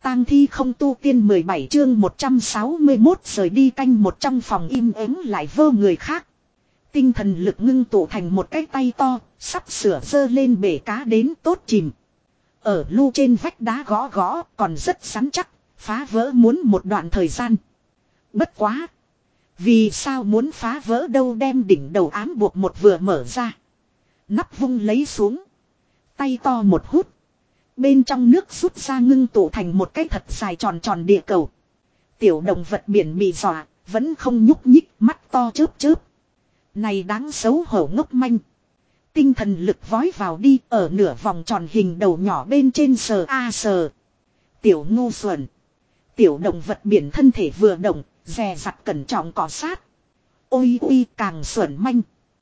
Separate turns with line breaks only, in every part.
tang thi không tu tiên 17 chương 161 rời đi canh một trong phòng im ắng lại vô người khác. Tinh thần lực ngưng tụ thành một cái tay to, sắp sửa dơ lên bể cá đến tốt chìm. Ở lu trên vách đá gõ gõ còn rất rắn chắc, phá vỡ muốn một đoạn thời gian. Bất quá. Vì sao muốn phá vỡ đâu, đem đỉnh đầu ám buộc một vừa mở ra. Nắp vung lấy xuống. Tay to một hút. Bên trong nước rút ra ngưng tụ thành một cái thật dài tròn tròn địa cầu. Tiểu động vật biển bị dọa, vẫn không nhúc nhích, mắt to chớp chớp. Này đáng xấu hổ ngốc manh. Tinh thần lực vói vào đi, ở nửa vòng tròn hình đầu nhỏ bên trên sờ a sờ. Tiểu ngu xuẩn. Tiểu động vật biển thân thể vừa động, dè dặt cẩn trọng cọ sát. Ôi uy càng xuẩn manh.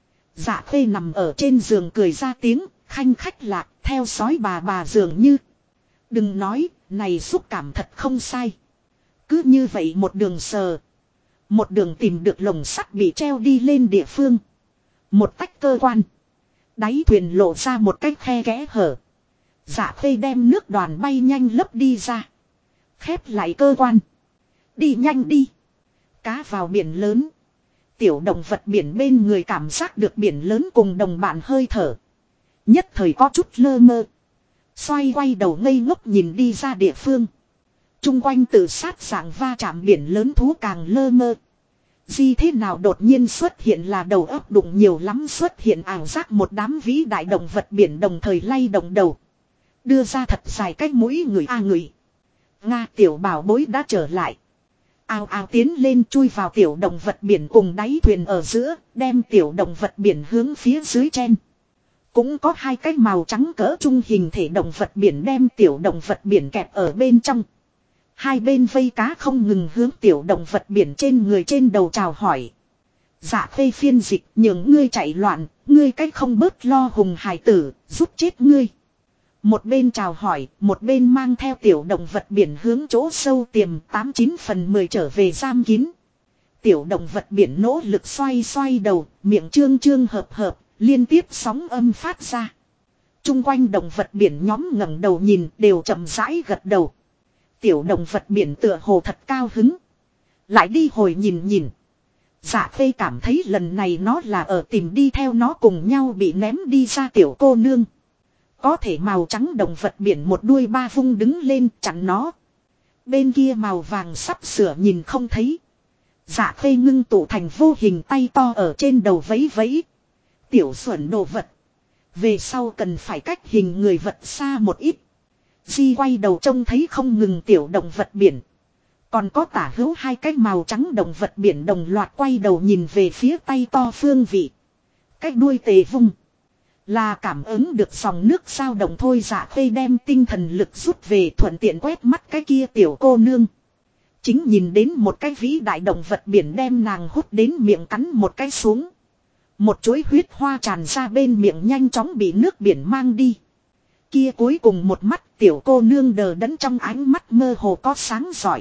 Dạ Khê nằm ở trên giường cười ra tiếng, khanh khách lạc, theo sói bà dường như. Đừng nói, này xúc cảm thật không sai. Cứ như vậy một đường sờ. Một đường tìm được lồng sắt bị treo đi lên địa phương. Một tách cơ quan. Đáy thuyền lộ ra một cái khe kẽ hở. Dạ Khê đem nước đoàn bay nhanh lấp đi ra. Khép lại cơ quan. Đi nhanh đi. Cá vào biển lớn. Tiểu động vật biển bên người cảm giác được biển lớn cùng đồng bạn hơi thở. Nhất thời có chút lơ mơ. Xoay quay đầu ngây ngốc nhìn đi ra địa phương. Trung quanh tự sát dạng va chạm biển lớn thú càng lơ mơ. Gì thế nào đột nhiên xuất hiện là đầu óc đụng nhiều lắm, xuất hiện ảo giác một đám vĩ đại động vật biển đồng thời lay động đầu. Đưa ra thật dài cách mũi người người. Nga tiểu bảo bối đã trở lại. Ao ao tiến lên chui vào tiểu động vật biển cùng đáy thuyền ở giữa, đem tiểu động vật biển hướng phía dưới chen. Cũng có hai cái màu trắng cỡ trung hình thể động vật biển đem tiểu động vật biển kẹp ở bên trong. Hai bên vây cá không ngừng hướng tiểu động vật biển trên người trên đầu chào hỏi. Dạ Khê phiên dịch, nhường ngươi chạy loạn, ngươi cách không bớt lo hùng hải tử, giúp chết ngươi. Một bên chào hỏi, một bên mang theo tiểu động vật biển hướng chỗ sâu tiềm 89 phần 10 trở về giam kín. Tiểu động vật biển nỗ lực xoay xoay đầu, miệng trương trương hợp hợp, liên tiếp sóng âm phát ra. Trung quanh động vật biển nhóm ngẩng đầu nhìn đều chậm rãi gật đầu. Tiểu động vật biển tựa hồ thật cao hứng. Lại đi hồi nhìn. Dạ Khê cảm thấy lần này nó là ở tìm đi theo nó cùng nhau bị ném đi ra tiểu cô nương. Có thể màu trắng động vật biển một đuôi ba vung đứng lên chặn nó. Bên kia màu vàng sắp sửa nhìn không thấy. Dạ Khê ngưng tụ thành vô hình tay to ở trên đầu vẫy vẫy. Tiểu xuẩn đồ vật. Về sau cần phải cách hình người vật xa một ít. Di quay đầu trông thấy không ngừng tiểu động vật biển. Còn có tả hữu hai cái màu trắng động vật biển đồng loạt quay đầu nhìn về phía tay to phương vị. Cái đuôi tề vung. Là cảm ứng được dòng nước sao động thôi. Dạ Khê đem tinh thần lực rút về thuận tiện quét mắt cái kia tiểu cô nương. Chính nhìn đến một cái vĩ đại động vật biển đem nàng hút đến miệng cắn một cái xuống. Một chuỗi huyết hoa tràn ra bên miệng nhanh chóng bị nước biển mang đi. Kia cuối cùng một mắt tiểu cô nương đờ đẫn trong ánh mắt mơ hồ có sáng giỏi.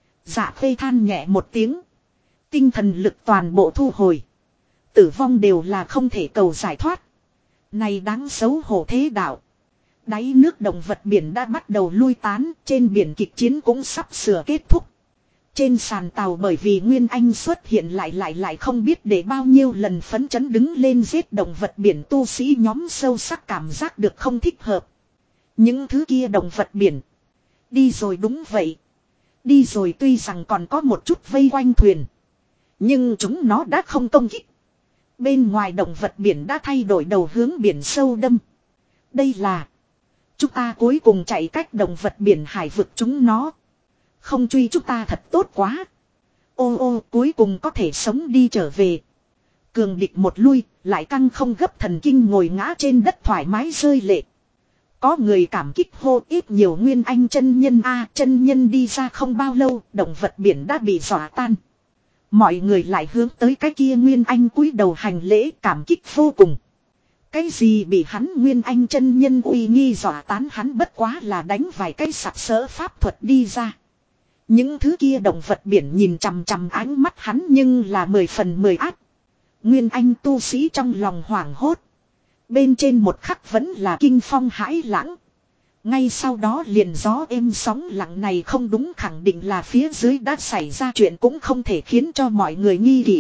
Dạ Khê than nhẹ một tiếng. Tinh thần lực toàn bộ thu hồi. Tử vong đều là không thể cầu giải thoát. Này đáng xấu hổ thế đạo. Đáy nước động vật biển đã bắt đầu lui tán. Trên biển kịch chiến cũng sắp sửa kết thúc. Trên sàn tàu bởi vì Nguyên Anh xuất hiện lại không biết để bao nhiêu lần phấn chấn đứng lên giết động vật biển tu sĩ nhóm sâu sắc cảm giác được không thích hợp. Những thứ kia động vật biển. Đi rồi đúng vậy. Đi rồi tuy rằng còn có một chút vây quanh thuyền. Nhưng chúng nó đã không công kích. Bên ngoài động vật biển đã thay đổi đầu hướng biển sâu đâm. Đây là. Chúng ta cuối cùng chạy cách động vật biển hải vực chúng nó. Không truy chúng ta thật tốt quá. Ô cuối cùng có thể sống đi trở về. Cường địch một lui, lại căng không gấp thần kinh ngồi ngã trên đất thoải mái rơi lệ. Có người cảm kích hô ít nhiều Nguyên Anh chân nhân chân nhân đi ra không bao lâu, động vật biển đã bị dọa tan. Mọi người lại hướng tới cái kia Nguyên Anh cúi đầu hành lễ cảm kích vô cùng. Cái gì bị hắn Nguyên Anh chân nhân uy nghi dọa tán, hắn bất quá là đánh vài cái sặc sỡ pháp thuật đi ra. Những thứ kia động vật biển nhìn chằm chằm ánh mắt hắn nhưng là 10 phần 10 ác. Nguyên Anh tu sĩ trong lòng hoảng hốt. Bên trên một khắc vẫn là kinh phong hãi lãng. Ngay sau đó liền gió êm sóng lặng này không đúng, khẳng định là phía dưới đã xảy ra chuyện, cũng không thể khiến cho mọi người nghi kỵ.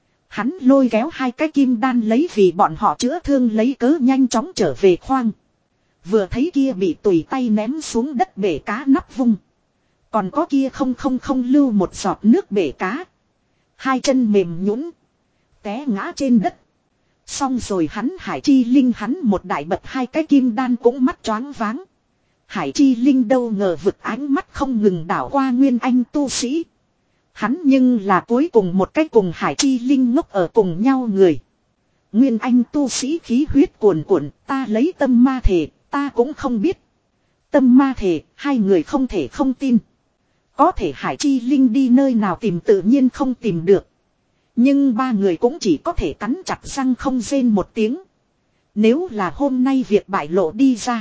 Hắn lôi kéo hai cái kim đan lấy vì bọn họ chữa thương lấy cớ nhanh chóng trở về khoang. Vừa thấy kia bị tùy tay ném xuống đất bể cá nắp vung. Còn có kia không lưu một giọt nước bể cá. Hai chân mềm nhũn té ngã trên đất. Xong rồi hắn Hải Chi Linh hắn một đại bật hai cái kim đan cũng mắt choáng váng. Hải Chi Linh đâu ngờ vực ánh mắt không ngừng đảo qua Nguyên Anh tu sĩ. Hắn nhưng là cuối cùng một cái cùng Hải Chi Linh ngốc ở cùng nhau người. Nguyên Anh tu sĩ khí huyết cuồn cuộn, ta lấy tâm ma thể, ta cũng không biết. Tâm ma thể, hai người không thể không tin. Có thể Hải Chi Linh đi nơi nào tìm tự nhiên không tìm được. Nhưng ba người cũng chỉ có thể cắn chặt răng không rên một tiếng. Nếu là hôm nay việc bại lộ đi ra,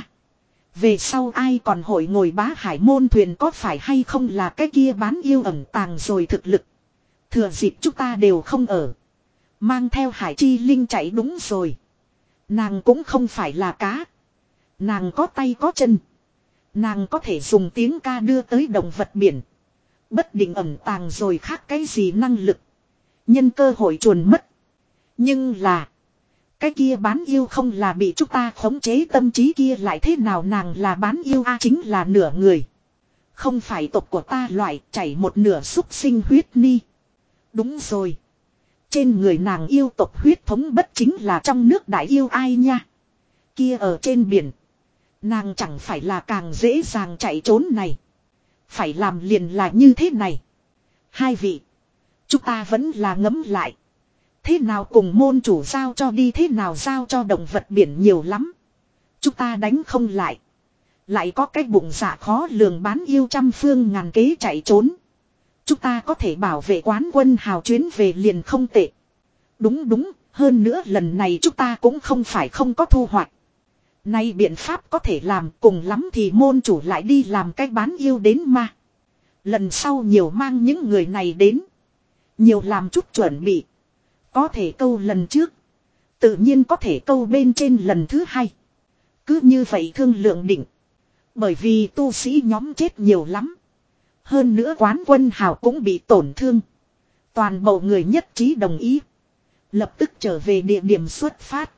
về sau ai còn hội ngồi bá hải môn thuyền, có phải hay không là cái kia bán yêu ẩn tàng rồi thực lực. Thừa dịp chúng ta đều không ở, mang theo Hải Chi Linh chạy đúng rồi. Nàng cũng không phải là cá. Nàng có tay có chân. Nàng có thể dùng tiếng ca đưa tới động vật biển. Bất định ẩn tàng rồi khác cái gì năng lực. Nhân cơ hội chuồn mất. Nhưng là cái kia bán yêu không là bị chúng ta khống chế tâm trí kia lại thế nào nàng là bán yêu chính là nửa người. Không phải tộc của ta loại chảy một nửa xúc sinh huyết ni. Đúng rồi. Trên người nàng yêu tộc huyết thống bất chính là trong nước đại yêu ai nha. Kia ở trên biển. Nàng chẳng phải là càng dễ dàng chạy trốn này. Phải làm liền là như thế này. Hai vị. Chúng ta vẫn là ngấm lại. Thế nào cùng môn chủ giao cho đi, thế nào giao cho động vật biển nhiều lắm. Chúng ta đánh không lại. Lại có cái bụng dạ khó lường bán yêu trăm phương ngàn kế chạy trốn. Chúng ta có thể bảo vệ quán quân hào chuyến về liền không tệ. Đúng, hơn nữa lần này chúng ta cũng không phải không có thu hoạch. Nay biện pháp có thể làm, cùng lắm thì môn chủ lại đi làm cái bán yêu đến ma. Lần sau nhiều mang những người này đến. Nhiều làm chút chuẩn bị. Có thể câu lần trước. Tự nhiên có thể câu bên trên lần thứ hai. Cứ như vậy thương lượng định. Bởi vì tu sĩ nhóm chết nhiều lắm. Hơn nữa quán quân hào cũng bị tổn thương. Toàn bộ người nhất trí đồng ý. Lập tức trở về địa điểm xuất phát.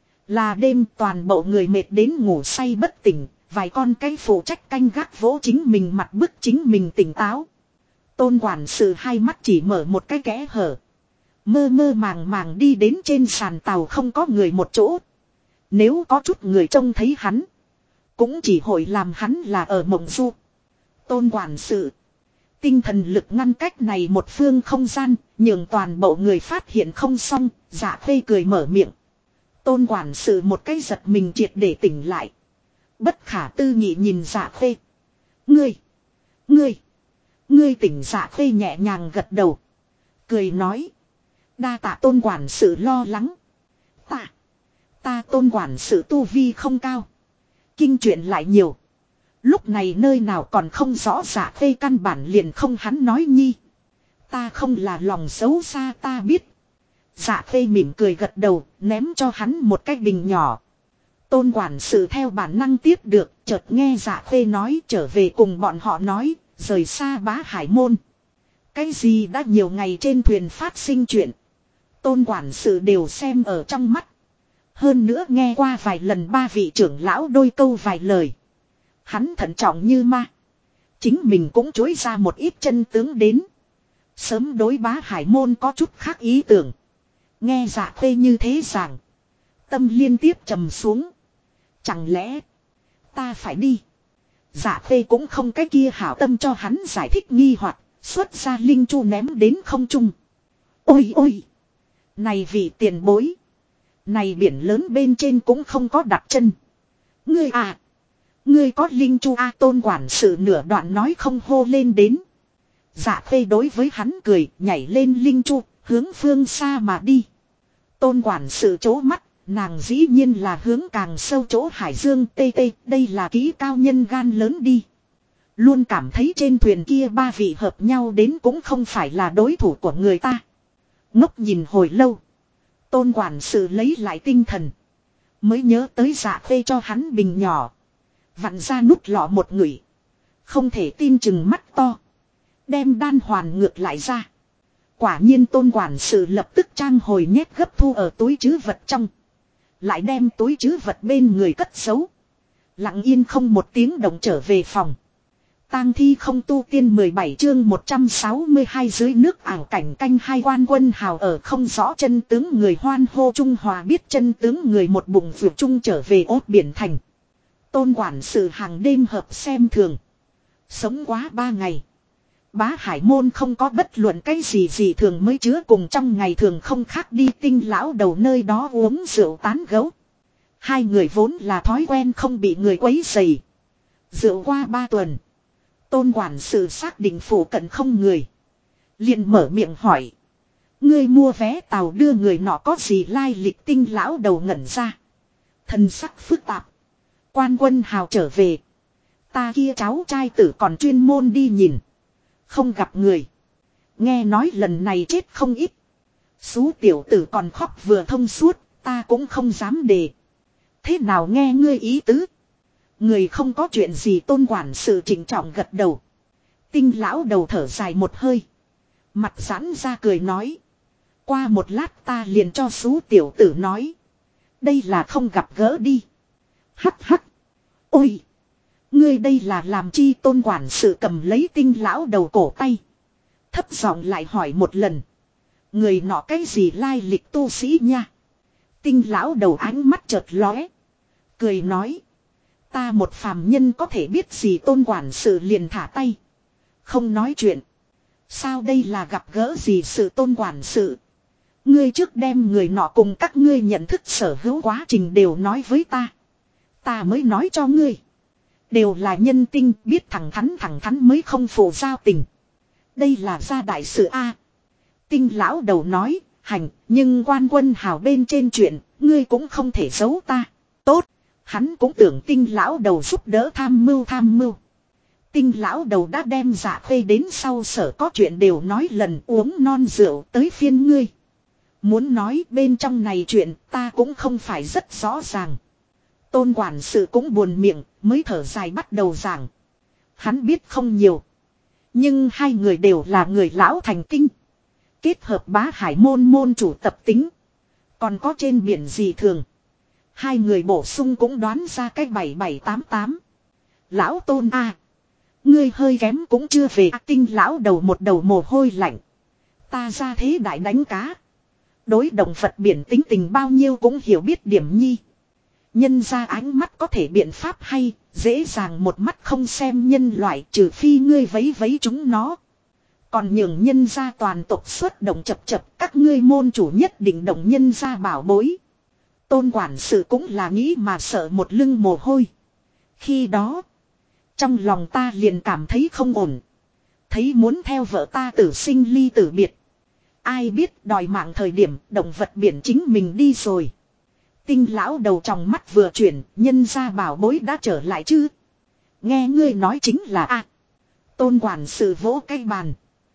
Là đêm toàn bộ người mệt đến ngủ say bất tỉnh. Vài con cái phụ trách canh gác vỗ chính mình mặt bức chính mình tỉnh táo. Tôn quản sự hai mắt chỉ mở một cái kẽ hở. Mơ màng đi đến trên sàn tàu, không có người một chỗ. Nếu có chút người trông thấy hắn, cũng chỉ hội làm hắn là ở mộng du. Tôn quản sự. Tinh thần lực ngăn cách này một phương không gian, nhường toàn bộ người phát hiện không xong, Dạ Khê cười mở miệng. Tôn quản sự một cái giật mình triệt để tỉnh lại. Bất khả tư nghị nhìn Dạ Khê. Ngươi tỉnh. Dạ Khê nhẹ nhàng gật đầu. Cười nói. Đa tạ tôn quản sự lo lắng. Ta tôn quản sự tu vi không cao. Kinh chuyện lại nhiều. Lúc này nơi nào còn không rõ. Dạ Khê căn bản liền không hắn nói nhi. Ta không là lòng xấu xa ta biết. Dạ Khê mỉm cười gật đầu, ném cho hắn một cái bình nhỏ. Tôn quản sự theo bản năng tiếp được, chợt nghe Dạ Khê nói trở về cùng bọn họ nói, rời xa bá hải môn. Cái gì đã nhiều ngày trên thuyền phát sinh chuyện. Tôn quản sự đều xem ở trong mắt. Hơn nữa nghe qua vài lần ba vị trưởng lão đôi câu vài lời. Hắn thận trọng như ma. Chính mình cũng chối ra một ít chân tướng đến. Sớm đối bá hải môn có chút khác ý tưởng. Nghe Dạ Khê như thế rằng. Tâm liên tiếp trầm xuống. Chẳng lẽ ta phải đi. Dạ Khê cũng không cái kia hảo tâm cho hắn giải thích nghi hoặc. Xuất ra linh chu ném đến không trung. Ôi. Này vị tiền bối. Này biển lớn bên trên cũng không có đặt chân. Ngươi có linh chu tôn quản sự nửa đoạn nói không hô lên đến. Dạ Khê đối với hắn cười nhảy lên linh chu hướng phương xa mà đi. Tôn quản sự chố mắt. Nàng dĩ nhiên là hướng càng sâu chỗ hải dương tê. Đây là kỹ cao nhân gan lớn đi. Luôn cảm thấy trên thuyền kia ba vị hợp nhau đến cũng không phải là đối thủ của người ta. Ngốc nhìn hồi lâu. Tôn quản sự lấy lại tinh thần. Mới nhớ tới Dạ Khê cho hắn bình nhỏ. Vặn ra nút lọ một người. Không thể tin chừng mắt to. Đem đan hoàn ngược lại ra. Quả nhiên tôn quản sự lập tức trang hồi nhét gấp thu ở túi trữ vật trong. Lại đem túi trữ vật bên người cất giấu. Lặng yên không một tiếng động trở về phòng. Tang thi không tu tiên 17 chương 162 dưới nước ảo cảnh canh hai quan quân hào ở không rõ chân tướng người hoan hô Trung Hòa biết chân tướng người một bụng vượt chung trở về ốt biển thành. Tôn quản sự hàng đêm hợp xem thường. Sống quá 3 ngày. Bá Hải Môn không có bất luận cái gì thường mới chứa cùng trong ngày thường không khác đi Tinh lão đầu nơi đó uống rượu tán gấu. Hai người vốn là thói quen không bị người quấy rầy. Rượu qua 3 tuần. Tôn quản sự xác định phủ cận không người. Liền mở miệng hỏi. Ngươi mua vé tàu đưa người nọ có gì lai lịch Tinh lão đầu ngẩn ra. Thần sắc phức tạp. Quan quân hào trở về. Ta kia cháu trai tử còn chuyên môn đi nhìn. Không gặp người. Nghe nói lần này chết không ít. Xú tiểu tử còn khóc vừa thông suốt. Ta cũng không dám đề. Thế nào nghe ngươi ý tứ? Người không có chuyện gì tôn quản sự trịnh trọng gật đầu. Tinh lão đầu thở dài một hơi. Mặt giãn ra cười nói. Qua một lát ta liền cho xú tiểu tử nói. Đây là không gặp gỡ đi. Hắc hắc. Ôi. Ngươi đây là làm chi tôn quản sự cầm lấy tinh lão đầu cổ tay. Thấp giọng lại hỏi một lần. Người nọ cái gì lai lịch tu sĩ nha. Tinh lão đầu ánh mắt chợt lóe. Cười nói. Ta một phàm nhân có thể biết gì tôn quản sự liền thả tay. Không nói chuyện. Sao đây là gặp gỡ gì sự tôn quản sự. Ngươi trước đem người nọ cùng các ngươi nhận thức sở hữu quá trình đều nói với ta. Ta mới nói cho ngươi. Đều là nhân tinh biết thẳng thắn mới không phụ giao tình. Đây là gia đại sự A. Tinh lão đầu nói, hành, nhưng quan quân hào bên trên chuyện, ngươi cũng không thể giấu ta. Tốt, hắn cũng tưởng tinh lão đầu giúp đỡ tham mưu. Tinh lão đầu đã đem Dạ Khê đến sau sở có chuyện đều nói lần uống non rượu tới phiên ngươi. Muốn nói bên trong này chuyện ta cũng không phải rất rõ ràng. Tôn quản sự cũng buồn miệng, mới thở dài bắt đầu giảng. Hắn biết không nhiều. Nhưng hai người đều là người lão thành kinh. Kết hợp Bá Hải môn chủ tập tính. Còn có trên biển gì thường. Hai người bổ sung cũng đoán ra cái 7788. Lão Tôn A. Ngươi hơi kém cũng chưa về. Tinh lão đầu một đầu mồ hôi lạnh. Ta ra thế đại đánh cá. Đối động vật biển tính tình bao nhiêu cũng hiểu biết điểm nhi. Nhân ra ánh mắt có thể biện pháp hay, dễ dàng một mắt không xem nhân loại trừ phi ngươi vấy chúng nó. Còn nhường nhân ra toàn tộc xuất động chập các ngươi môn chủ nhất định động nhân ra bảo bối. Tôn quản sự cũng là nghĩ mà sợ một lưng mồ hôi. Khi đó, trong lòng ta liền cảm thấy không ổn. Thấy muốn theo vợ ta tử sinh ly tử biệt. Ai biết đòi mạng thời điểm động vật biển chính mình đi rồi. Tinh lão đầu trong mắt vừa chuyển, nhân ra bảo bối đã trở lại chứ. Nghe ngươi nói chính là a. Tôn quản sự vỗ cái bàn.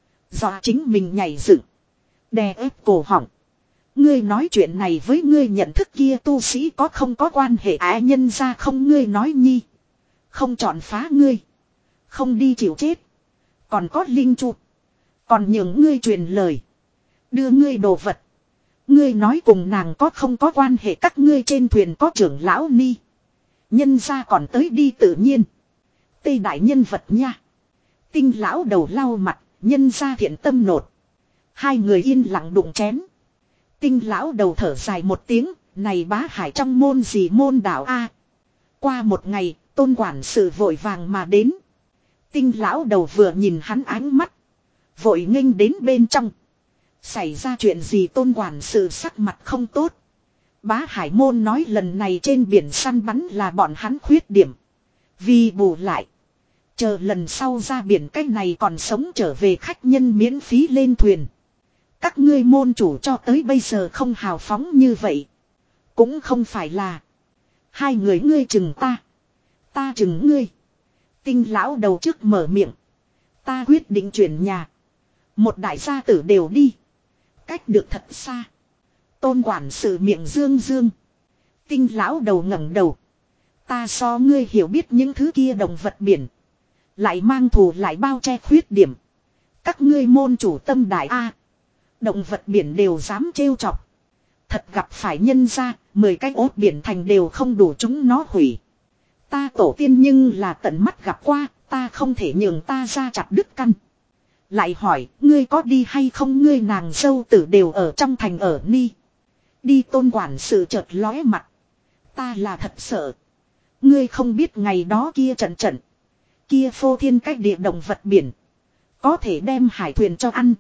Dọa chính mình nhảy dựng. Đè ép cổ họng. Ngươi nói chuyện này với ngươi nhận thức kia tu sĩ có không có quan hệ nhân ra không ngươi nói nhi. Không chọn phá ngươi. Không đi chịu chết. Còn có linh chu. Còn những ngươi truyền lời. Đưa ngươi đồ vật. Ngươi nói cùng nàng có không có quan hệ các ngươi trên thuyền có trưởng lão ni. Nhân ra còn tới đi tự nhiên. Tây đại nhân vật nha. Tinh lão đầu lau mặt, nhân ra thiện tâm nột. Hai người yên lặng đụng chén. Tinh lão đầu thở dài một tiếng, này Bá Hải trong môn gì môn đảo A. Qua một ngày, tôn quản sự vội vàng mà đến. Tinh lão đầu vừa nhìn hắn ánh mắt. Vội nghênh đến bên trong. Xảy ra chuyện gì tôn quản sự sắc mặt không tốt. Bá Hải môn nói lần này trên biển săn bắn là bọn hắn khuyết điểm. Vì bù lại. Chờ lần sau ra biển cách này còn sống trở về khách nhân miễn phí lên thuyền. Các ngươi môn chủ cho tới bây giờ không hào phóng như vậy. Cũng không phải là. Hai người ngươi chừng ta. Ta chừng ngươi. Tinh lão đầu trước mở miệng. Ta quyết định chuyển nhà. Một đại gia tử đều đi. Cách được thật xa. Tôn quản sự miệng dương. Tinh lão đầu ngẩng đầu. Ta so ngươi hiểu biết những thứ kia động vật biển. Lại mang thù lại bao che khuyết điểm. Các ngươi môn chủ tâm đại A. Động vật biển đều dám trêu chọc. Thật gặp phải nhân ra, 10 cái ốt biển thành đều không đủ chúng nó hủy. Ta tổ tiên nhưng là tận mắt gặp qua, ta không thể nhường ta ra chặt đứt căn. Lại hỏi, ngươi có đi hay không, ngươi nàng dâu tử đều ở trong thành ở ni. Đi tôn quản sự chợt lóe mặt. Ta là thật sợ. Ngươi không biết ngày đó kia trận. Kia phô thiên cách địa động vật biển. Có thể đem hải thuyền cho ăn.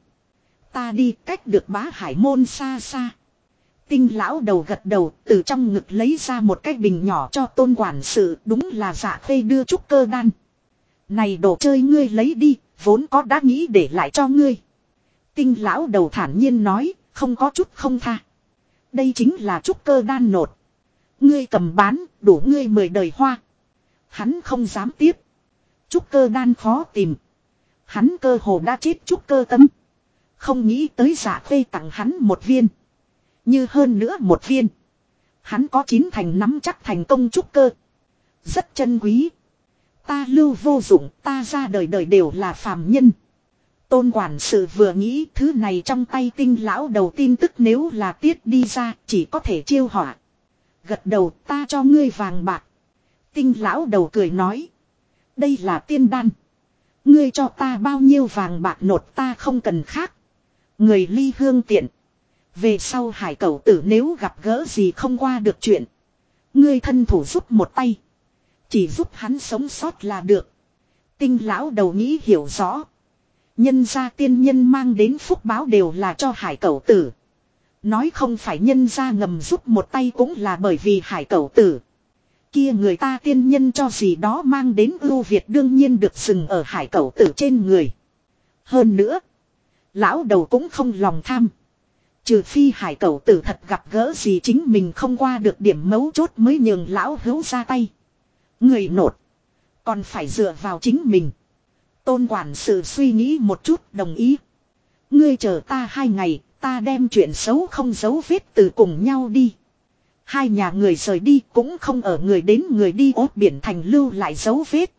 Ta đi cách được Bá Hải môn xa xa. Tinh lão đầu gật đầu, từ trong ngực lấy ra một cái bình nhỏ cho tôn quản sự, đúng là Dạ Khê đưa trúc cơ đan. Này đồ chơi ngươi lấy đi, vốn có đã nghĩ để lại cho ngươi. Tinh lão đầu thản nhiên nói, không có chút không tha. Đây chính là trúc cơ đan nột. Ngươi cầm bán, đủ ngươi 10 đời hoa. Hắn không dám tiếp. Trúc cơ đan khó tìm. Hắn cơ hồ đã chết trúc cơ tâm. Không nghĩ tới Dạ Khê tặng hắn một viên. Như hơn nữa một viên. Hắn có 9 thành nắm chắc thành công trúc cơ. Rất chân quý. Ta lưu vô dụng, ta ra đời đời đều là phàm nhân. Tôn quản sự vừa nghĩ thứ này trong tay tinh lão đầu tin tức nếu là tiết đi ra chỉ có thể chiêu họa. Gật đầu ta cho ngươi vàng bạc. Tinh lão đầu cười nói. Đây là tiên đan. Ngươi cho ta bao nhiêu vàng bạc nột ta không cần khác. Người ly hương tiện. Về sau hải cẩu tử nếu gặp gỡ gì không qua được chuyện. Ngươi thân thủ giúp một tay. Chỉ giúp hắn sống sót là được. Tinh lão đầu nghĩ hiểu rõ. Nhân gia tiên nhân mang đến phúc báo đều là cho hải cẩu tử. Nói không phải nhân gia ngầm giúp một tay cũng là bởi vì hải cẩu tử. Kia người ta tiên nhân cho gì đó mang đến ưu việt đương nhiên được dừng ở hải cẩu tử trên người. Hơn nữa. Lão đầu cũng không lòng tham. Trừ phi hải cẩu tử thật gặp gỡ gì chính mình không qua được điểm mấu chốt mới nhường lão hữu ra tay. Người nột. Còn phải dựa vào chính mình. Tôn quản sự suy nghĩ một chút đồng ý. Ngươi chờ ta 2 ngày. Ta đem chuyện xấu không giấu vết từ cùng nhau đi. Hai nhà người rời đi cũng không ở người đến người đi ốt biển thành lưu lại dấu vết.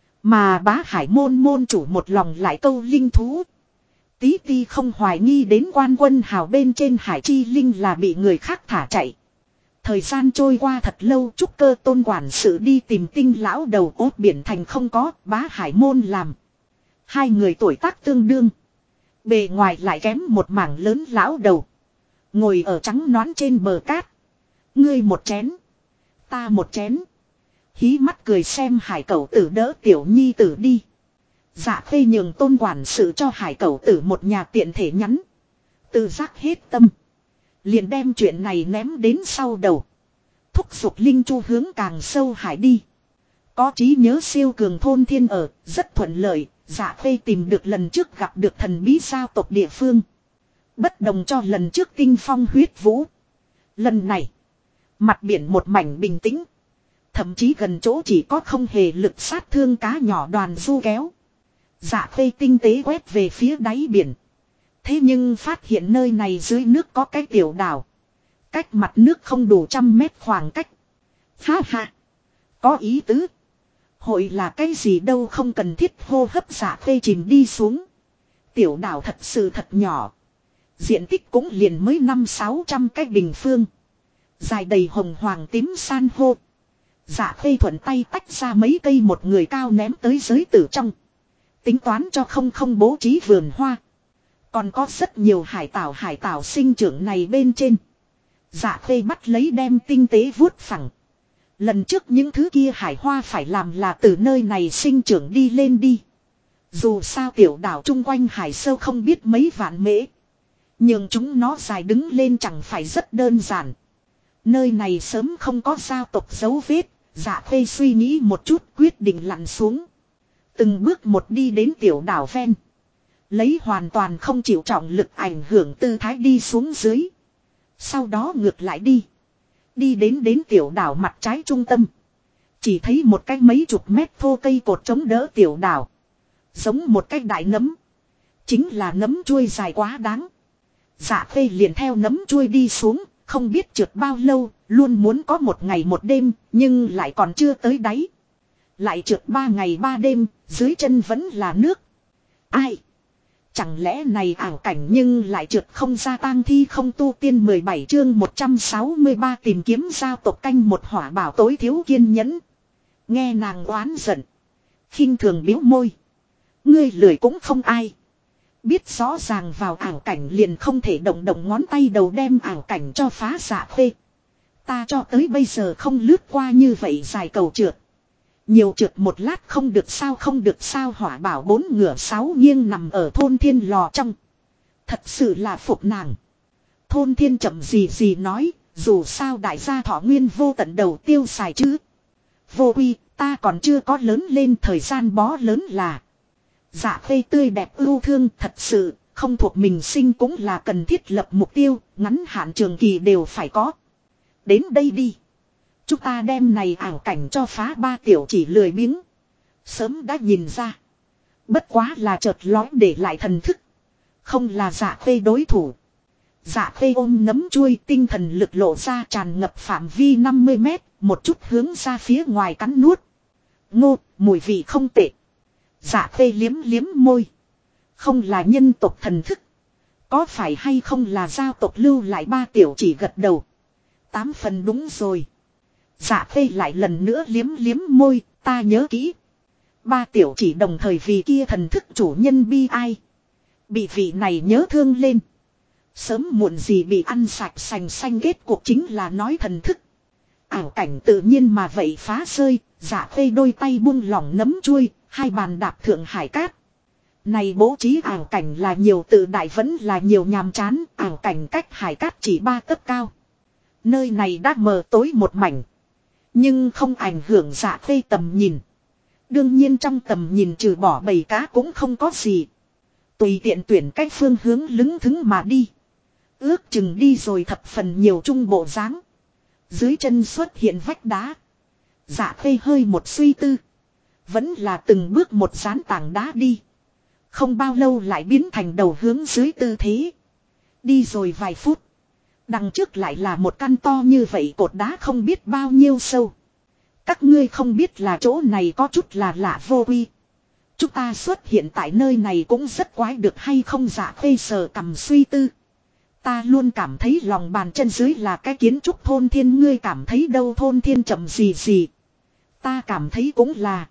Mà Bá Hải môn môn chủ một lòng lại câu linh thú. Tí ti không hoài nghi đến quan quân hào bên trên hải chi linh là bị người khác thả chạy. Thời gian trôi qua thật lâu trúc cơ tôn quản sự đi tìm tinh lão đầu ốt biển thành không có Bá Hải môn làm. Hai người tuổi tác tương đương. Bề ngoài lại kém một mảng lớn lão đầu. Ngồi ở trắng nõn trên bờ cát. Ngươi một chén. Ta một chén. Hí mắt cười xem hải cẩu tử đỡ tiểu nhi tử đi. Dạ Khê nhường tôn quản sự cho hải cẩu tử một nhà tiện thể nhắn. Tự giác hết tâm. Liền đem chuyện này ném đến sau đầu. Thúc giục linh chu hướng càng sâu hải đi. Có trí nhớ siêu cường thôn thiên ở, rất thuận lợi. Dạ Khê tìm được lần trước gặp được thần bí sao tộc địa phương. Bất đồng cho lần trước tinh phong huyết vũ. Lần này. Mặt biển một mảnh bình tĩnh. Thậm chí gần chỗ chỉ có không hề lực sát thương cá nhỏ đoàn du kéo. Dạ Khê tinh tế quét về phía đáy biển. Thế nhưng phát hiện nơi này dưới nước có cái tiểu đảo. Cách mặt nước không đủ 100 mét khoảng cách. Ha ha. Có ý tứ. Hội là cái gì đâu không cần thiết hô hấp Dạ Khê chìm đi xuống. Tiểu đảo thật sự thật nhỏ. Diện tích cũng liền mới 500-600 cái bình phương. Dài đầy hồng hoàng tím san hô. Dạ Khê thuận tay tách ra mấy cây một người cao ném tới giới tử trong. Tính toán cho không bố trí vườn hoa. Còn có rất nhiều hải tảo sinh trưởng này bên trên. Dạ Khê bắt lấy đem tinh tế vuốt phẳng. Lần trước những thứ kia hải hoa phải làm là từ nơi này sinh trưởng đi lên đi. Dù sao tiểu đảo chung quanh hải sâu không biết mấy vạn mễ. Nhưng chúng nó dài đứng lên chẳng phải rất đơn giản. Nơi này sớm không có giao tộc dấu vết. Dạ Khê suy nghĩ một chút quyết định lặn xuống. Từng bước một đi đến tiểu đảo ven. Lấy hoàn toàn không chịu trọng lực ảnh hưởng tư thái đi xuống dưới. Sau đó ngược lại đi. Đi đến tiểu đảo mặt trái trung tâm. Chỉ thấy một cái mấy chục mét thô cây cột chống đỡ tiểu đảo. Giống một cái đại nấm. Chính là nấm chuôi dài quá đáng. Dạ Khê liền theo nấm chuôi đi xuống. Không biết trượt bao lâu, luôn muốn có một ngày một đêm, nhưng lại còn chưa tới đáy. Lại trượt 3 ngày 3 đêm, dưới chân vẫn là nước. Ai? Chẳng lẽ này ảo cảnh nhưng lại trượt không ra tang thi không tu tiên 17 chương 163 tìm kiếm giao tộc canh một hỏa bảo tối thiếu kiên nhẫn. Nghe nàng oán giận. Khinh thường biếu môi. Ngươi lười cũng không ai. Biết rõ ràng vào ảo cảnh liền không thể động động ngón tay đầu đem ảo cảnh cho phá Dạ Khê. Ta cho tới bây giờ không lướt qua như vậy dài cầu trượt. Nhiều trượt một lát không được sao hỏa bảo 4 ngửa 6 nghiêng nằm ở thôn thiên lò trong. Thật sự là phục nàng. Thôn thiên chậm gì nói, dù sao đại gia thọ nguyên vô tận đầu tiêu xài chứ. Vô uy, ta còn chưa có lớn lên thời gian bó lớn là. Dạ Khê tươi đẹp ưu thương thật sự, không thuộc mình sinh cũng là cần thiết lập mục tiêu, ngắn hạn trường kỳ đều phải có. Đến đây đi. Chúng ta đem này ảo cảnh cho phá ba tiểu chỉ lười biếng. Sớm đã nhìn ra. Bất quá là chợt lói để lại thần thức. Không là Dạ Khê đối thủ. Dạ Khê ôm nấm chuôi tinh thần lực lộ ra tràn ngập phạm vi 50 mét, một chút hướng ra phía ngoài cắn nuốt. Ngô, mùi vị không tệ. Dạ Khê liếm liếm môi. Không là nhân tộc thần thức. Có phải hay không là giao tộc lưu lại ba tiểu chỉ gật đầu. 8 phần đúng rồi. Dạ Khê lại lần nữa liếm liếm môi, ta nhớ kỹ. Ba tiểu chỉ đồng thời vì kia thần thức chủ nhân bi ai. Bị vị này nhớ thương lên. Sớm muộn gì bị ăn sạch sành xanh kết cuộc chính là nói thần thức. Ảo cảnh tự nhiên mà vậy phá rơi, Dạ Khê đôi tay buông lỏng nấm chuôi, hai bàn đạp thượng hải cát. Này bố trí ảo cảnh là nhiều tự đại vẫn là nhiều nhàm chán, ảo cảnh cách hải cát chỉ 3 tấc cao. Nơi này đã mờ tối một mảnh. Nhưng không ảnh hưởng Dạ Khê tầm nhìn. Đương nhiên trong tầm nhìn trừ bỏ bầy cá cũng không có gì. Tùy tiện tuyển cách phương hướng lững thững mà đi. Ước chừng đi rồi thập phần nhiều trung bộ dáng. Dưới chân xuất hiện vách đá. Dạ Khê hơi một suy tư. Vẫn là từng bước một dán tảng đá đi. Không bao lâu lại biến thành đầu hướng dưới tư thế. Đi rồi vài phút. Đằng trước lại là một căn to như vậy cột đá không biết bao nhiêu sâu. Các ngươi không biết là chỗ này có chút là lạ vô quy. Chúng ta xuất hiện tại nơi này cũng rất quái được hay không Dạ Khê sờ cầm suy tư. Ta luôn cảm thấy lòng bàn chân dưới là cái kiến trúc thôn thiên ngươi cảm thấy đâu thôn thiên chậm gì. Ta cảm thấy cũng là.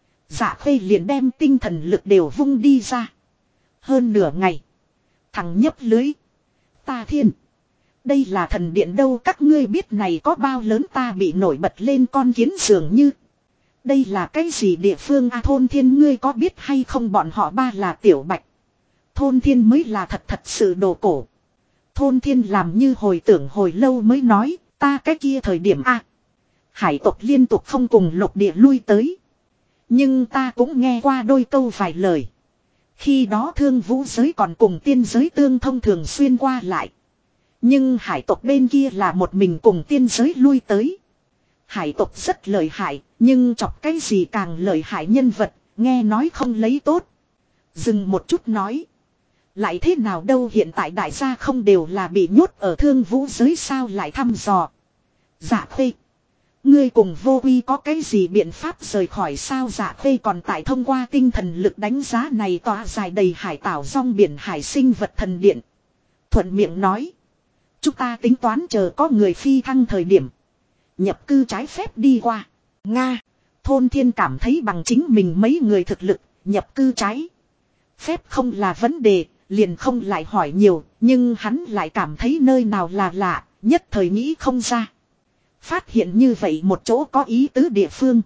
Dạ Khê liền đem tinh thần lực đều vung đi ra. Hơn nửa ngày. Thằng nhấp lưới. Ta thiên. Đây là thần điện đâu các ngươi biết này có bao lớn ta bị nổi bật lên con kiến dường như. Đây là cái gì địa phương a thôn thiên ngươi có biết hay không bọn họ ba là tiểu bạch. Thôn thiên mới là thật sự đồ cổ. Thôn thiên làm như hồi tưởng hồi lâu mới nói ta cái kia thời điểm a hải tộc liên tục không cùng lục địa lui tới. Nhưng ta cũng nghe qua đôi câu vài lời. Khi đó thương vũ giới còn cùng tiên giới tương thông thường xuyên qua lại. Nhưng hải tộc bên kia là một mình cùng tiên giới lui tới. Hải tộc rất lợi hại, nhưng chọc cái gì càng lợi hại nhân vật, nghe nói không lấy tốt. Dừng một chút nói. Lại thế nào đâu hiện tại đại gia không đều là bị nhốt ở thương vũ giới sao lại thăm dò. Dạ Khê. Ngươi cùng vô uy có cái gì biện pháp rời khỏi sao Dạ Khê còn tại thông qua tinh thần lực đánh giá này tỏa dài đầy hải tảo rong biển hải sinh vật thần điện. Thuận miệng nói. Chúng ta tính toán chờ có người phi thăng thời điểm. Nhập cư trái phép đi qua. Nga. Thôn thiên cảm thấy bằng chính mình mấy người thực lực. Nhập cư trái phép không là vấn đề. Liền không lại hỏi nhiều. Nhưng hắn lại cảm thấy nơi nào là lạ. Nhất thời nghĩ không ra. Phát hiện như vậy một chỗ có ý tứ địa phương.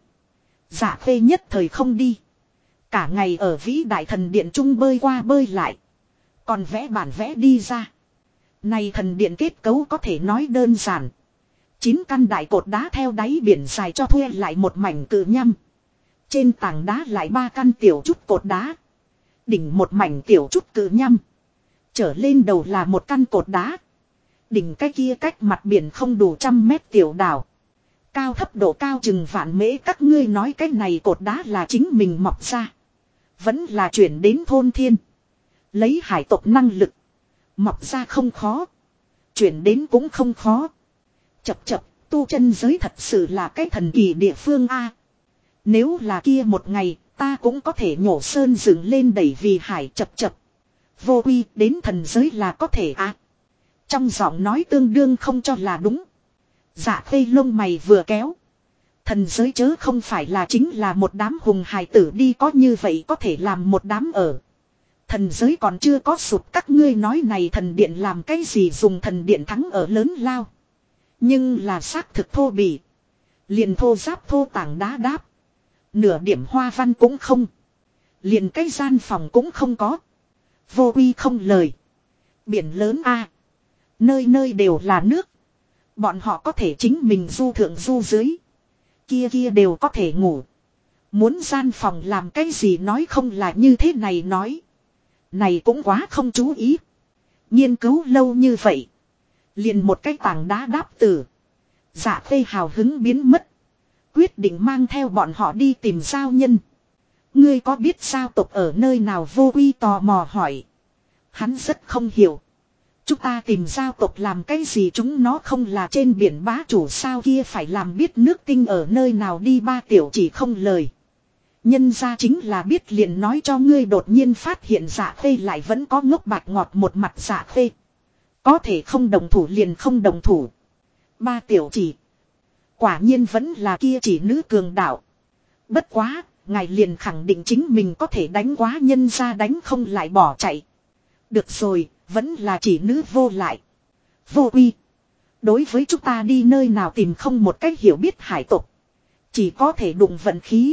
Dạ Khê nhất thời không đi. Cả ngày ở vĩ đại thần điện trung bơi qua bơi lại. Còn vẽ bản vẽ đi ra. Này thần điện kết cấu có thể nói đơn giản. 9 căn đại cột đá theo đáy biển dài cho thuê lại một mảnh cự nhăm. Trên tảng đá lại 3 căn tiểu chút cột đá. Đỉnh một mảnh tiểu chút cự nhăm. Trở lên đầu là một căn cột đá. Đỉnh cái kia cách mặt biển không đủ 100 mét tiểu đảo. Cao thấp độ cao chừng vạn mễ các ngươi nói cái này cột đá là chính mình mọc ra. Vẫn là chuyển đến thôn thiên. Lấy hải tộc năng lực. Mọc ra không khó. Chuyển đến cũng không khó. Chập chập, tu chân giới thật sự là cái thần kỳ địa phương a. Nếu là kia một ngày, ta cũng có thể nhổ sơn dựng lên đẩy vì hải chập chập. Vô quy đến thần giới là có thể a. Trong giọng nói tương đương không cho là đúng. Dạ Khê lông mày vừa kéo. Thần giới chớ không phải là chính là một đám hùng hài tử đi, có như vậy có thể làm một đám ở. Thần giới còn chưa có sụp, các ngươi nói này thần điện làm cái gì dùng thần điện thắng ở lớn lao. Nhưng là xác thực thô bỉ. Liền thô giáp thô tảng đá đáp. Nửa điểm hoa văn cũng không. Liền cái gian phòng cũng không có. Vô quy không lời. Biển lớn a, nơi nơi đều là nước. Bọn họ có thể chính mình du thượng du dưới. Kia kia đều có thể ngủ. Muốn gian phòng làm cái gì nói không là như thế này nói. Này cũng quá không chú ý. Nghiên cứu lâu như vậy. Liền một cái tảng đá đáp tử. Dạ Khê hào hứng biến mất. Quyết định mang theo bọn họ đi tìm giao nhân. Ngươi có biết giao tộc ở nơi nào? Vô quy tò mò hỏi. Hắn rất không hiểu. Chúng ta tìm giao tộc làm cái gì, chúng nó không là trên biển bá chủ sao, kia phải làm biết nước tinh ở nơi nào đi. Ba tiểu chỉ không lời. Nhân ra chính là biết liền nói cho ngươi. Đột nhiên phát hiện Dạ Khê lại vẫn có ngốc bạch ngọt một mặt. Dạ Khê có thể không đồng thủ liền không đồng thủ. Ba tiểu chỉ quả nhiên vẫn là kia chỉ nữ cường đạo. Bất quá, ngài liền khẳng định chính mình có thể đánh quá nhân ra, đánh không lại bỏ chạy. Được rồi, vẫn là chỉ nữ vô lại. Vô quy. Đối với chúng ta đi nơi nào tìm không một cách hiểu biết hải tộc. Chỉ có thể đụng vận khí.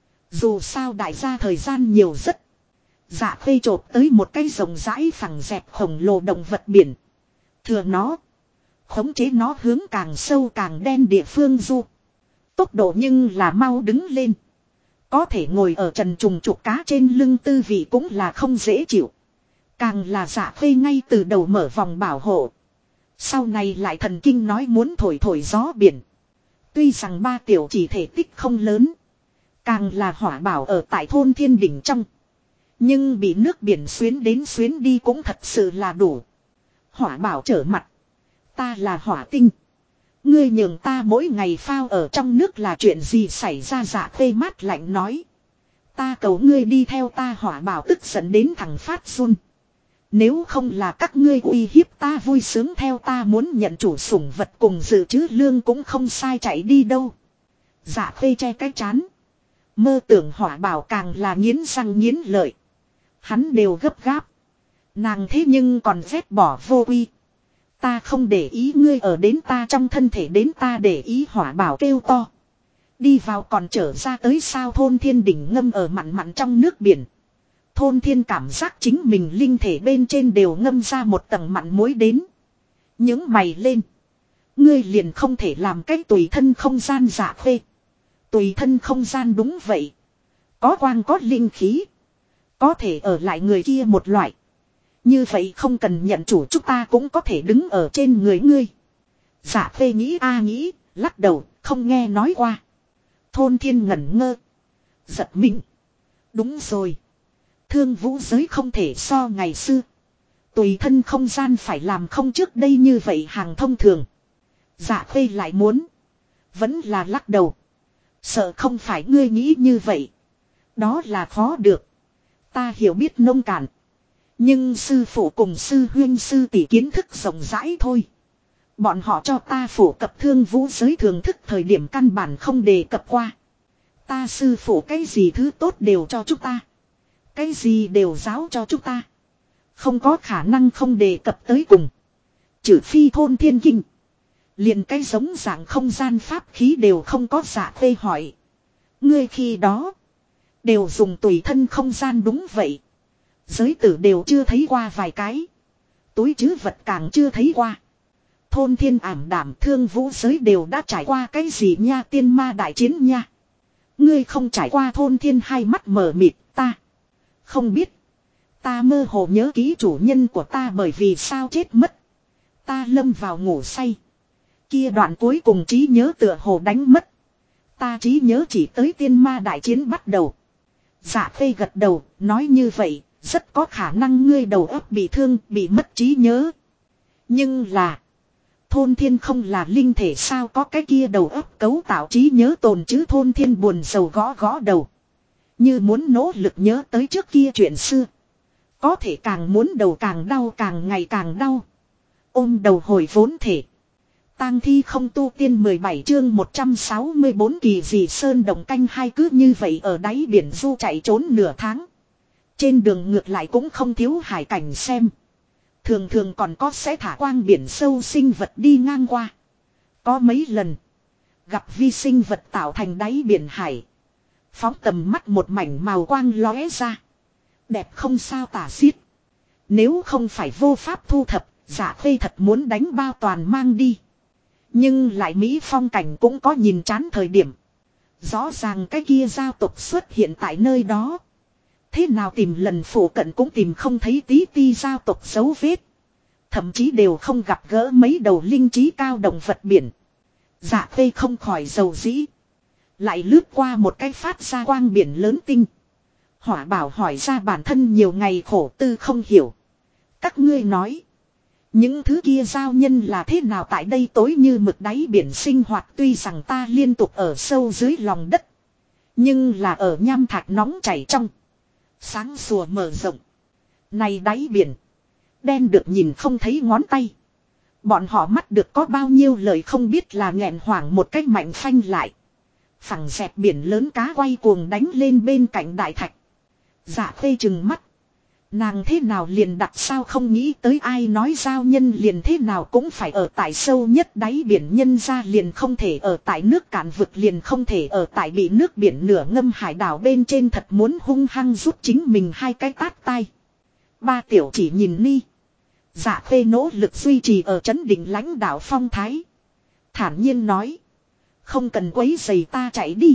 Dù sao đại gia thời gian nhiều rất. Dạ Khê chộp tới một cái rồng rãi phẳng dẹp khổng lồ động vật biển. Thừa nó. Khống chế nó hướng càng sâu càng đen địa phương du. Tốc độ nhưng là mau đứng lên. Có thể ngồi ở trần trùng trục cá trên lưng tư vị cũng là không dễ chịu. Càng là Dạ Khê ngay từ đầu mở vòng bảo hộ. Sau này lại thần kinh nói muốn thổi thổi gió biển. Tuy rằng ba tiểu chỉ thể tích không lớn. Càng là hỏa bảo ở tại thôn thiên đỉnh trong. Nhưng bị nước biển xuyến đến xuyến đi cũng thật sự là đủ. Hỏa bảo trở mặt. Ta là hỏa tinh. Ngươi nhường ta mỗi ngày phao ở trong nước là chuyện gì xảy ra? Dạ Khê mát lạnh nói. Ta cầu ngươi đi theo ta. Hỏa bảo tức giận đến thằng phát run. Nếu không là các ngươi uy hiếp ta vui sướng theo ta, muốn nhận chủ sủng vật cùng dự trữ lương cũng không sai, chạy đi đâu. Dạ Khê che cái chán. Mơ tưởng hỏa bảo càng là nghiến răng nghiến lợi. Hắn đều gấp gáp. Nàng thế nhưng còn vét bỏ vô quy. Ta không để ý ngươi ở đến ta trong thân thể, đến ta để ý. Hỏa bảo kêu to. Đi vào còn trở ra tới sao? Thôn thiên đỉnh ngâm ở mặn mặn trong nước biển. Thôn thiên cảm giác chính mình linh thể bên trên đều ngâm ra một tầng mặn muối đến. Những mày lên. Ngươi liền không thể làm cách tùy thân không gian? Dạ Khê. Tùy thân không gian đúng vậy. Có quang có linh khí. Có thể ở lại người kia một loại. Như vậy không cần nhận chủ, chúng ta cũng có thể đứng ở trên người ngươi. Dạ Khê nghĩ a nghĩ, lắc đầu, không nghe nói qua. Thôn thiên ngẩn ngơ. Giật mình. Đúng rồi. Thương vũ giới không thể so ngày xưa. Tùy thân không gian phải làm không trước đây như vậy hàng thông thường. Dạ Khê lại muốn. Vẫn là lắc đầu. Sợ không phải ngươi nghĩ như vậy. Đó là khó được. Ta hiểu biết nông cạn. Nhưng sư phụ cùng sư huyên sư tỷ kiến thức rộng rãi thôi. Bọn họ cho ta phổ cập thương vũ giới thường thức thời điểm căn bản không đề cập qua. Ta sư phụ cái gì thứ tốt đều cho chúng ta. Cái gì đều giáo cho chúng ta. Không có khả năng không đề cập tới cùng. Trừ phi thôn thiên kinh. Liền cái giống dạng không gian pháp khí đều không có. Dạ Khê hỏi. Ngươi khi đó. Đều dùng tùy thân không gian đúng vậy. Giới tử đều chưa thấy qua vài cái. Túi trữ vật càng chưa thấy qua. Thôn thiên ảm đảm thương vũ giới đều đã trải qua cái gì nha? Tiên ma đại chiến nha. Ngươi không trải qua? Thôn thiên hai mắt mở mịt. Ta không biết. Ta mơ hồ nhớ ký chủ nhân của ta bởi vì sao chết mất. Ta lâm vào ngủ say. Kia đoạn cuối cùng trí nhớ tựa hồ đánh mất. Ta trí nhớ chỉ tới tiên ma đại chiến bắt đầu. Dạ Khê gật đầu, nói như vậy, rất có khả năng ngươi đầu óc bị thương, bị mất trí nhớ. Nhưng là, Thôn thiên không là linh thể sao, có cái kia đầu óc cấu tạo trí nhớ tồn chứ. Thôn thiên buồn rầu gõ gõ đầu. Như muốn nỗ lực nhớ tới trước kia chuyện xưa. Có thể càng muốn đầu càng đau, càng ngày càng đau. Ôm đầu hồi vốn thể. Tang thi không tu tiên 17 chương 164 kỳ dị sơn đồng canh hai, cứ như vậy ở đáy biển du chạy trốn nửa tháng. Trên đường ngược lại cũng không thiếu hải cảnh xem. Thường thường còn có sẽ thả quang biển sâu sinh vật đi ngang qua. Có mấy lần gặp vi sinh vật tạo thành đáy biển hải. Phóng tầm mắt một mảnh màu quang lóe ra. Đẹp không sao tả xiết. Nếu không phải vô pháp thu thập, Dạ Khê thật muốn đánh bao toàn mang đi. Nhưng lại Mỹ phong cảnh cũng có nhìn chán thời điểm. Rõ ràng cái kia giao tục xuất hiện tại nơi đó. Thế nào tìm lần phủ cận cũng tìm không thấy tí ti giao tục dấu vết. Thậm chí đều không gặp gỡ mấy đầu linh trí cao động vật biển. Dạ Khê không khỏi dầu dĩ. Lại lướt qua một cái phát ra quang biển lớn tinh. Hỏa Bảo hỏi ra bản thân nhiều ngày khổ tư không hiểu. Các ngươi nói. Những thứ kia giao nhân là thế nào tại đây tối như mực đáy biển sinh hoạt, tuy rằng ta liên tục ở sâu dưới lòng đất. Nhưng là ở nham thạch nóng chảy trong. Sáng sủa mở rộng. Này đáy biển. Đen được nhìn không thấy ngón tay. Bọn họ mắt được có bao nhiêu lời không biết là nghẹn hoảng một cách mạnh phanh lại. Phẳng dẹp biển lớn cá quay cuồng đánh lên bên cạnh đại thạch. Dạ Khê trừng mắt. Nàng thế nào liền đặt sao không nghĩ tới, ai nói giao nhân liền thế nào cũng phải ở tại sâu nhất đáy biển, nhân ra liền không thể ở tại nước cạn vực, liền không thể ở tại bị nước biển nửa ngâm hải đảo bên trên, thật muốn hung hăng rút chính mình hai cái tát tai. Ba tiểu chỉ nhìn Ni. Dạ Khê nỗ lực duy trì ở trấn định lãnh đạo phong thái. Thản nhiên nói. Không cần quấy giày ta chạy đi.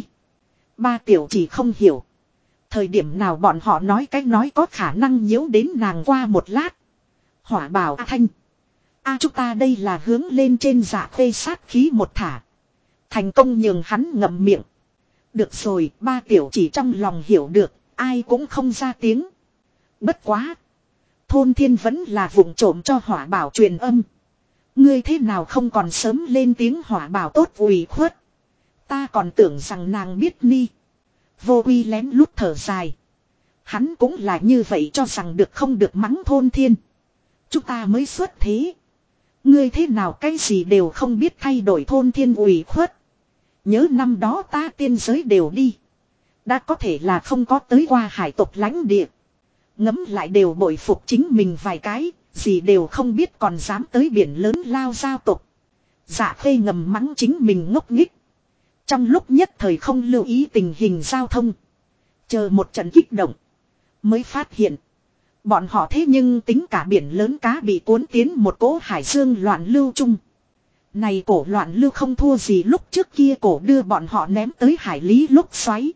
Ba tiểu chỉ không hiểu. Thời điểm nào bọn họ nói cách nói có khả năng nhiễu đến nàng, qua một lát. Hỏa Bảo Thanh. Chúng ta đây là hướng lên trên. Dạ Khê sát khí một thả. Thành công nhường hắn ngậm miệng. Được rồi, ba tiểu chỉ trong lòng hiểu được, ai cũng không ra tiếng. Bất quá. Thôn thiên vẫn là vụng trộm cho Hỏa Bảo truyền âm. Ngươi thế nào không còn sớm lên tiếng. Hỏa Bảo tốt ủy khuất. Ta còn tưởng rằng nàng biết Ni. Vô Quy lén lút thở dài. Hắn cũng là như vậy, cho rằng được không được mắng thôn thiên. Chúng ta mới xuất thế. Ngươi thế nào cái gì đều không biết, thay đổi thôn thiên ủy khuất. Nhớ năm đó ta tiên giới đều đi. Đã có thể là không có tới qua hải tộc lãnh địa. Ngấm lại đều bội phục chính mình vài cái. Gì đều không biết còn dám tới biển lớn lao giao tộc. Dạ Khê ngầm mắng chính mình ngốc nghích. Trong lúc nhất thời không lưu ý tình hình giao thông. Chờ một trận kích động. Mới phát hiện. Bọn họ thế nhưng tính cả biển lớn cá bị cuốn tiến một cỗ hải dương loạn lưu chung. Này cổ loạn lưu không thua gì lúc trước kia cổ đưa bọn họ ném tới hải lý lúc xoáy.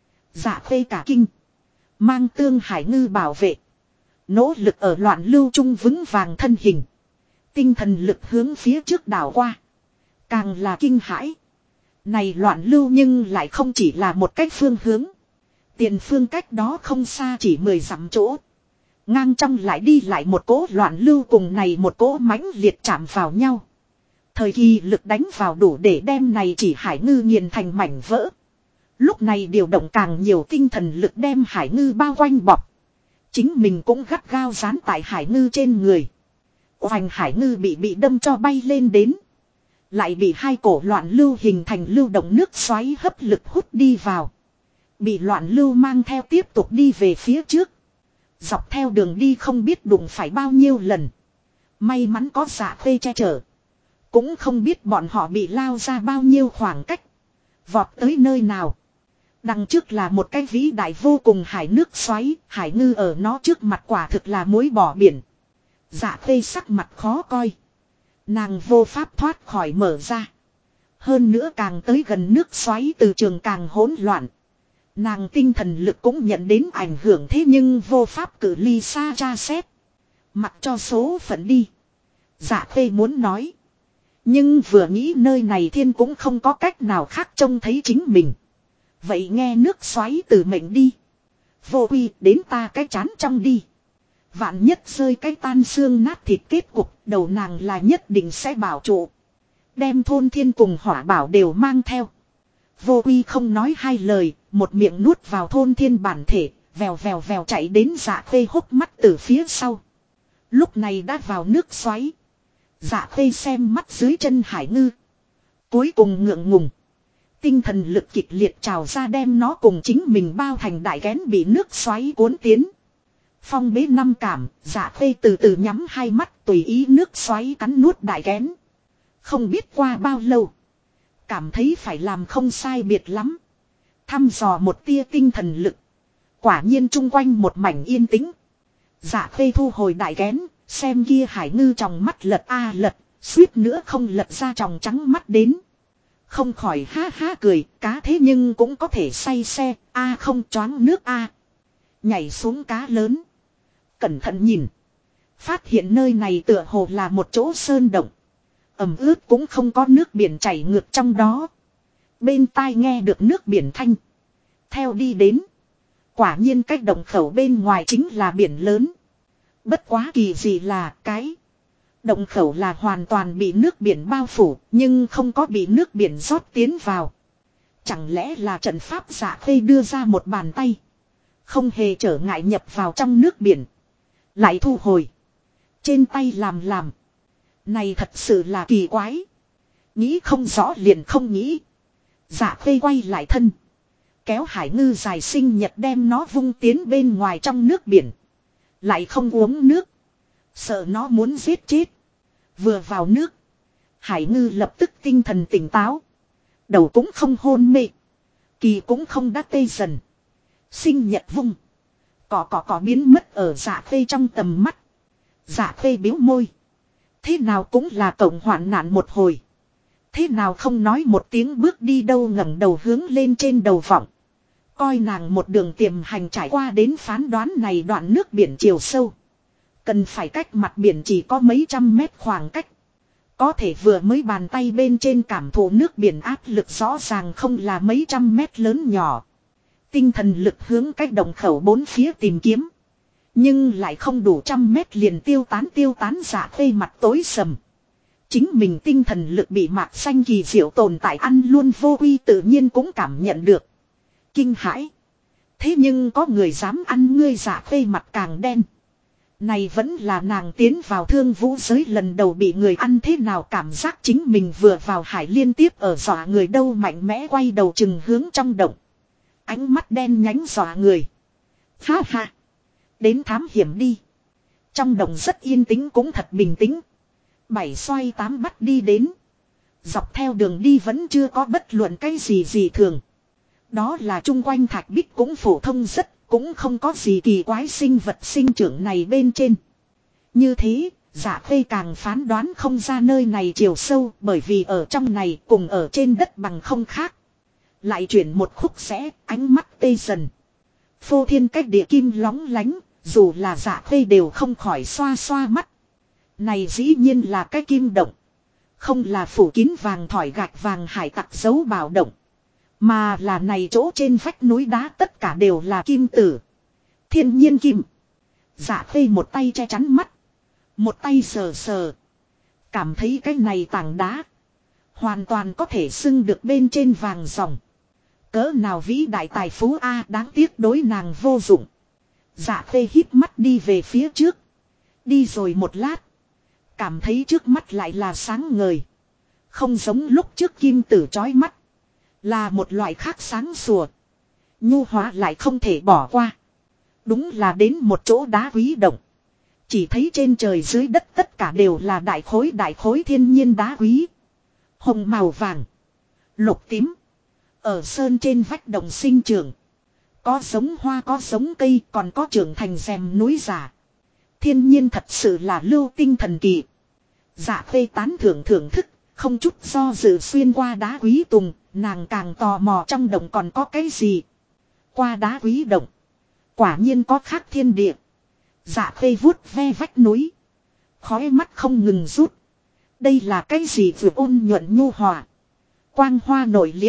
Dạ Khê cả kinh. Mang tương hải ngư bảo vệ. Nỗ lực ở loạn lưu chung vững vàng thân hình. Tinh thần lực hướng phía trước đảo qua. Càng là kinh hãi. Này loạn lưu nhưng lại không chỉ là một cách phương hướng. Tiền phương cách đó không xa chỉ 10 dặm chỗ. Ngang trong lại đi lại một cỗ loạn lưu, cùng này một cỗ mãnh liệt chạm vào nhau. Thời kỳ lực đánh vào đủ để đem này chỉ hải ngư nghiền thành mảnh vỡ. Lúc này điều động càng nhiều tinh thần lực đem hải ngư bao quanh bọc. Chính mình cũng gắt gao dán tại hải ngư trên người. Oanh, hải ngư bị đâm cho bay lên đến. Lại bị hai cổ loạn lưu hình thành lưu động nước xoáy hấp lực hút đi vào. Bị loạn lưu mang theo tiếp tục đi về phía trước. Dọc theo đường đi không biết đụng phải bao nhiêu lần. May mắn có Dạ Khê che chở. Cũng không biết bọn họ bị lao ra bao nhiêu khoảng cách. Vọt tới nơi nào. Đằng trước là một cái vĩ đại vô cùng hải nước xoáy. Hải ngư ở nó trước mặt quả thực là muối bỏ biển. Dạ Khê sắc mặt khó coi. Nàng vô pháp thoát khỏi mở ra. Hơn nữa càng tới gần nước xoáy từ trường càng hỗn loạn. Nàng tinh thần lực cũng nhận đến ảnh hưởng, thế nhưng vô pháp cử ly xa tra xét. Mặc cho số phận đi. Dạ Khê muốn nói. Nhưng vừa nghĩ nơi này thiên cũng không có cách nào khác trông thấy chính mình. Vậy nghe nước xoáy từ mệnh đi. Vô Quy, đến ta cái chán trong đi. Vạn nhất rơi cái tan xương nát thịt kết cục, đầu nàng là nhất định sẽ bảo trụ. Đem thôn thiên cùng hỏa bảo đều mang theo. Vô Uy không nói hai lời, một miệng nuốt vào thôn thiên bản thể, vèo vèo vèo chạy đến Dạ Khê hốc mắt từ phía sau. Lúc này đã vào nước xoáy. Dạ Khê xem mắt dưới chân Hải Ngư. Cuối cùng ngượng ngùng. Tinh thần lực kịch liệt trào ra đem nó cùng chính mình bao thành đại kén bị nước xoáy cuốn tiến. Phong bế năm cảm, Dạ Khê từ từ nhắm hai mắt tùy ý nước xoáy cắn nuốt đại kén. Không biết qua bao lâu. Cảm thấy phải làm không sai biệt lắm. Thăm dò một tia tinh thần lực. Quả nhiên chung quanh một mảnh yên tĩnh. Dạ Khê thu hồi đại kén, xem kia Hải Ngư trong mắt lật a lật, suýt nữa không lật ra tròng trắng mắt đến. Không khỏi ha ha cười, cá thế nhưng cũng có thể say xe, a không choáng nước a. Nhảy xuống cá lớn. Cẩn thận nhìn. Phát hiện nơi này tựa hồ là một chỗ sơn động. Ẩm ướt cũng không có nước biển chảy ngược trong đó. Bên tai nghe được nước biển thanh. Theo đi đến. Quả nhiên cách động khẩu bên ngoài chính là biển lớn. Bất quá kỳ gì là cái. Động khẩu là hoàn toàn bị nước biển bao phủ. Nhưng không có bị nước biển rót tiến vào. Chẳng lẽ là trận pháp Dạ Khê đưa ra một bàn tay. Không hề trở ngại nhập vào trong nước biển. Lại thu hồi. Trên tay làm. Này thật sự là kỳ quái. Nghĩ không rõ liền không nghĩ. Dạ Khê quay lại thân. Kéo Hải Ngư dài sinh nhật đem nó vung tiến bên ngoài trong nước biển. Lại không uống nước. Sợ nó muốn giết chết. Vừa vào nước. Hải Ngư lập tức tinh thần tỉnh táo. Đầu cũng không hôn mê. Kỳ cũng không đã tê dần. Sinh nhật vung. Cỏ biến mất ở Dạ Khê trong tầm mắt. Dạ Khê biếu môi. Thế nào cũng là cộng hoạn nạn một hồi. Thế nào không nói một tiếng bước đi đâu ngẩng đầu hướng lên trên đầu vọng. Coi nàng một đường tiềm hành trải qua đến phán đoán này đoạn nước biển chiều sâu. Cần phải cách mặt biển chỉ có mấy trăm mét khoảng cách. Có thể vừa mới bàn tay bên trên cảm thụ nước biển áp lực rõ ràng không là mấy trăm mét lớn nhỏ. Tinh thần lực hướng cách đồng khẩu bốn phía tìm kiếm. Nhưng lại không đủ trăm mét liền tiêu tán Dạ Khê mặt tối sầm. Chính mình tinh thần lực bị mạc xanh kỳ diệu tồn tại ăn luôn Vô Uy tự nhiên cũng cảm nhận được. Kinh hãi. Thế nhưng có người dám ăn ngươi Dạ Khê mặt càng đen. Này vẫn là nàng tiến vào thương vũ giới lần đầu bị người ăn thế nào cảm giác chính mình vừa vào hải liên tiếp ở dọa người đâu mạnh mẽ quay đầu chừng hướng trong động. Ánh mắt đen nhánh dọa người. Ha ha. Đến thám hiểm đi. Trong động rất yên tĩnh cũng thật bình tĩnh. 7 xoay 8 bắt đi đến. Dọc theo đường đi vẫn chưa có bất luận cái gì thường. Đó là chung quanh thạch bích cũng phổ thông rất, cũng không có gì kỳ quái sinh vật sinh trưởng này bên trên. Như thế, Dạ Khê càng phán đoán không ra nơi này chiều sâu bởi vì ở trong này cùng ở trên đất bằng không khác. Lại chuyển một khúc rẽ, ánh mắt tê dần. Phô thiên cách địa kim lóng lánh, dù là Dạ Khê đều không khỏi xoa xoa mắt. Này dĩ nhiên là cái kim động. Không là phủ kín vàng thỏi gạch vàng hải tặc dấu bảo động. Mà là này chỗ trên vách núi đá tất cả đều là kim tử. Thiên nhiên kim. Dạ Khê một tay che chắn mắt. Một tay sờ. Cảm thấy cái này tảng đá. Hoàn toàn có thể xưng được bên trên vàng ròng. Cỡ nào vĩ đại tài phú a đáng tiếc đối nàng vô dụng. Dạ Khê híp mắt đi về phía trước. Đi rồi một lát. Cảm thấy trước mắt lại là sáng ngời. Không giống lúc trước kim tử chói mắt. Là một loại khác sáng sủa. Nhu hóa lại không thể bỏ qua. Đúng là đến một chỗ đá quý động. Chỉ thấy trên trời dưới đất tất cả đều là đại khối thiên nhiên đá quý. Hồng màu vàng. Lục tím. Ở sơn trên vách đồng sinh trưởng. Có giống hoa có giống cây còn có trưởng thành rèm núi giả. Thiên nhiên thật sự là lưu tinh thần kỳ. Dạ Khê tán thưởng thưởng thức. Không chút do dự xuyên qua đá quý tùng. Nàng càng tò mò trong động còn có cái gì. Qua đá quý động. Quả nhiên có khác thiên địa. Dạ Khê vuốt ve vách núi. Khói mắt không ngừng rút. Đây là cái gì vừa ôn nhuận nhu hòa. Quang hoa nổi liếm.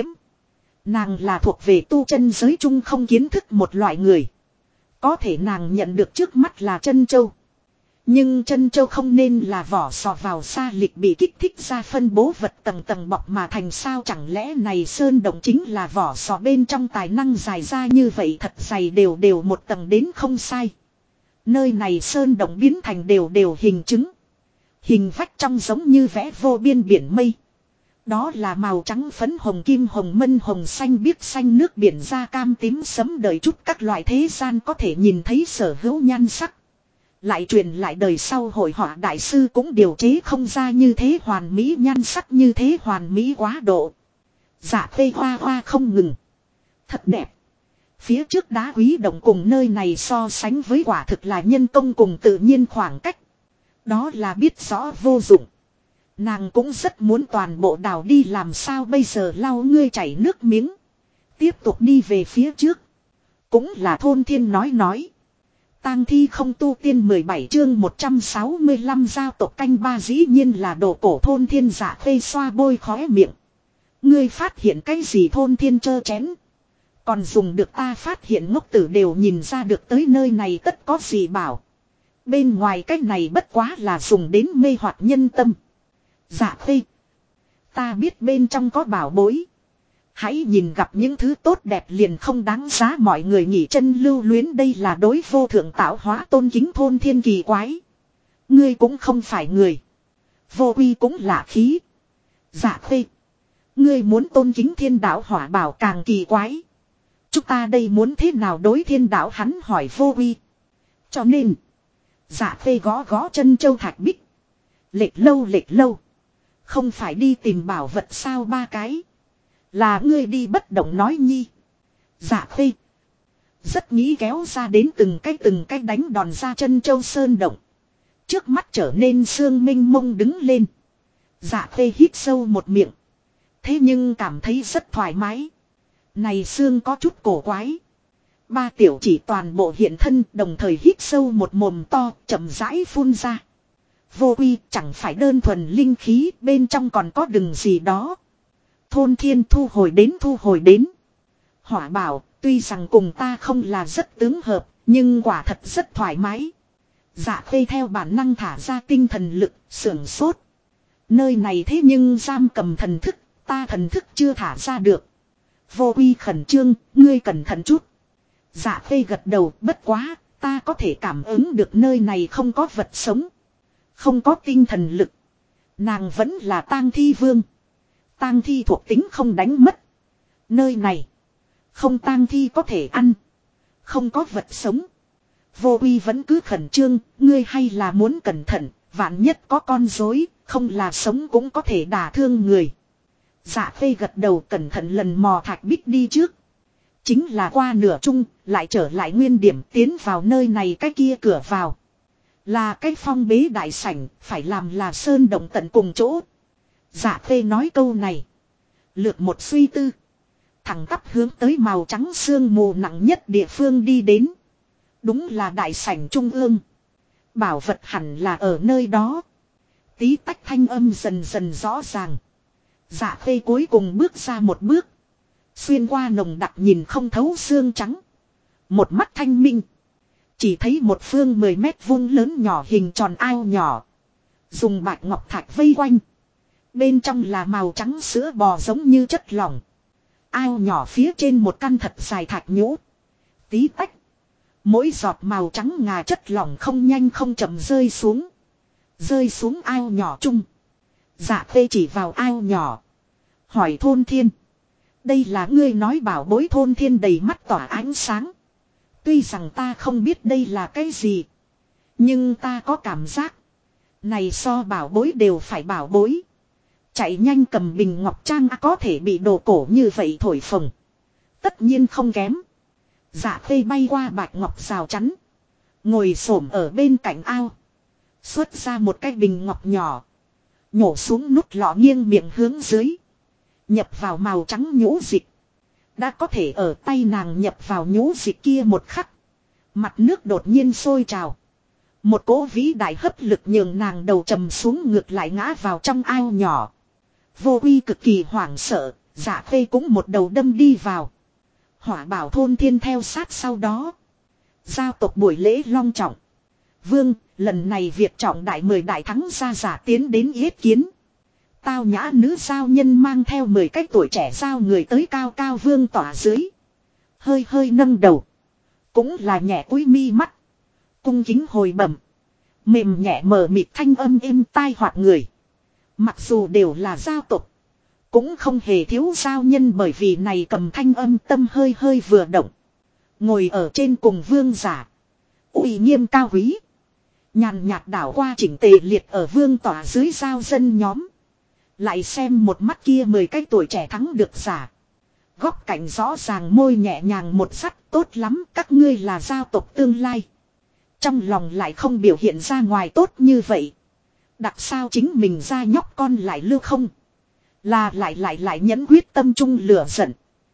Nàng là thuộc về tu chân giới chung không kiến thức một loại người. Có thể nàng nhận được trước mắt là chân châu. Nhưng chân châu không nên là vỏ sò vào xa lịch bị kích thích ra phân bố vật tầng tầng bọc mà thành sao, chẳng lẽ này sơn động chính là vỏ sò bên trong tài năng dài ra như vậy, thật dày đều đều một tầng đến không sai. Nơi này sơn động biến thành đều đều hình chứng. Hình vách trong giống như vẽ vô biên biển mây. Đó là màu trắng phấn hồng kim hồng mân hồng xanh biếc xanh nước biển da cam tím sẫm đời chút các loại thế gian có thể nhìn thấy sở hữu nhan sắc. Lại truyền lại đời sau hội họa đại sư cũng điều chế không ra như thế hoàn mỹ nhan sắc, như thế hoàn mỹ quá độ. Dạ cây hoa hoa không ngừng. Thật đẹp. Phía trước đá quý động cùng nơi này so sánh với quả thực là nhân công cùng tự nhiên khoảng cách. Đó là biết rõ vô dụng. Nàng cũng rất muốn toàn bộ đào đi, làm sao bây giờ, lau ngươi chảy nước miếng. Tiếp tục đi về phía trước. Cũng là thôn thiên nói. Tang thi không tu tiên 17 chương 165 giao tộc canh ba, dĩ nhiên là đồ cổ. Thôn thiên dạ khê xoa bôi khóe miệng. Ngươi phát hiện cái gì? Thôn thiên chơ chén. Còn dùng được ta phát hiện, ngốc tử đều nhìn ra được tới nơi này tất có gì bảo. Bên ngoài cái này bất quá là dùng đến mê hoặc nhân tâm. Dạ khê. Ta biết bên trong có bảo bối. Hãy nhìn gặp những thứ tốt đẹp liền không đáng giá mọi người nghỉ chân lưu luyến, đây là đối vô thượng tạo hóa tôn kính. Thôn thiên kỳ quái. Ngươi cũng không phải người. Vô uy cũng là khí. Dạ khê. Ngươi muốn tôn kính thiên đạo hỏa bảo càng kỳ quái. Chúng ta đây muốn thế nào đối thiên đạo, hắn hỏi vô uy. Cho nên. Dạ khê gõ gõ chân châu thạch bích. Lệch lâu. Không phải đi tìm bảo vật sao? Ba cái. Là ngươi đi bất động nói nhi. Dạ khê. Rất nghĩ kéo ra đến từng cái đánh đòn ra chân châu sơn động. Trước mắt trở nên sương minh mông đứng lên. Dạ khê hít sâu một miệng. Thế nhưng cảm thấy rất thoải mái. Này xương có chút cổ quái. Ba tiểu chỉ toàn bộ hiện thân, đồng thời hít sâu một mồm to, chậm rãi phun ra. Vô uy, chẳng phải đơn thuần linh khí, bên trong còn có đừng gì đó. Thôn thiên thu hồi đến. Hỏa bảo, tuy rằng cùng ta không là rất tướng hợp, nhưng quả thật rất thoải mái. Dạ khê theo bản năng thả ra tinh thần lực, sưởng sốt. Nơi này thế nhưng giam cầm thần thức, ta thần thức chưa thả ra được. Vô uy khẩn trương, ngươi cẩn thận chút. Dạ khê gật đầu, bất quá, ta có thể cảm ứng được nơi này không có vật sống. Không có tinh thần lực. Nàng vẫn là tang thi vương. Tang thi thuộc tính không đánh mất. Nơi này. Không tang thi có thể ăn. Không có vật sống. Vô uy vẫn cứ khẩn trương. Ngươi hay là muốn cẩn thận. Vạn nhất có con rối. Không là sống cũng có thể đả thương người. Dạ khê gật đầu, cẩn thận lần mò thạch bích đi trước. Chính là qua nửa chung. Lại trở lại nguyên điểm, tiến vào nơi này cái kia cửa vào. Là cái phong bế đại sảnh, phải làm là sơn động tận cùng chỗ. Dạ khê nói câu này. Lược một suy tư. Thẳng tắp hướng tới màu trắng sương mù nặng nhất địa phương đi đến. Đúng là đại sảnh trung ương. Bảo vật hẳn là ở nơi đó. Tí tách thanh âm dần dần rõ ràng. Dạ khê cuối cùng bước ra một bước. Xuyên qua nồng đặc nhìn không thấu xương trắng. Một mắt thanh minh. Chỉ thấy một phương 10 mét vuông lớn nhỏ hình tròn ao nhỏ. Dùng bạch ngọc thạch vây quanh. Bên trong là màu trắng sữa bò giống như chất lỏng. Ao nhỏ phía trên một căn thật dài thạch nhũ. Tí tách. Mỗi giọt màu trắng ngà chất lỏng không nhanh không chậm rơi xuống. Rơi xuống ao nhỏ chung. Dạ khê chỉ vào ao nhỏ. Hỏi thôn thiên. Đây là ngươi nói bảo bối? Thôn thiên đầy mắt tỏa ánh sáng. Tuy rằng ta không biết đây là cái gì. Nhưng ta có cảm giác. Này so bảo bối đều phải bảo bối. Chạy nhanh cầm bình ngọc trang có thể bị đồ cổ như vậy thổi phồng. Tất nhiên không kém. Dạ khê bay qua bạch ngọc rào chắn. Ngồi xổm ở bên cạnh ao. Xuất ra một cái bình ngọc nhỏ. Nhổ xuống nút lọ, nghiêng miệng hướng dưới. Nhập vào màu trắng nhũ dịch. Đã có thể ở tay nàng nhập vào nhũ dịch kia một khắc. Mặt nước đột nhiên sôi trào. Một cỗ vĩ đại hấp lực nhường nàng đầu trầm xuống, ngược lại ngã vào trong ao nhỏ. Vô uy cực kỳ hoảng sợ, dạ khê cũng một đầu đâm đi vào. Hỏa bảo thôn thiên theo sát sau đó. Giao tộc buổi lễ long trọng. Vương, lần này việc trọng đại 10 đại thắng gia giả tiến đến yết kiến. Tao nhã nữ giao nhân mang theo 10 cái tuổi trẻ giao người tới cao cao vương tỏa dưới. Hơi hơi nâng đầu. Cũng là nhẹ cúi mi mắt. Cung kính hồi bẩm. Mềm nhẹ mờ mịt thanh âm êm tai hoạt người. Mặc dù đều là giao tục. Cũng không hề thiếu giao nhân bởi vì này cầm thanh âm tâm hơi hơi vừa động. Ngồi ở trên cùng vương giả. Uy nghiêm cao quý. Nhàn nhạt đảo qua chỉnh tề liệt ở vương tỏa dưới giao dân nhóm. Lại xem một mắt kia 10 cái tuổi trẻ thắng được giả. Góc cạnh rõ ràng môi nhẹ nhàng một sắt tốt lắm các ngươi là giao tộc tương lai. Trong lòng lại không biểu hiện ra ngoài tốt như vậy. Đặc sao chính mình ra nhóc con lại lưu không. Là lại nhẫn quyết tâm trung lửa giận.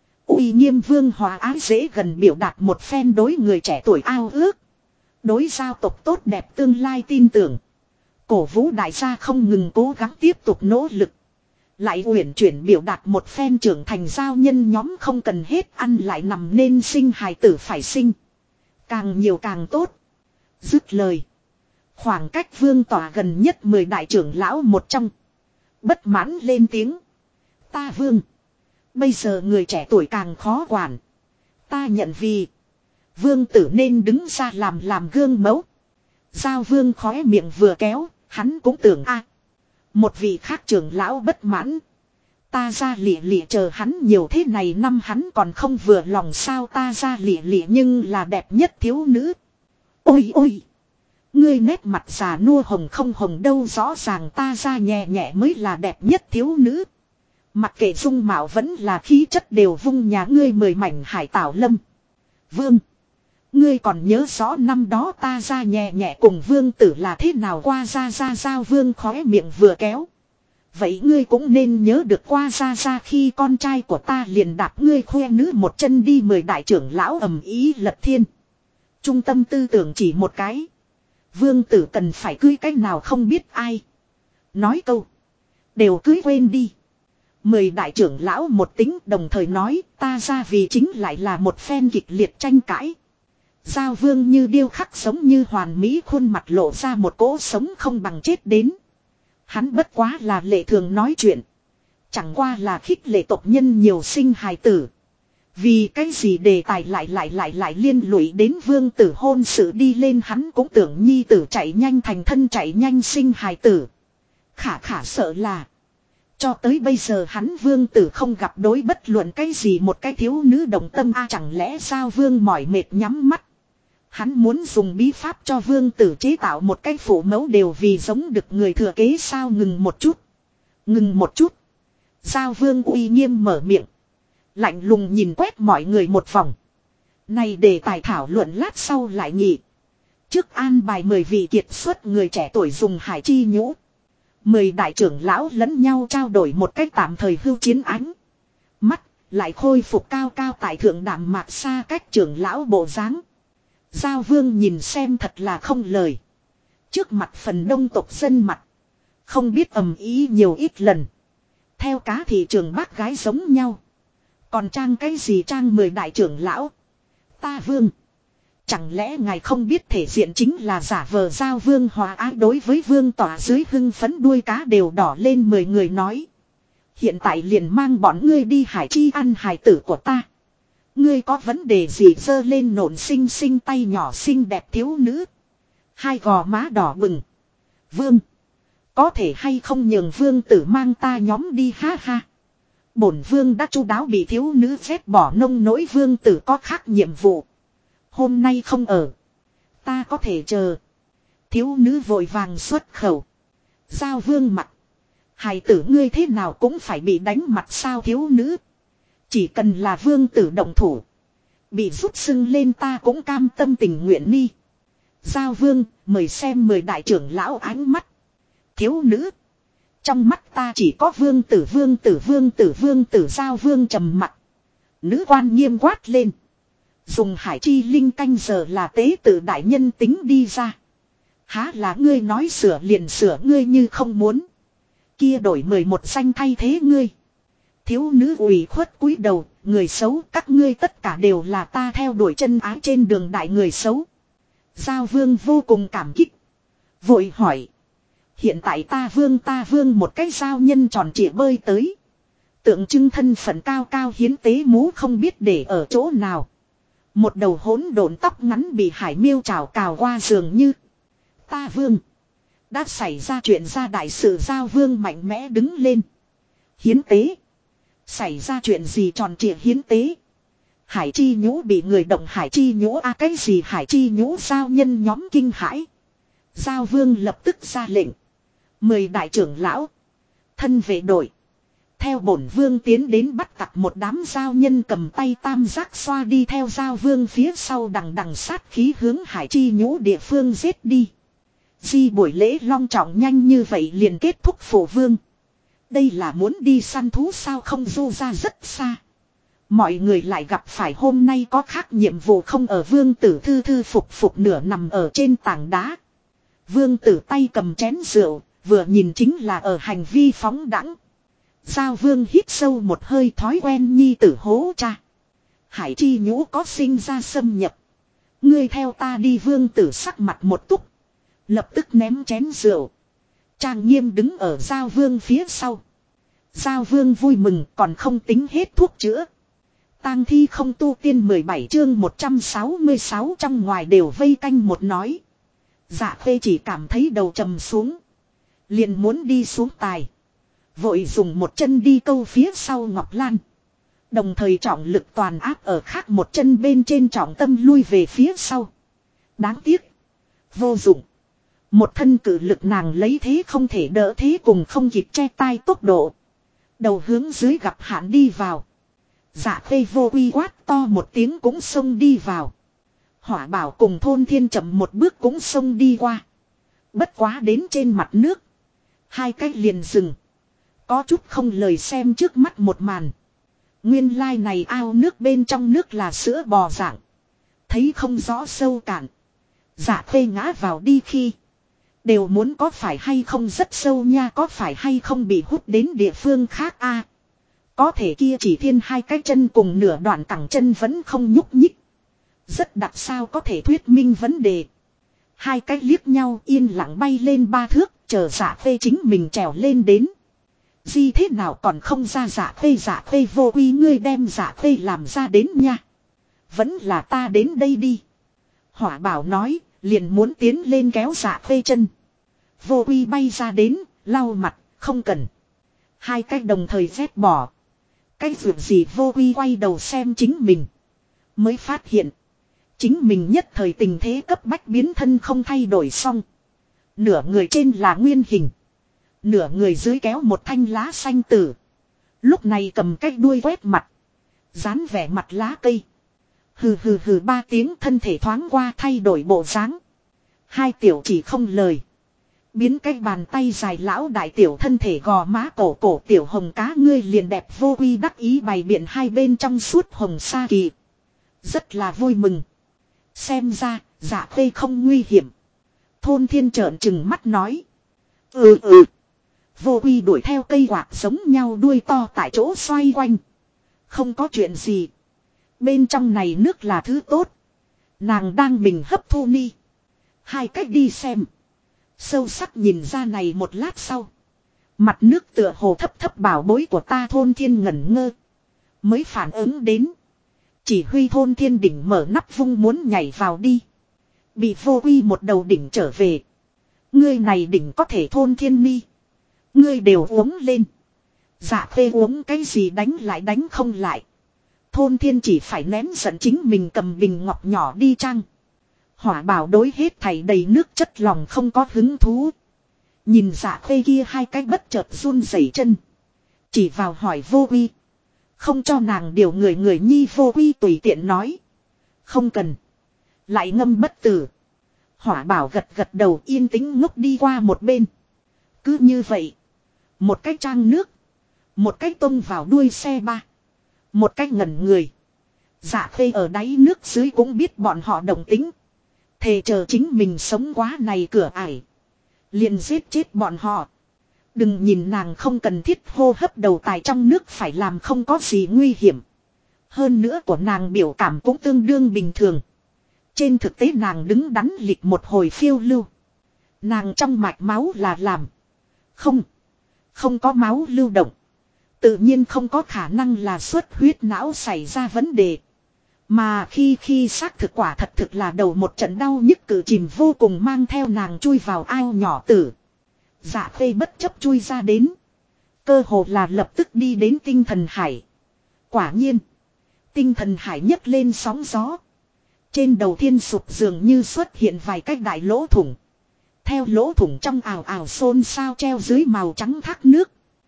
Uy nghiêm vương hòa ái dễ gần biểu đạt một phen đối người trẻ tuổi ao ước. Đối giao tộc tốt đẹp tương lai tin tưởng. Cổ vũ đại gia không ngừng cố gắng tiếp tục nỗ lực. Lại uyển chuyển biểu đạt một phen trưởng thành giao nhân nhóm không cần hết ăn lại nằm nên sinh hài tử phải sinh. Càng nhiều càng tốt. Dứt lời. Khoảng cách vương tỏa gần nhất 10 đại trưởng lão một trong. Bất mãn lên tiếng. Ta vương. Bây giờ người trẻ tuổi càng khó quản. Ta nhận vì. Vương tử nên đứng ra làm gương mẫu. Giao vương khóe miệng vừa kéo. Hắn cũng tưởng một vị khác trưởng lão bất mãn. Ta ra lịa lịa chờ hắn nhiều thế này năm hắn còn không vừa lòng sao ta ra lịa lịa nhưng là đẹp nhất thiếu nữ. Ôi ôi. Ngươi nét mặt già nua hồng không hồng đâu rõ ràng ta ra nhẹ nhẹ mới là đẹp nhất thiếu nữ. Mặc kệ dung mạo vẫn là khí chất đều vung nhà ngươi 10 mảnh hải tảo lâm. Vương. Ngươi còn nhớ rõ năm đó ta ra nhẹ nhẹ cùng vương tử là thế nào qua ra giao vương khóe miệng vừa kéo. Vậy ngươi cũng nên nhớ được qua ra khi con trai của ta liền đạp ngươi khoe nữ một chân đi 10 đại trưởng lão ầm ý lật thiên. Trung tâm tư tưởng chỉ một cái. Vương tử cần phải cưới cách nào không biết ai. Nói câu. Đều cưới quên đi. 10 đại trưởng lão một tính đồng thời nói ta ra vì chính lại là một phen kịch liệt tranh cãi. Giao vương như điêu khắc giống như hoàn mỹ khuôn mặt lộ ra một cỗ sống không bằng chết đến. Hắn bất quá là lệ thường nói chuyện. Chẳng qua là khích lệ tộc nhân nhiều sinh hài tử. Vì cái gì đề tài lại liên lụy đến vương tử hôn sự đi lên hắn cũng tưởng nhi tử chạy nhanh thành thân chạy nhanh sinh hài tử. Khả sợ là. Cho tới bây giờ hắn vương tử không gặp đối bất luận cái gì một cái thiếu nữ đồng tâm chẳng lẽ sao vương mỏi mệt nhắm mắt. Hắn muốn dùng bí pháp cho vương tử chế tạo một cái phụ mẫu đều vì giống được người thừa kế sao ngừng một chút. Ngừng một chút. Giao vương uy nghiêm mở miệng. Lạnh lùng nhìn quét mọi người một vòng. Này để tài thảo luận lát sau lại nhị. Trước an bài 10 vị kiệt xuất người trẻ tuổi dùng hải chi nhũ. 10 đại trưởng lão lẫn nhau trao đổi một cách tạm thời hưu chiến ánh. Mắt lại khôi phục cao cao tại thượng đạm mạc xa cách trưởng lão bộ dáng. Giao vương nhìn xem thật là không lời. Trước mặt phần đông tộc dân mặt. Không biết ầm ý nhiều ít lần. Theo cá thị trường bác gái giống nhau. Còn trang cái gì trang 10 đại trưởng lão. Ta vương. Chẳng lẽ ngài không biết thể diện chính là giả vờ giao vương hòa ái đối với vương tỏa dưới hưng phấn đuôi cá đều đỏ lên 10 người nói. Hiện tại liền mang bọn ngươi đi hải chi ăn hải tử của ta. Ngươi có vấn đề gì dơ lên nổn xinh xinh tay nhỏ xinh đẹp thiếu nữ. Hai gò má đỏ bừng. Vương. Có thể hay không nhường vương tử mang ta nhóm đi ha ha. Bổn vương đã chu đáo bị thiếu nữ phép bỏ nông nỗi vương tử có khác nhiệm vụ. Hôm nay không ở. Ta có thể chờ. Thiếu nữ vội vàng xuất khẩu. Giao vương mặt. Hài tử ngươi thế nào cũng phải bị đánh mặt sao thiếu nữ. Chỉ cần là vương tử động thủ. Bị rút sưng lên ta cũng cam tâm tình nguyện ni. Giao vương mời xem 10 đại trưởng lão ánh mắt. Thiếu nữ. Trong mắt ta chỉ có vương tử giao vương trầm mặt. Nữ quan nghiêm quát lên. Dùng hải chi linh canh giờ là tế tự đại nhân tính đi ra. Há là ngươi nói sửa liền sửa ngươi như không muốn. Kia đổi 11 danh thay thế ngươi. Thiếu nữ ủy khuất cúi đầu, người xấu các ngươi tất cả đều là ta theo đuổi chân ái trên đường đại người xấu. Giao Vương vô cùng cảm kích. Vội hỏi. Hiện tại ta vương một cái giao nhân tròn trịa bơi tới. Tượng trưng thân phận cao cao hiến tế mũ không biết để ở chỗ nào. Một đầu hỗn độn tóc ngắn bị hải miêu trào cào qua dường như. Ta vương. Đã xảy ra chuyện ra đại sự. Giao Vương mạnh mẽ đứng lên. Hiến tế. Xảy ra chuyện gì tròn trịa hiến tế. Hải chi nhũ bị người động hải chi nhũ cái gì hải chi nhũ giao nhân nhóm kinh hãi. Giao Vương lập tức ra lệnh. 10 đại trưởng lão. Thân vệ đội. Theo bổn vương tiến đến bắt tặc một đám giao nhân cầm tay tam giác xoa đi theo Giao Vương phía sau đằng sát khí hướng hải chi nhũ địa phương giết đi. Di buổi lễ long trọng nhanh như vậy liền kết thúc phổ vương. Đây là muốn đi săn thú sao không du ra rất xa. Mọi người lại gặp phải hôm nay có khác nhiệm vụ không ở vương tử thư phục nửa nằm ở trên tảng đá. Vương tử tay cầm chén rượu, vừa nhìn chính là ở hành vi phóng đãng. Giao Vương hít sâu một hơi thói quen nhi tử hố cha. Hải chi nhũ có sinh ra xâm nhập. Ngươi theo ta đi vương tử sắc mặt một túc. Lập tức ném chén rượu. Trang nghiêm đứng ở Giao Vương phía sau. Giao Vương vui mừng còn không tính hết thuốc chữa. Tang thi không tu tiên 17 chương 166 trong ngoài đều vây canh một nói. Dạ Khê chỉ cảm thấy đầu trầm xuống. Liền muốn đi xuống tài. Vội dùng một chân đi câu phía sau Ngọc Lan. Đồng thời trọng lực toàn áp ở khác một chân bên trên trọng tâm lui về phía sau. Đáng tiếc. Vô dụng. Một thân cử lực nàng lấy thế không thể đỡ thế cùng không kịp che tay tốc độ. Đầu hướng dưới gặp hạn đi vào. Dạ Khê vô uy quát to một tiếng cũng xông đi vào. Hỏa Bảo cùng Thôn Thiên chậm một bước cũng xông đi qua. Bất quá đến trên mặt nước. Hai cái liền dừng. Có chút không lời xem trước mắt một màn. Nguyên lai này ao nước bên trong nước là sữa bò dạng. Thấy không rõ sâu cạn. Dạ Khê ngã vào đi khi. Đều muốn có phải hay không rất sâu nha, có phải hay không bị hút đến địa phương khác a. Có thể kia chỉ thiên hai cái chân cùng nửa đoạn cẳng chân vẫn không nhúc nhích. Rất đặc sao có thể thuyết minh vấn đề. Hai cái liếc nhau yên lặng bay lên 3 thước, chờ Dạ Khê chính mình trèo lên đến. Gì thế nào còn không ra Dạ Khê vô uy ngươi đem Dạ Khê làm ra đến nha. Vẫn là ta đến đây đi. Hỏa Bảo nói, liền muốn tiến lên kéo Dạ Khê chân. Vô uy bay ra đến, lau mặt, không cần. Hai cái đồng thời vét bỏ. Cái việc gì vô uy quay đầu xem chính mình. Mới phát hiện. Chính mình nhất thời tình thế cấp bách biến thân không thay đổi xong. Nửa người trên là nguyên hình. Nửa người dưới kéo một thanh lá xanh tử. Lúc này cầm cái đuôi quét mặt. Dán vẻ mặt lá cây. Hừ hừ hừ 3 tiếng thân thể thoáng qua thay đổi bộ dáng. Hai tiểu chỉ không lời. Biến cái bàn tay dài lão đại tiểu thân thể gò má cổ tiểu hồng cá ngươi liền đẹp vô uy đắc ý bày biện hai bên trong suốt hồng sa kỳ. Rất là vui mừng. Xem ra, Dạ Khê không nguy hiểm. Thôn Thiên trợn trừng mắt nói. Vô uy đuổi theo cây quạt giống nhau đuôi to tại chỗ xoay quanh. Không có chuyện gì. Bên trong này nước là thứ tốt. Nàng đang mình hấp thu ni. Hai cách đi xem. Sâu sắc nhìn ra này một lát sau. Mặt nước tựa hồ thấp bảo bối của ta Thôn Thiên ngẩn ngơ. Mới phản ứng đến. Chỉ huy Thôn Thiên đỉnh mở nắp vung muốn nhảy vào đi. Bị vô uy một đầu đỉnh trở về. Ngươi này đỉnh có thể Thôn Thiên mi. Ngươi đều uống lên. Dạ Khê uống cái gì đánh lại đánh không lại. Thôn Thiên chỉ phải nén giận chính mình cầm bình ngọc nhỏ đi trăng. Hỏa Bảo đối hết thảy đầy nước chất lòng không có hứng thú. Nhìn Dạ Khê kia hai cái bất chợt run rẩy chân. Chỉ vào hỏi vô uy. Không cho nàng điều người nhi vô uy tùy tiện nói. Không cần. Lại ngâm bất tử. Hỏa Bảo gật đầu yên tĩnh ngốc đi qua một bên. Cứ như vậy. Một cái trang nước. Một cái tông vào đuôi xe ba. Một cái ngẩn người. Dạ Khê ở đáy nước dưới cũng biết bọn họ đồng tính. Thề chờ chính mình sống quá này cửa ải. Liền giết chết bọn họ. Đừng nhìn nàng không cần thiết hô hấp đầu tài trong nước phải làm không có gì nguy hiểm. Hơn nữa của nàng biểu cảm cũng tương đương bình thường. Trên thực tế nàng đứng đắn lịch một hồi phiêu lưu. Nàng trong mạch máu là làm. Không có máu lưu động. Tự nhiên không có khả năng là xuất huyết não xảy ra vấn đề. Mà khi xác thực quả thật thực là đầu một trận đau nhức cử chìm vô cùng mang theo nàng chui vào ao nhỏ tử. Dạ Khê bất chấp chui ra đến. Cơ hồ là lập tức đi đến tinh thần hải. Quả nhiên. Tinh thần hải nhấc lên sóng gió. Trên đầu thiên sụp dường như xuất hiện vài cái đại lỗ thủng. Theo lỗ thủng trong ào ào xôn xao treo dưới màu trắng thác nước.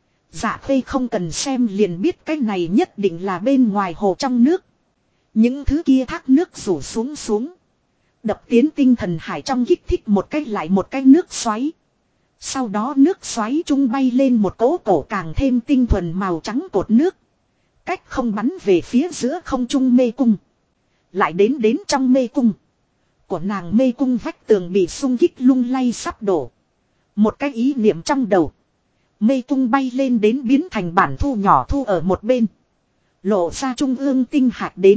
Dạ Khê không cần xem liền biết cái này nhất định là bên ngoài hồ trong nước. Những thứ kia thác nước rủ xuống. Đập tiến tinh thần hải trong kích thích một cái lại một cái nước xoáy. Sau đó nước xoáy trung bay lên một cỗ cổ càng thêm tinh thuần màu trắng cột nước. Cách không bắn về phía giữa không trung mê cung. Lại đến trong mê cung. Của nàng mê cung vách tường bị xung kích lung lay sắp đổ. Một cái ý niệm trong đầu. Mê cung bay lên đến biến thành bản thu nhỏ thu ở một bên. Lộ ra trung ương tinh hạch đến.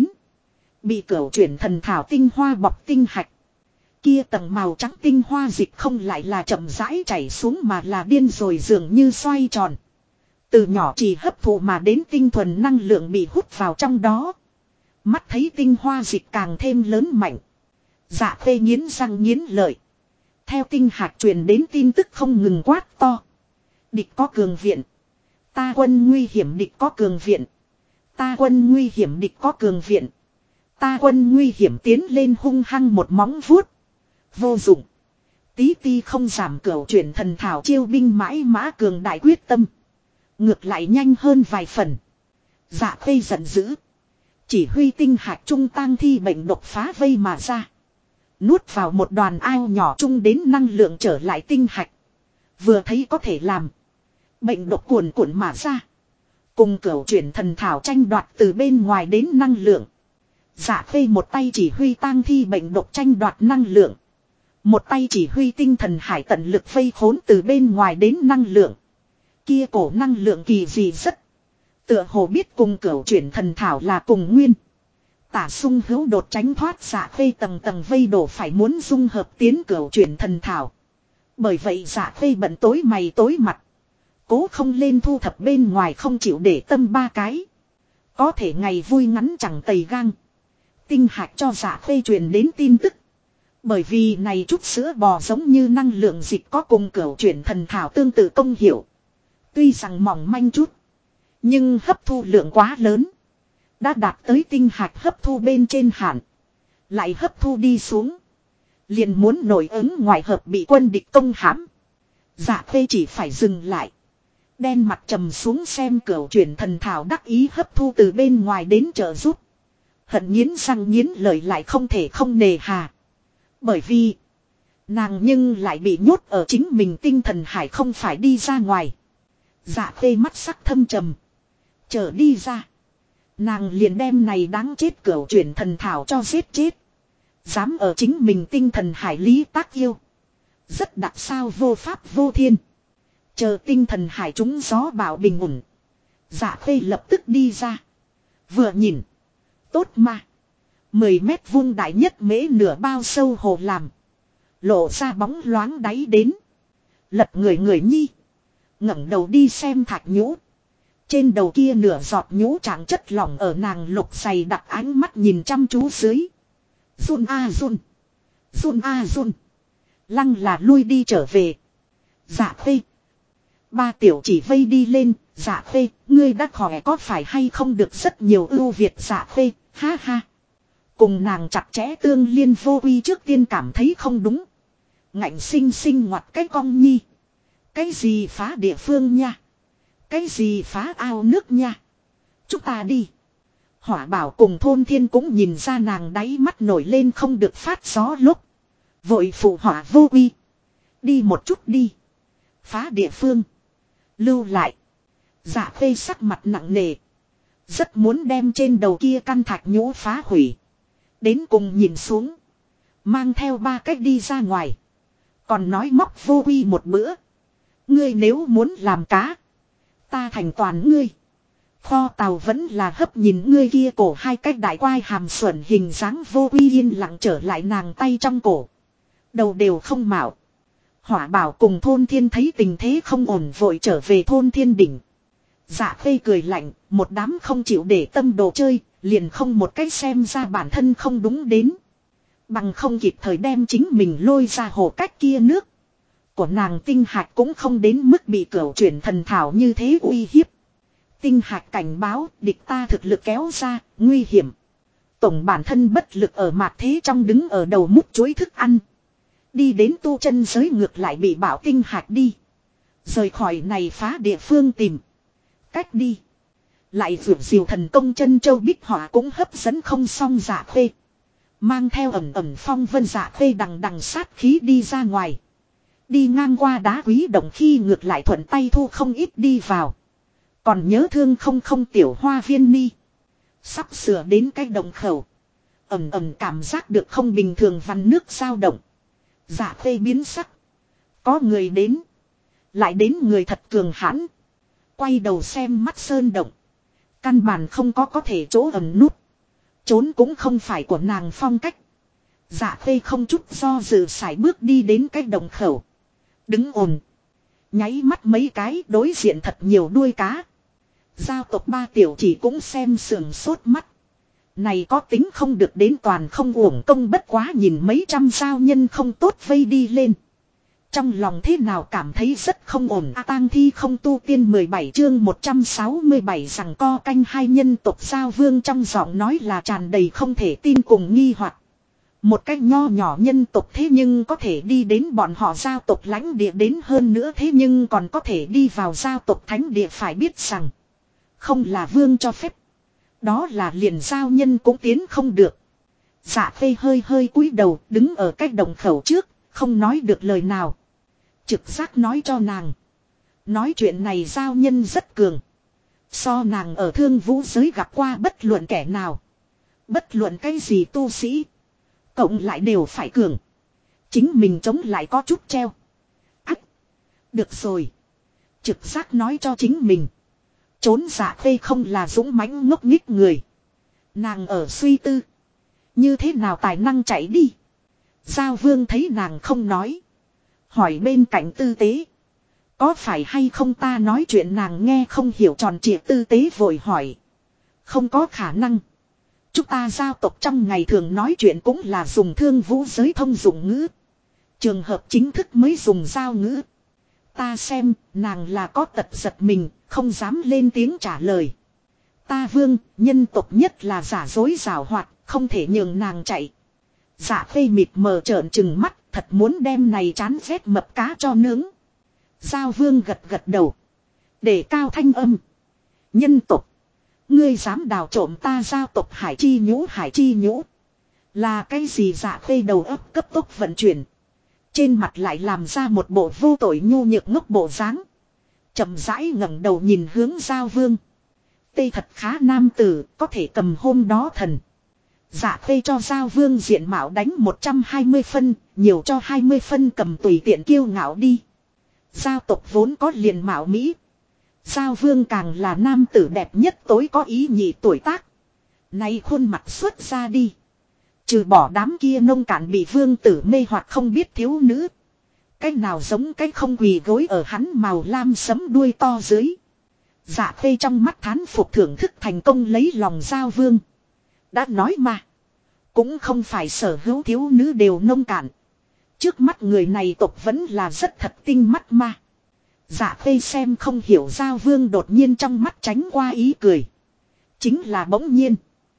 Bị cửu chuyển thần thảo tinh hoa bọc tinh hạch. Kia tầng màu trắng tinh hoa dịch không lại là chậm rãi chảy xuống mà là điên rồi dường như xoay tròn. Từ nhỏ chỉ hấp thụ mà đến tinh thuần năng lượng bị hút vào trong đó. Mắt thấy tinh hoa dịch càng thêm lớn mạnh. Dạ Khê nghiến răng nghiến lợi. Theo tinh hạt truyền đến tin tức không ngừng quát to. Địch có cường viện. Ta quân nguy hiểm địch có cường viện. Ta quân nguy hiểm địch có cường viện. Ta quân nguy hiểm tiến lên hung hăng một móng vuốt. Vô dụng. Tí ti không giảm cửu chuyển thần thảo chiêu binh mãi mã cường đại quyết tâm. Ngược lại nhanh hơn vài phần. Dạ Khê giận dữ. Chỉ huy tinh hạt trung tang thi bệnh độc phá vây mà ra. Nuốt vào một đoàn ao nhỏ chung đến năng lượng trở lại tinh hạch. Vừa thấy có thể làm. Bệnh độc cuồn cuộn mà ra. Cùng cửu chuyển thần thảo tranh đoạt từ bên ngoài đến năng lượng. Dạ Khê một tay chỉ huy tang thi bệnh độc tranh đoạt năng lượng. Một tay chỉ huy tinh thần hải tận lực vây khốn từ bên ngoài đến năng lượng. Kia cổ năng lượng kỳ dị rất. Tựa hồ biết cùng cửu chuyển thần thảo là cùng nguyên. Tả sung hữu đột tránh thoát Dạ Khê tầng tầng vây đổ phải muốn dung hợp tiến cửu chuyển thần thảo. Bởi vậy Dạ Khê bận tối mày tối mặt. Cố không lên thu thập bên ngoài không chịu để tâm ba cái. Có thể ngày vui ngắn chẳng tầy gang. Tinh hạch cho Dạ Khê truyền đến tin tức. Bởi vì này chút sữa bò giống như năng lượng dịch có cùng cửu chuyển thần thảo tương tự công hiệu. Tuy rằng mỏng manh chút. Nhưng hấp thu lượng quá lớn. Đã đạt tới tinh hạch hấp thu bên trên hạn. Lại hấp thu đi xuống. Liền muốn nổi ứng ngoại hợp bị quân địch công hãm. Dạ Khê chỉ phải dừng lại. Đen mặt trầm xuống xem cửu chuyển thần thảo đắc ý hấp thu từ bên ngoài đến trợ giúp. Hận nghiến răng nghiến lợi lại không thể không nề hà. Bởi vì nàng nhưng lại bị nhốt ở chính mình tinh thần hải không phải đi ra ngoài. Dạ Khê mắt sắc thâm trầm. Chờ đi ra. Nàng liền đem này đáng chết cửu chuyển thần thảo cho giết chết. Dám ở chính mình tinh thần hải lý tác yêu. Rất đặc sao vô pháp vô thiên. Chờ tinh thần hải trúng gió bão bình ổn. Dạ Khê lập tức đi ra. Vừa nhìn. Tốt mà. 10 mét vuông đại nhất mễ nửa bao sâu hồ làm. Lộ ra bóng loáng đáy đến. Lật người nhi. ngẩng đầu đi xem thạch nhũ. Trên đầu kia nửa giọt nhũ trạng chất lỏng ở nàng lục dày đặt ánh mắt nhìn chăm chú dưới. Run a run. Run a run. Lăng là lui đi trở về. Dạ Khê. Ba tiểu chỉ vây đi lên. Dạ Khê, ngươi đã khỏe có phải hay không được rất nhiều ưu việt. Dạ Khê, ha ha. Cùng nàng chặt chẽ tương liên vô uy trước tiên cảm thấy không đúng. Ngạnh sinh sinh ngoặt cái cong nhi. Cái gì phá địa phương nha. Cái gì phá ao nước nha. Chúng ta đi. Hỏa Bảo cùng Thôn Thiên cũng nhìn ra nàng đáy mắt nổi lên không được phát gió lúc. Vội phụ hỏa vô uy. Đi một chút đi. Phá địa phương. Lưu lại. Dạ Khê sắc mặt nặng nề. Rất muốn đem trên đầu kia căn thạch nhũ phá hủy. Đến cùng nhìn xuống. Mang theo ba cách đi ra ngoài. Còn nói móc vô uy một bữa. Ngươi nếu muốn làm cá. Ta thành toàn ngươi. Kho tàu vẫn là hấp nhìn ngươi kia cổ hai cái đại quai hàm xuẩn hình dáng vô quy yên lặng trở lại nàng tay trong cổ. Đầu đều không mạo. Hỏa bảo cùng thôn thiên thấy tình thế không ổn vội trở về thôn thiên đỉnh. Dạ khê cười lạnh, một đám không chịu để tâm đồ chơi, liền không một cách xem ra bản thân không đúng đến. Bằng không kịp thời đem chính mình lôi ra hồ cách kia nước. Của nàng tinh hạch cũng không đến mức bị cửu chuyển thần thảo như thế uy hiếp. Tinh hạch cảnh báo địch ta thực lực kéo ra, nguy hiểm. Tổng bản thân bất lực ở mặt thế trong đứng ở đầu múc chuối thức ăn. Đi đến tu chân giới ngược lại bị bảo tinh hạch đi. Rời khỏi này phá địa phương tìm cách đi. Lại vượt diều thần công chân châu bích họa cũng hấp dẫn không xong dạ khê. Mang theo ẩm ẩm phong vân dạ khê đằng đằng sát khí đi ra ngoài. Đi ngang qua đá quý động khi ngược lại thuận tay thu không ít đi vào. Còn nhớ thương không tiểu hoa viên ni. Sắp sửa đến cái động khẩu. Ẩm ẩm cảm giác được không bình thường vằn nước dao động. Dạ khê biến sắc. Có người đến. Lại đến người thật cường hãn. Quay đầu xem mắt sơn động. Căn bản không có thể chỗ ẩn nút. Trốn cũng không phải của nàng phong cách. Dạ khê không chút do dự sải bước đi đến cái đồng khẩu. Đứng ổn. Nháy mắt mấy cái đối diện thật nhiều đuôi cá. Giao tộc ba tiểu chỉ cũng xem sườn sốt mắt. Này có tính không được đến toàn không uổng công bất quá nhìn mấy trăm giao nhân không tốt vây đi lên. Trong lòng thế nào cảm thấy rất không ổn. Tang thi không tu tiên 17 chương 167 rằng co canh hai nhân tộc giao vương trong giọng nói là tràn đầy không thể tin cùng nghi hoặc. Một cách nho nhỏ nhân tộc thế nhưng có thể đi đến bọn họ giao tộc lãnh địa đến hơn nữa thế nhưng còn có thể đi vào giao tộc thánh địa phải biết rằng. Không là vương cho phép. Đó là liền giao nhân cũng tiến không được. Dạ phê hơi cúi đầu đứng ở cách đồng khẩu trước, không nói được lời nào. Trực giác nói cho nàng. Nói chuyện này giao nhân rất cường. So nàng ở thương vũ giới gặp qua bất luận kẻ nào. Bất luận cái gì tu sĩ. Cộng lại đều phải cường. Chính mình chống lại có chút treo. Ách. Được rồi. Trực giác nói cho chính mình. Trốn dạ khê không là dũng mãnh ngốc nghích người. Nàng ở suy tư. Như thế nào tài năng chạy đi. Giao vương thấy nàng không nói. Hỏi bên cạnh tư tế. Có phải hay không ta nói chuyện nàng nghe không hiểu tròn trịa tư tế vội hỏi. Không có khả năng. Chúng ta giao tộc trong ngày thường nói chuyện cũng là dùng thương vũ giới thông dụng ngữ. Trường hợp chính thức mới dùng giao ngữ. Ta xem nàng là có tật giật mình, không dám lên tiếng trả lời. Ta vương, nhân tộc nhất là giả dối giảo hoạt, không thể nhường nàng chạy. Dạ khê mịt mờ trợn trừng mắt, thật muốn đem này chán rét mập cá cho nướng. Giao vương gật đầu. Để cao thanh âm. Nhân tộc. Ngươi dám đào trộm ta giao tộc hải chi nhũ. Là cái gì dạ khê đầu óc cấp tốc vận chuyển. Trên mặt lại làm ra một bộ vô tội nhu nhược ngốc bộ dáng. Chậm rãi ngẩng đầu nhìn hướng giao vương. Tê thật khá nam tử, có thể cầm hôm đó thần. Dạ khê cho giao vương diện mạo đánh 120 phân, nhiều cho 20 phân cầm tùy tiện kiêu ngạo đi. Giao tộc vốn có liền mạo Mỹ. Giao vương càng là nam tử đẹp nhất tối có ý nhị tuổi tác. Nay khuôn mặt xuất ra đi. Trừ bỏ đám kia nông cạn bị vương tử mê hoặc không biết thiếu nữ. Cái nào giống cái không quỳ gối ở hắn màu lam sấm đuôi to dưới. Dạ khê trong mắt thán phục thưởng thức thành công lấy lòng giao vương. Đã nói mà. Cũng không phải sở hữu thiếu nữ đều nông cạn. Trước mắt người này tộc vẫn là rất thật tinh mắt mà. Dạ khê xem không hiểu giao vương đột nhiên trong mắt tránh qua ý cười. Chính là bỗng nhiên.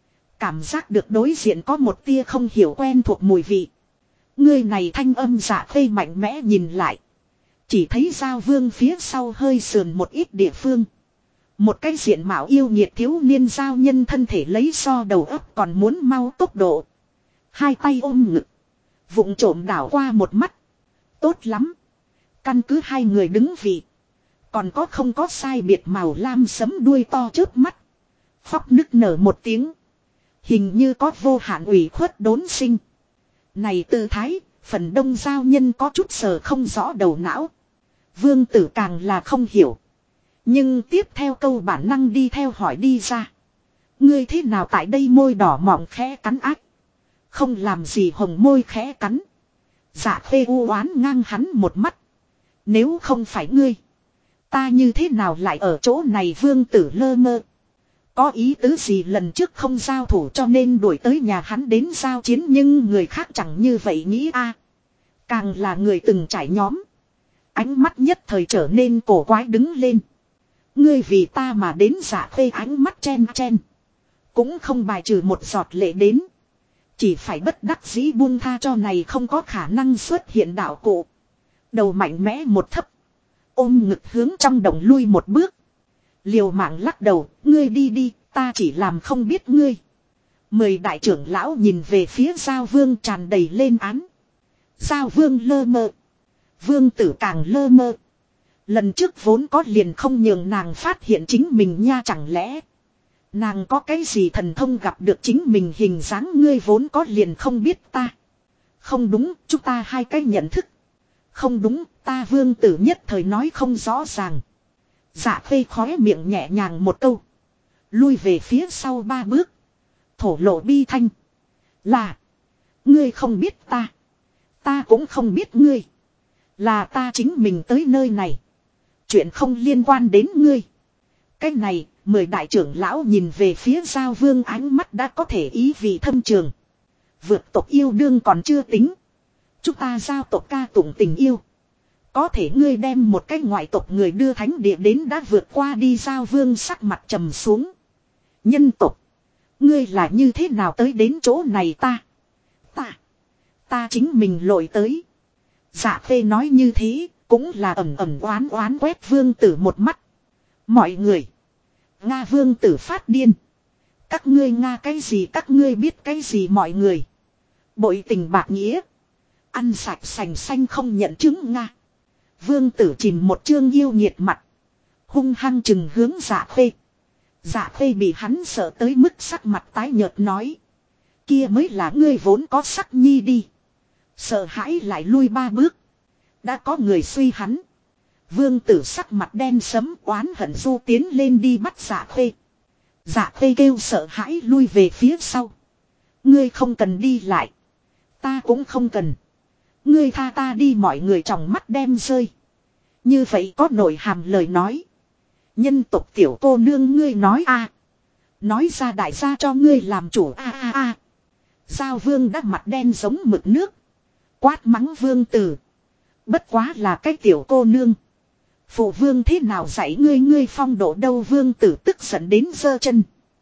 Cảm giác được đối diện có một tia không hiểu quen thuộc mùi vị. Người này thanh âm dạ khê mạnh mẽ nhìn lại. Chỉ thấy giao vương phía sau hơi sườn một ít địa phương. Một cái diện mạo yêu nhiệt thiếu niên giao nhân thân thể lấy so đầu óc còn muốn mau tốc độ. Hai tay ôm ngực. Vụng trộm đảo qua một mắt. Tốt lắm. Căn cứ hai người đứng vị. Còn có không có sai biệt màu lam sấm đuôi to trước mắt. Khóc nức nở một tiếng. Hình như có vô hạn ủy khuất đốn sinh. Này tư thái, phần đông giao nhân có chút sờ không rõ đầu não. Vương tử càng là không hiểu. Nhưng tiếp theo câu bản năng đi theo hỏi đi ra. Ngươi thế nào tại đây môi đỏ mọng khẽ cắn ác. Không làm gì hồng môi khẽ cắn. Dạ khê u oán ngang hắn một mắt. Nếu không phải ngươi. Ta như thế nào lại ở chỗ này vương tử lơ mơ. Có ý tứ gì lần trước không giao thủ cho nên đuổi tới nhà hắn đến giao chiến nhưng người khác chẳng như vậy nghĩ a. Càng là người từng trải nhóm. Ánh mắt nhất thời trở nên cổ quái đứng lên. Ngươi vì ta mà đến dạ khê ánh mắt chen chen. Cũng không bài trừ một giọt lệ đến. Chỉ phải bất đắc dĩ buông tha cho này không có khả năng xuất hiện đạo cụ. Đầu mạnh mẽ một thấp. Ôm ngực hướng trong đồng lui một bước. Liều mạng lắc đầu, ngươi đi đi, ta chỉ làm không biết ngươi. 10 đại trưởng lão nhìn về phía Giao Vương tràn đầy lên án. Giao Vương lơ mơ. Vương tử càng lơ mơ. Lần trước vốn có liền không nhường nàng phát hiện chính mình nha chẳng lẽ. Nàng có cái gì thần thông gặp được chính mình hình dáng ngươi vốn có liền không biết ta. Không đúng, chúng ta hai cái nhận thức. Không đúng, ta vương tử nhất thời nói không rõ ràng. Dạ khê khóe miệng nhẹ nhàng một câu. Lui về phía sau 3 bước. Thổ lộ bi thanh. Là. Ngươi không biết ta. Ta cũng không biết ngươi. Là ta chính mình tới nơi này. Chuyện không liên quan đến ngươi. Cái này, 10 đại trưởng lão nhìn về phía Giao Vương ánh mắt đã có thể ý vị thâm trường. Vượt tộc yêu đương còn chưa tính. Chúng ta giao tộc ca tụng tình yêu. Có thể ngươi đem một cái ngoại tộc người đưa thánh địa đến đã vượt qua đi. Giao Vương sắc mặt trầm xuống. Nhân tộc. Ngươi là như thế nào tới đến chỗ này ta. Ta chính mình lội tới. Dạ phê nói như thế. Cũng là ẩm ẩm oán oán quét vương tử một mắt. Mọi người. Nga vương tử phát điên. Các ngươi Nga cái gì các ngươi biết cái gì mọi người. Bội tình bạc nghĩa. Ăn sạch sành xanh không nhận chứng Nga. Vương tử chìm một chương yêu nhiệt mặt. Hung hăng chừng hướng dạ phê. Dạ phê bị hắn sợ tới mức sắc mặt tái nhợt nói. Kia mới là ngươi vốn có sắc nhi đi. Sợ hãi lại lui 3 bước. Đã có người suy hắn. Vương tử sắc mặt đen sấm oán hận du tiến lên đi bắt dạ phê. Dạ phê kêu sợ hãi lui về phía sau. Ngươi không cần đi lại. Ta cũng không cần. Ngươi tha ta đi mọi người trong mắt đem rơi. Như vậy có nội hàm lời nói. Nhân tộc tiểu cô nương ngươi nói a. Nói ra đại gia cho ngươi làm chủ a. Giao Vương đã mặt đen giống mực nước. Quát mắng vương tử. Bất quá là cái tiểu cô nương. Phụ vương thế nào dạy ngươi phong độ đâu vương tử tức giận đến giơ chân.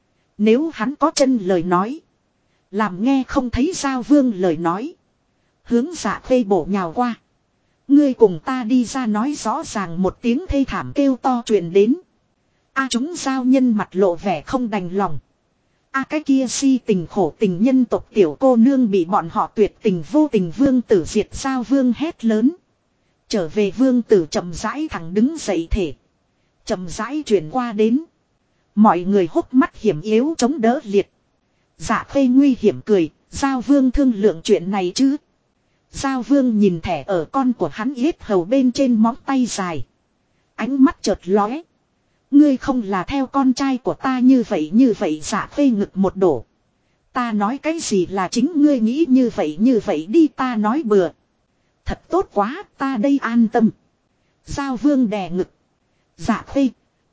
Nếu hắn có chân lời nói. Làm nghe không thấy Giao Vương lời nói. Hướng dạ khê bổ nhào qua. Ngươi cùng ta đi ra nói rõ ràng một tiếng thê thảm kêu to truyền đến. Chúng giao nhân mặt lộ vẻ không đành lòng. Cái kia si tình khổ tình nhân tộc tiểu cô nương bị bọn họ tuyệt tình vô tình vương tử diệt. Giao Vương hét lớn. Trở về vương tử chậm rãi thẳng đứng dậy thể. Chậm rãi chuyển qua đến. Mọi người hốc mắt hiểm yếu chống đỡ liệt. Dạ khê nguy hiểm cười. Giao Vương thương lượng chuyện này chứ. Giao Vương nhìn thẻ ở con của hắn yết hầu bên trên móng tay dài. Ánh mắt chợt lóe. Ngươi không là theo con trai của ta như vậy dạ khê ngực một đổ. Ta nói cái gì là chính ngươi nghĩ như vậy đi ta nói bừa. Thật tốt quá ta đây an tâm. Giao Vương đè ngực. Dạ khê.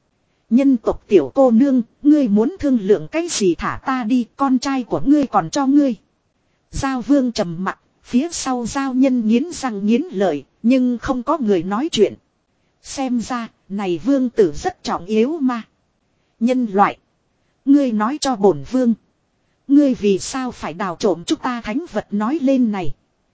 Nhân tộc tiểu cô nương, ngươi muốn thương lượng cái gì thả ta đi con trai của ngươi còn cho ngươi. Giao Vương trầm mặt. Phía sau giao nhân nghiến răng nghiến lợi, nhưng không có người nói chuyện. Xem ra, này vương tử rất trọng yếu mà. Nhân loại. Ngươi nói cho bổn vương. Ngươi vì sao phải đào trộm chúng ta thánh vật nói lên này.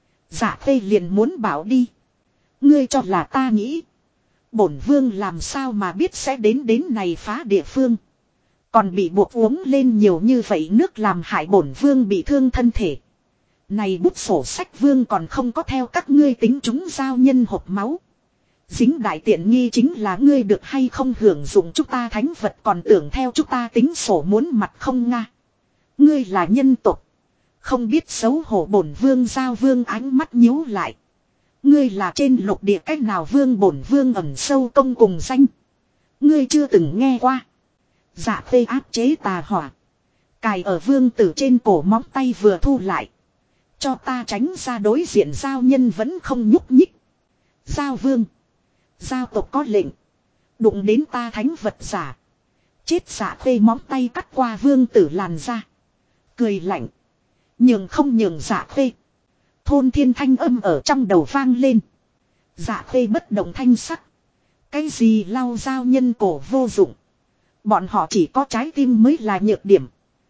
Dạ khê liền muốn bảo đi. Ngươi cho là ta nghĩ. Bổn vương làm sao mà biết sẽ đến này phá địa phương. Còn bị buộc uống lên nhiều như vậy nước làm hại bổn vương bị thương thân thể. Này bút sổ sách vương còn không có theo các ngươi tính chúng giao nhân hộp máu. Dính đại tiện nghi chính là ngươi được hay không hưởng dụng chúng ta thánh vật còn tưởng theo chúng ta tính sổ muốn mặt không nga. Ngươi là nhân tộc. Không biết xấu hổ bổn vương Giao Vương ánh mắt nhíu lại. Ngươi là trên lục địa cách nào vương bổn vương ẩn sâu công cùng danh. Ngươi chưa từng nghe qua. Dạ Khê áp chế tà hỏa. Cài ở vương tử trên cổ móng tay vừa thu lại. Cho ta tránh ra, đối diện giao nhân vẫn không nhúc nhích. Giao vương. Giao tộc có lệnh. Đụng đến ta thánh vật giả. Chết. Dạ Khê móng tay cắt qua vương tử làn da. Cười lạnh. Nhường không nhường Dạ Khê. Thôn thiên thanh âm ở trong đầu vang lên. Dạ Khê bất động thanh sắc. Cái gì lau giao nhân cổ vô dụng. Bọn họ chỉ có trái tim mới là nhược điểm.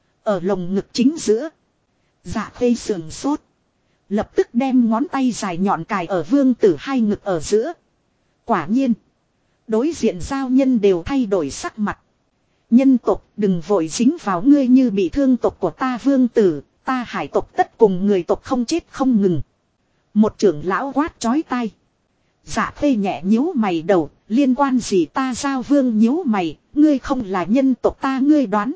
Ở lồng ngực chính giữa. Dạ Khê sườn sốt. Lập tức đem ngón tay dài nhọn cài ở vương tử hai ngực ở giữa. Quả nhiên. Đối diện giao nhân đều thay đổi sắc mặt. Nhân tộc đừng vội dính vào ngươi như bị thương tộc của ta vương tử. Ta hải tộc tất cùng người tộc không chết không ngừng. Một trưởng lão quát chói tai. Dạ Khê nhẹ nhíu mày đầu. Liên quan gì ta giao vương nhíu mày. Ngươi không là nhân tộc ta, ngươi đoán.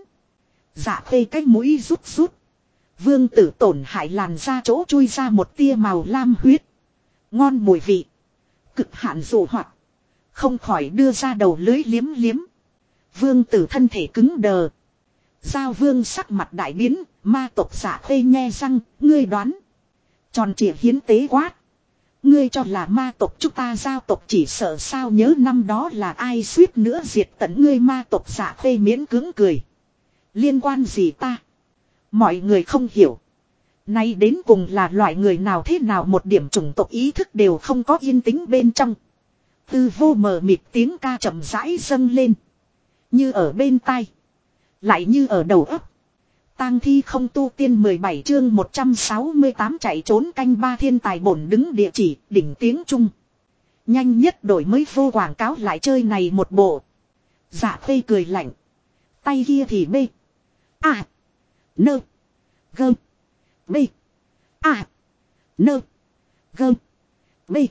Dạ Khê cái mũi rút rút. Vương tử tổn hại làn da chỗ chui ra một tia màu lam huyết. Ngon mùi vị. Cực hạn dụ hoạt. Không khỏi đưa ra đầu lưới liếm liếm. Vương tử thân thể cứng đờ. Giao vương sắc mặt đại biến. Ma tộc Dạ Khê nhe răng. Ngươi đoán. Tròn trịa hiến tế quát. Ngươi cho là ma tộc chúng ta giao tộc chỉ sợ sao, nhớ năm đó là ai suýt nữa diệt tận ngươi ma tộc. Dạ Khê miễn cưỡng cười. Liên quan gì ta? Mọi người không hiểu. Nay đến cùng là loại người nào thế nào, một điểm chủng tộc ý thức đều không có yên tĩnh bên trong. Tư vô mờ mịt tiếng ca chậm rãi dâng lên. Như ở bên tai. Lại như ở đầu óc. Tang thi không tu tiên 17 chương 168 chạy trốn canh ba. Thiên tài bổn đứng địa chỉ đỉnh tiếng Trung. Nhanh nhất đổi mới vô quảng cáo lại chơi này một bộ. Dạ Khê cười lạnh. Tay kia thì bê. À. Nơ. Gơ. Bê. À. Nơ. Gơ. Bê.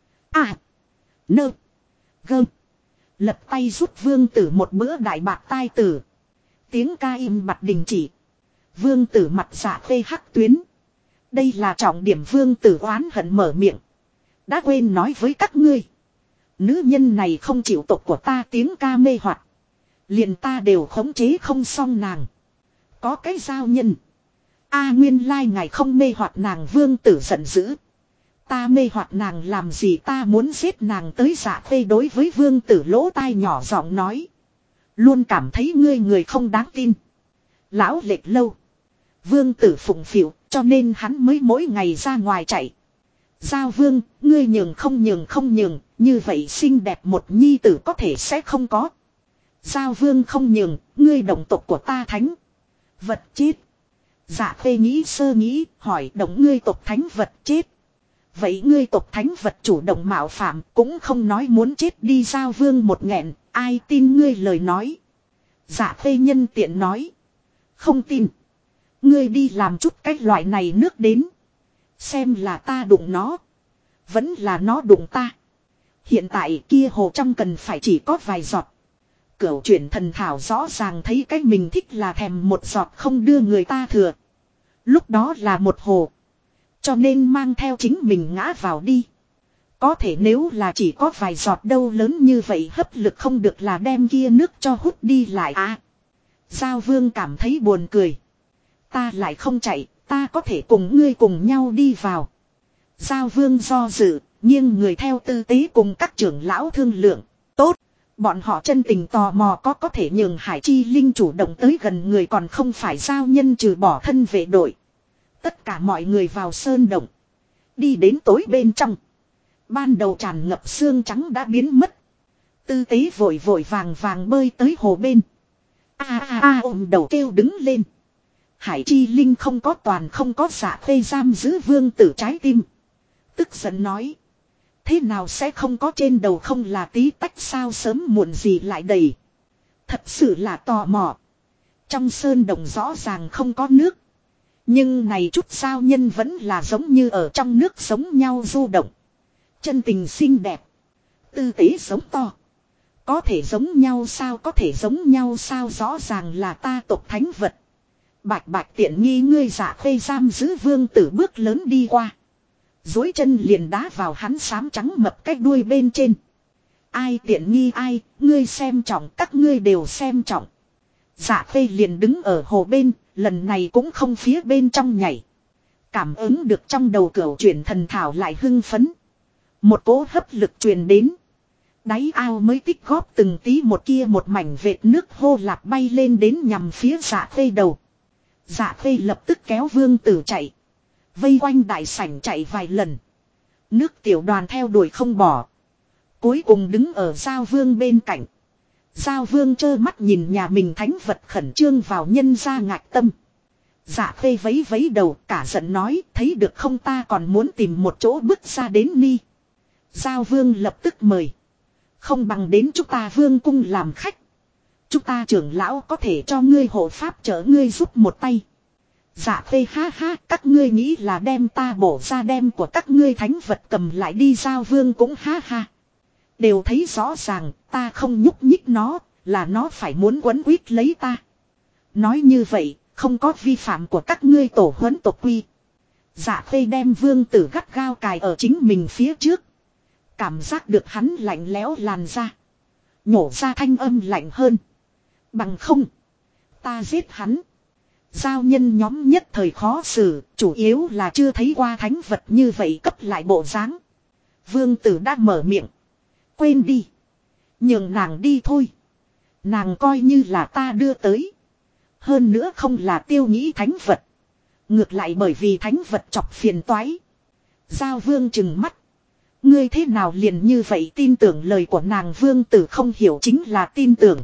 À. Nơ. Gơ. Lật tay rút vương tử một bữa đại bạc tai tử. Tiếng ca im bặt đình chỉ. Vương tử mặt Dạ Khê hắc tuyến. Đây là trọng điểm. Vương tử oán hận mở miệng. Đã quên nói với các ngươi. Nữ nhân này không chịu tộc của ta tiếng ca mê hoặc. Liền ta đều khống chế không xong nàng. Có cái giao nhân. Nguyên lai ngài không mê hoặc nàng. Vương tử giận dữ. Ta mê hoặc nàng làm gì, ta muốn giết nàng tới. Dạ Khê đối với vương tử lỗ tai nhỏ giọng nói. Luôn cảm thấy ngươi người không đáng tin. Lão lệch lâu. Vương tử phụng phịu, cho nên hắn mới mỗi ngày ra ngoài chạy. Giao vương, ngươi nhường không nhường không nhường, như vậy xinh đẹp một nhi tử có thể sẽ không có. Giao vương không nhường, ngươi đồng tộc của ta thánh vật chết. Dạ Khê nghĩ sơ nghĩ, hỏi đồng ngươi tộc thánh vật chết. Vậy ngươi tộc thánh vật chủ động mạo phạm cũng không nói muốn chết đi. Giao vương một nghẹn, ai tin ngươi lời nói. Dạ Khê nhân tiện nói. Không tin. Ngươi đi làm chút cách loại này nước đến. Xem là ta đụng nó. Vẫn là nó đụng ta. Hiện tại kia hồ trong cần phải chỉ có vài giọt. Cửu chuyển thần thảo rõ ràng thấy cái mình thích là thèm một giọt không đưa người ta thừa. Lúc đó là một hồ. Cho nên mang theo chính mình ngã vào đi. Có thể nếu là chỉ có vài giọt đâu lớn như vậy hấp lực không được là đem kia nước cho hút đi lại à. Giao vương cảm thấy buồn cười. Ta lại không chạy, ta có thể cùng ngươi cùng nhau đi vào. Giao vương do dự, nhưng người theo tư tế cùng các trưởng lão thương lượng. Tốt, bọn họ chân tình tò mò có thể nhường Hải Chi Linh chủ động tới gần người, còn không phải giao nhân trừ bỏ thân vệ đội. Tất cả mọi người vào sơn động. Đi đến tối bên trong. Ban đầu tràn ngập xương trắng đã biến mất. Tư tế vội vội vàng vàng bơi tới hồ bên. Ôm đầu kêu đứng lên. Hải Chi Linh không có toàn không có Dạ Khê giam giữ vương tử trái tim. Tức giận nói. Thế nào sẽ không có, trên đầu không là tí tách sao, sớm muộn gì lại đầy. Thật sự là tò mò. Trong sơn động rõ ràng không có nước. Nhưng này chút sao nhân vẫn là giống như ở trong nước giống nhau du động. Chân tình xinh đẹp. Tư tế sống to. Có thể giống nhau sao, có thể giống nhau sao, rõ ràng là ta tộc thánh vật. Bạch bạch tiện nghi ngươi. Dạ Khê giam giữ vương tử bước lớn đi qua. Dối chân liền đá vào hắn xám trắng mập cái đuôi bên trên. Ai tiện nghi ai, ngươi xem trọng, các ngươi đều xem trọng. Dạ Khê liền đứng ở hồ bên, lần này cũng không phía bên trong nhảy. Cảm ứng được trong đầu cửu chuyển thần thảo lại hưng phấn. Một cỗ hấp lực truyền đến. Đáy ao mới tích góp từng tí một kia một mảnh vệt nước hô lạp bay lên đến nhằm phía Dạ Khê đầu. Dạ Khê lập tức kéo vương tử chạy. Vây quanh đại sảnh chạy vài lần. Nước tiểu đoàn theo đuổi không bỏ. Cuối cùng đứng ở Giao Vương bên cạnh. Giao Vương trơ mắt nhìn nhà mình thánh vật khẩn trương vào nhân ra ngạc tâm. Dạ Khê vấy vấy đầu cả giận nói, thấy được không, ta còn muốn tìm một chỗ bước ra đến ni. Giao Vương lập tức mời. Không bằng đến chúng ta vương cung làm khách. Chúng ta trưởng lão có thể cho ngươi hộ pháp chở ngươi giúp một tay. Dạ Khê ha ha, các ngươi nghĩ là đem ta bổ ra đem của các ngươi thánh vật cầm lại đi. Giao Vương cũng ha ha. Đều thấy rõ ràng, ta không nhúc nhích nó, là nó phải muốn quấn quýt lấy ta. Nói như vậy, không có vi phạm của các ngươi tổ huấn tộc quy. Dạ Khê đem vương tử gắt gao cài ở chính mình phía trước. Cảm giác được hắn lạnh lẽo làn da. Nhổ ra thanh âm lạnh hơn. Bằng không, ta giết hắn. Giao nhân nhóm nhất thời khó xử, chủ yếu là chưa thấy qua thánh vật như vậy cấp lại bộ dáng. Vương tử đã mở miệng. Quên đi. Nhường nàng đi thôi. Nàng coi như là ta đưa tới. Hơn nữa không là tiêu nghĩ thánh vật. Ngược lại bởi vì thánh vật chọc phiền toái. Giao Vương trừng mắt. Ngươi thế nào liền như vậy tin tưởng lời của nàng? Vương tử không hiểu chính là tin tưởng.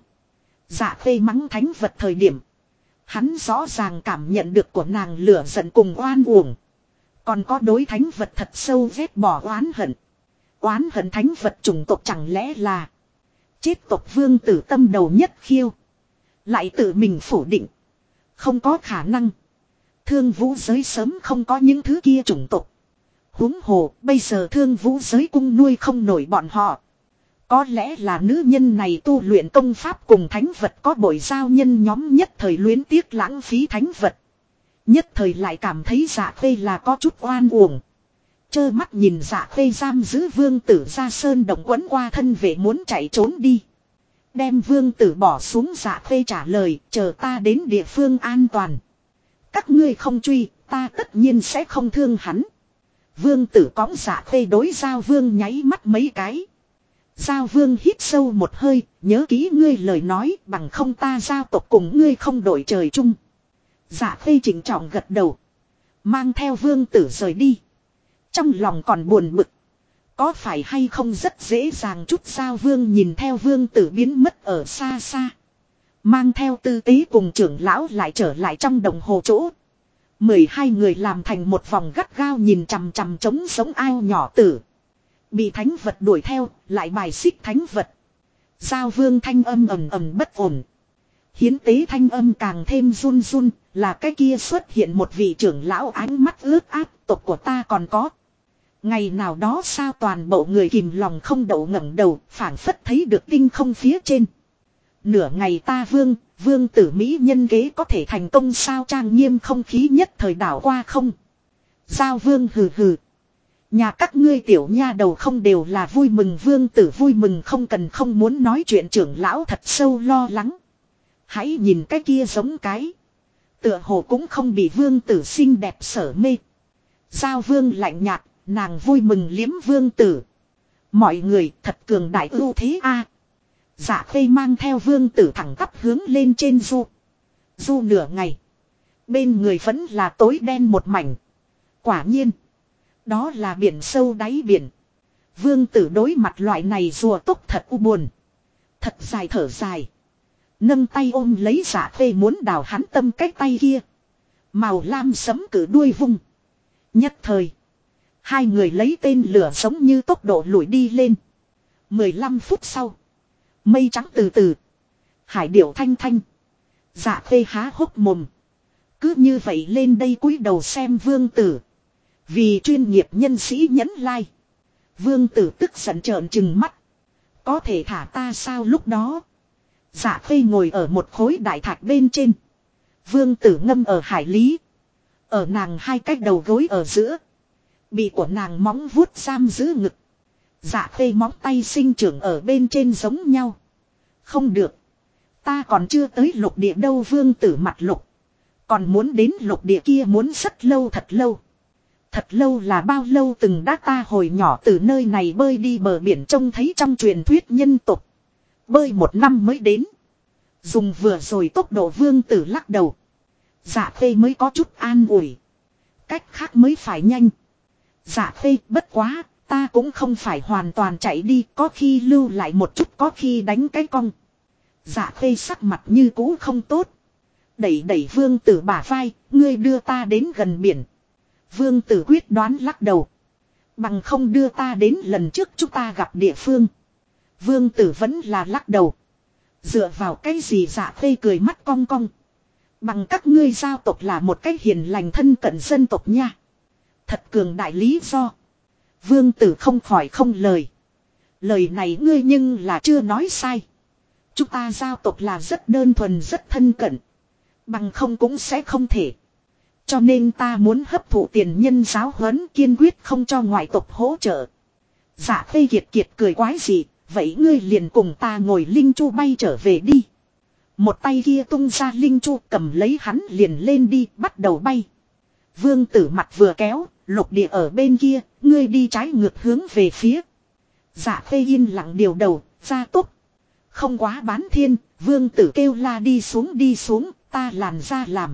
Dạ Khê mắng thánh vật thời điểm. Hắn rõ ràng cảm nhận được của nàng lửa giận cùng oan uổng. Còn có đối thánh vật thật sâu ghét bỏ oán hận. Oán hận thánh vật chủng tộc chẳng lẽ là chết tộc? Vương tử tâm đầu nhất khiêu. Lại tự mình phủ định. Không có khả năng. Thương vũ giới sớm không có những thứ kia chủng tộc. Huống hồ bây giờ thương vũ giới cung nuôi không nổi bọn họ. Có lẽ là nữ nhân này tu luyện công pháp cùng thánh vật có bội. Giao nhân nhóm nhất thời luyến tiếc lãng phí thánh vật. Nhất thời lại cảm thấy Dạ Khê là có chút oan uổng. Chơ mắt nhìn Dạ Khê giam giữ vương tử ra sơn động quấn qua thân vệ muốn chạy trốn đi. Đem vương tử bỏ xuống. Dạ Khê trả lời, chờ ta đến địa phương an toàn. Các ngươi không truy, ta tất nhiên sẽ không thương hắn. Vương tử cõng Dạ Khê đối Giao Vương nháy mắt mấy cái. Giao Vương hít sâu một hơi, nhớ kỹ ngươi lời nói, bằng không ta giao tộc cùng ngươi không đổi trời chung. Dạ Khê chỉnh trọng gật đầu. Mang theo vương tử rời đi. Trong lòng còn buồn bực. Có phải hay không rất dễ dàng chút? Giao Vương nhìn theo vương tử biến mất ở xa xa. Mang theo tư tế cùng trưởng lão lại trở lại trong đồng hồ chỗ. 12 người làm thành một vòng gắt gao nhìn chằm chằm trống sống ao nhỏ tử. Bị thánh vật đuổi theo, lại bài xích thánh vật. Giao Vương thanh âm ầm ầm bất ổn. Hiến tế thanh âm càng thêm run run, là cái kia xuất hiện một vị trưởng lão ánh mắt ướt át, tộc của ta còn có. Ngày nào đó sao toàn bộ người kìm lòng không đậu ngẩng đầu, phảng phất thấy được tinh không phía trên. Nửa ngày ta vương tử mỹ nhân kế có thể thành công sao? Trang nghiêm không khí nhất thời đảo qua không. Giao Vương hừ hừ. Nhà các ngươi tiểu nha đầu không đều là vui mừng? Vương tử vui mừng không cần không muốn nói chuyện. Trưởng lão thật sâu lo lắng. Hãy nhìn cái kia giống cái. Tựa hồ cũng không bị vương tử xinh đẹp sở mê. Giao Vương lạnh nhạt, nàng vui mừng liếm vương tử. Mọi người thật cường đại ưu thế a. Dạ Khê mang theo vương tử thẳng tắp hướng lên trên du. Du nửa ngày. Bên người vẫn là tối đen một mảnh. Quả nhiên. Đó là biển sâu đáy biển. Vương tử đối mặt loại này rùa túc thật u buồn. Thật dài thở dài. Nâng tay ôm lấy Dạ Khê muốn đào hắn tâm cái tay kia. Màu lam sẫm cử đuôi vung. Nhất thời. Hai người lấy tên lửa giống như tốc độ lùi đi lên. 15 phút sau. Mây trắng từ từ. Hải điểu thanh thanh. Dạ Khê há hốc mồm. Cứ như vậy lên đây cúi đầu xem vương tử. Vì chuyên nghiệp nhân sĩ nhấn like. Vương tử tức giận trợn trừng mắt. Có thể thả ta sao? Lúc đó Dạ Khê ngồi ở một khối đại thạch bên trên. Vương tử ngâm ở hải lý. Ở nàng hai cái đầu gối ở giữa. Bị của nàng móng vuốt giam giữ ngực. Dạ khê móng tay sinh trưởng ở bên trên giống nhau. Không được. Ta còn chưa tới lục địa đâu. Vương tử mặt lục. Còn muốn đến lục địa kia muốn rất lâu thật lâu. Thật lâu là bao lâu từng đã ta hồi nhỏ từ nơi này bơi đi bờ biển trông thấy trong truyền thuyết nhân tục. Bơi 1 năm mới đến. Dùng vừa rồi tốc độ vương tử lắc đầu. Dạ khê mới có chút an ủi. Cách khác mới phải nhanh. Dạ khê bất quá, ta cũng không phải hoàn toàn chạy đi, có khi lưu lại một chút, có khi đánh cái cong. Dạ khê sắc mặt như cũ không tốt. Đẩy đẩy vương tử bả vai, ngươi đưa ta đến gần biển. Vương tử quyết đoán lắc đầu. Bằng không đưa ta đến lần trước chúng ta gặp địa phương. Vương tử vẫn là lắc đầu. Dựa vào cái gì? Dạ khê cười mắt cong cong. Bằng các ngươi giao tộc là một cái hiền lành thân cận dân tộc nha. Thật cường đại lý do. Vương tử không khỏi không lời. Lời này ngươi nhưng là chưa nói sai. Chúng ta giao tộc là rất đơn thuần rất thân cận. Bằng không cũng sẽ không thể. Cho nên ta muốn hấp thụ tiền nhân giáo huấn, kiên quyết không cho ngoại tộc hỗ trợ. Dạ khê kiệt kiệt cười quái gì. Vậy ngươi liền cùng ta ngồi linh chu bay trở về đi. Một tay kia tung ra linh chu cầm lấy hắn liền lên đi bắt đầu bay. Vương tử mặt vừa kéo, lục địa ở bên kia, ngươi đi trái ngược hướng về phía. Dạ khê yên lặng điều đầu, ra tốc. Không quá bán thiên, vương tử kêu la đi xuống, ta làn ra làm.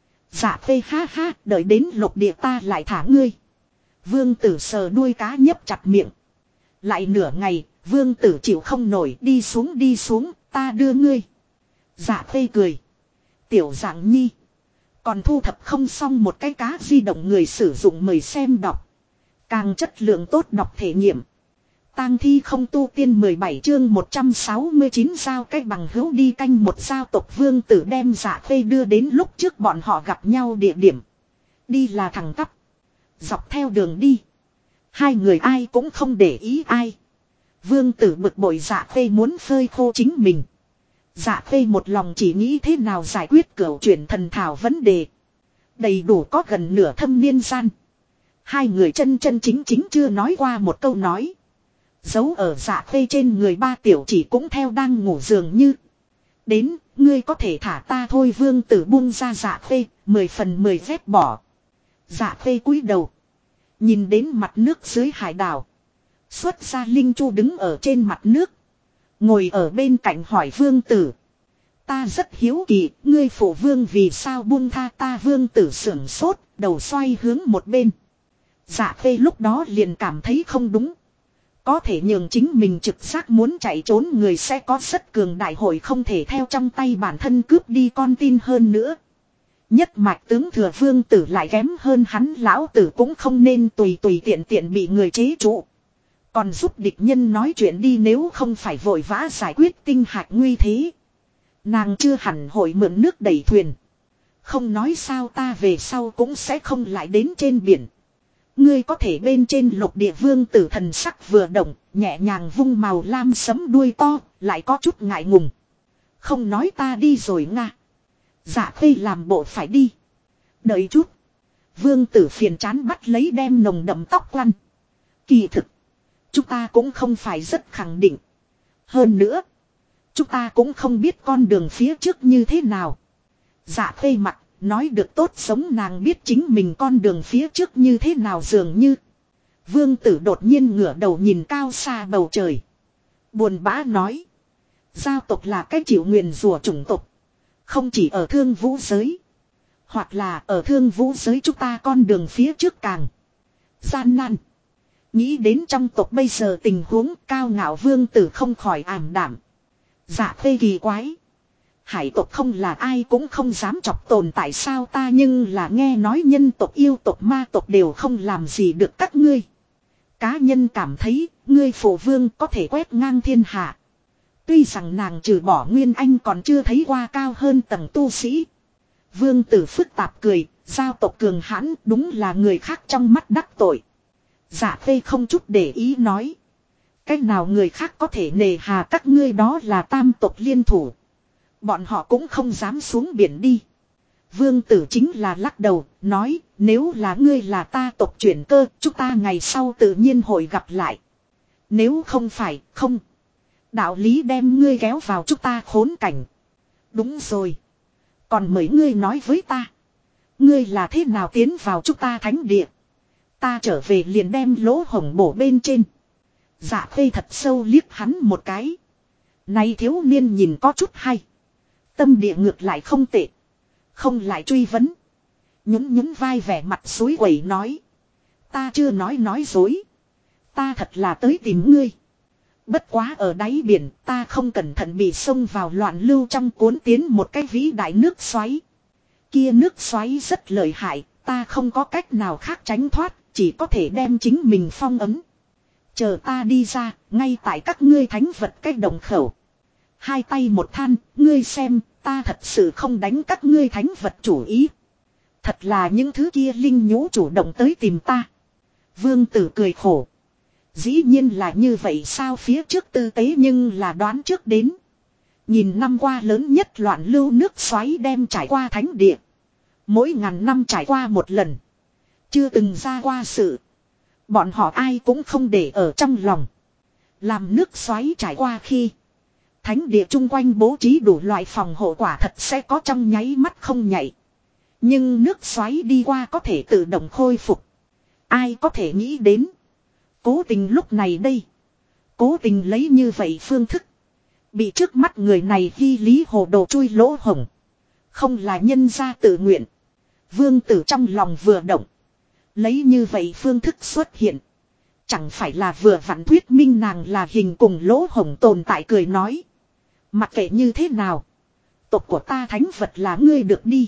Dạ khê ha ha, đợi đến lục địa ta lại thả ngươi. Vương tử sờ đuôi cá nhấp chặt miệng. Lại nửa ngày, vương tử chịu không nổi, đi xuống, ta đưa ngươi. Dạ khê cười. Tiểu dạng nhi. Còn thu thập không xong một cái cá di động người sử dụng mời xem đọc. Càng chất lượng tốt đọc thể nghiệm. Tang thi không tu tiên 17 chương 169 giao cách bằng hữu đi canh một giao tộc vương tử đem Dạ khê đưa đến lúc trước bọn họ gặp nhau địa điểm. Đi là thẳng tắp. Dọc theo đường đi. Hai người ai cũng không để ý ai. Vương tử bực bội Dạ khê muốn phơi khô chính mình. Dạ khê một lòng chỉ nghĩ thế nào giải quyết cửu chuyển thần thảo vấn đề. Đầy đủ có gần nửa thâm niên gian. Hai người chân chính chưa nói qua một câu nói. Giấu ở Dạ khê trên người ba tiểu chỉ cũng theo đang ngủ dường như. Đến, ngươi có thể thả ta thôi. Vương tử buông ra Dạ khê, 10 phần 10 ghét bỏ. Dạ khê cúi đầu. Nhìn đến mặt nước dưới hải đảo. Xuất ra linh chu đứng ở trên mặt nước. Ngồi ở bên cạnh hỏi vương tử. Ta rất hiếu kỳ, ngươi phụ vương vì sao buông tha ta? Vương tử sưởng sốt, đầu xoay hướng một bên. Dạ khê lúc đó liền cảm thấy không đúng. Có thể nhường chính mình trực giác muốn chạy trốn người sẽ có rất cường đại hội không thể theo trong tay bản thân cướp đi con tin hơn nữa. Nhất mạch tướng thừa vương tử lại kém hơn hắn, lão tử cũng không nên tùy tiện bị người chế trụ. Còn giúp địch nhân nói chuyện đi, nếu không phải vội vã giải quyết tinh hạch nguy thế. Nàng chưa hẳn hội mượn nước đẩy thuyền. Không nói sao ta về sau cũng sẽ không lại đến trên biển. Ngươi có thể bên trên lục địa. Vương tử thần sắc vừa động, nhẹ nhàng vung màu lam sẫm đuôi to, lại có chút ngại ngùng. Không nói ta đi rồi nga. Dạ khê làm bộ phải đi. Đợi chút. Vương tử phiền chán bắt lấy đem nồng đậm tóc quăn. Kỳ thực. Chúng ta cũng không phải rất khẳng định. Hơn nữa. Chúng ta cũng không biết con đường phía trước như thế nào. Dạ khê mặt. Nói được tốt giống nàng biết chính mình con đường phía trước như thế nào dường như. Vương tử đột nhiên ngửa đầu nhìn cao xa bầu trời. Buồn bã nói. Giao tộc là cái chịu nguyền rủa chủng tộc. Không chỉ ở thương vũ giới. Hoặc là ở thương vũ giới chúng ta con đường phía trước càng gian nan. Nghĩ đến trong tộc bây giờ tình huống, cao ngạo vương tử không khỏi ảm đảm. Dạ khê kỳ quái. Hải tộc không là ai cũng không dám chọc tồn tại sao? Ta nhưng là nghe nói nhân tộc yêu tộc ma tộc đều không làm gì được các ngươi. Cá nhân cảm thấy ngươi phụ vương có thể quét ngang thiên hạ. Tuy rằng nàng trừ bỏ Nguyên Anh còn chưa thấy qua cao hơn tầng tu sĩ. Vương tử phức tạp cười, giao tộc cường hãn đúng là người khác trong mắt đắc tội. Dạ khê không chút để ý nói. Cách nào người khác có thể nề hà các ngươi, đó là tam tộc liên thủ. Bọn họ cũng không dám xuống biển đi. Vương tử chính là lắc đầu, nói nếu là ngươi là ta tộc chuyển cơ, chúng ta ngày sau tự nhiên hội gặp lại. Nếu không phải, không. Đạo lý đem ngươi kéo vào chúng ta khốn cảnh. Đúng rồi. Còn mấy ngươi nói với ta. Ngươi là thế nào tiến vào chúng ta thánh địa. Ta trở về liền đem lỗ hổng bổ bên trên. Dạ khê thật sâu liếc hắn một cái. Này thiếu niên nhìn có chút hay. Tâm địa ngược lại không tệ. Không lại truy vấn. Nhún nhún vai vẻ mặt suối quẩy nói. Ta chưa nói dối. Ta thật là tới tìm ngươi. Bất quá ở đáy biển ta không cẩn thận bị xông vào loạn lưu trong cuốn tiến một cái vĩ đại nước xoáy. Kia nước xoáy rất lợi hại, ta không có cách nào khác tránh thoát, chỉ có thể đem chính mình phong ấn. Chờ ta đi ra, ngay tại các ngươi thánh vật cách đồng khẩu. Hai tay một than, ngươi xem, ta thật sự không đánh các ngươi thánh vật chủ ý. Thật là những thứ kia linh nhũ chủ động tới tìm ta. Vương tử cười khổ. Dĩ nhiên là như vậy sao phía trước tư tế nhưng là đoán trước đến. Nhìn năm qua lớn nhất loạn lưu nước xoáy đem trải qua thánh địa. Mỗi ngàn năm trải qua một lần. Chưa từng ra qua sự. Bọn họ ai cũng không để ở trong lòng. Làm nước xoáy trải qua khi. Thánh địa chung quanh bố trí đủ loại phòng hộ quả thật sẽ có trong nháy mắt không nhảy. Nhưng nước xoáy đi qua có thể tự động khôi phục. Ai có thể nghĩ đến. Cố tình lúc này đây. Cố tình lấy như vậy phương thức. Bị trước mắt người này ghi lý hồ đồ chui lỗ hổng. Không là nhân gia tự nguyện. Vương tử trong lòng vừa động. Lấy như vậy phương thức xuất hiện. Chẳng phải là vừa vặn thuyết minh nàng là hình cùng lỗ hổng tồn tại cười nói. Mặc kệ như thế nào. Tộc của ta thánh vật là ngươi được đi.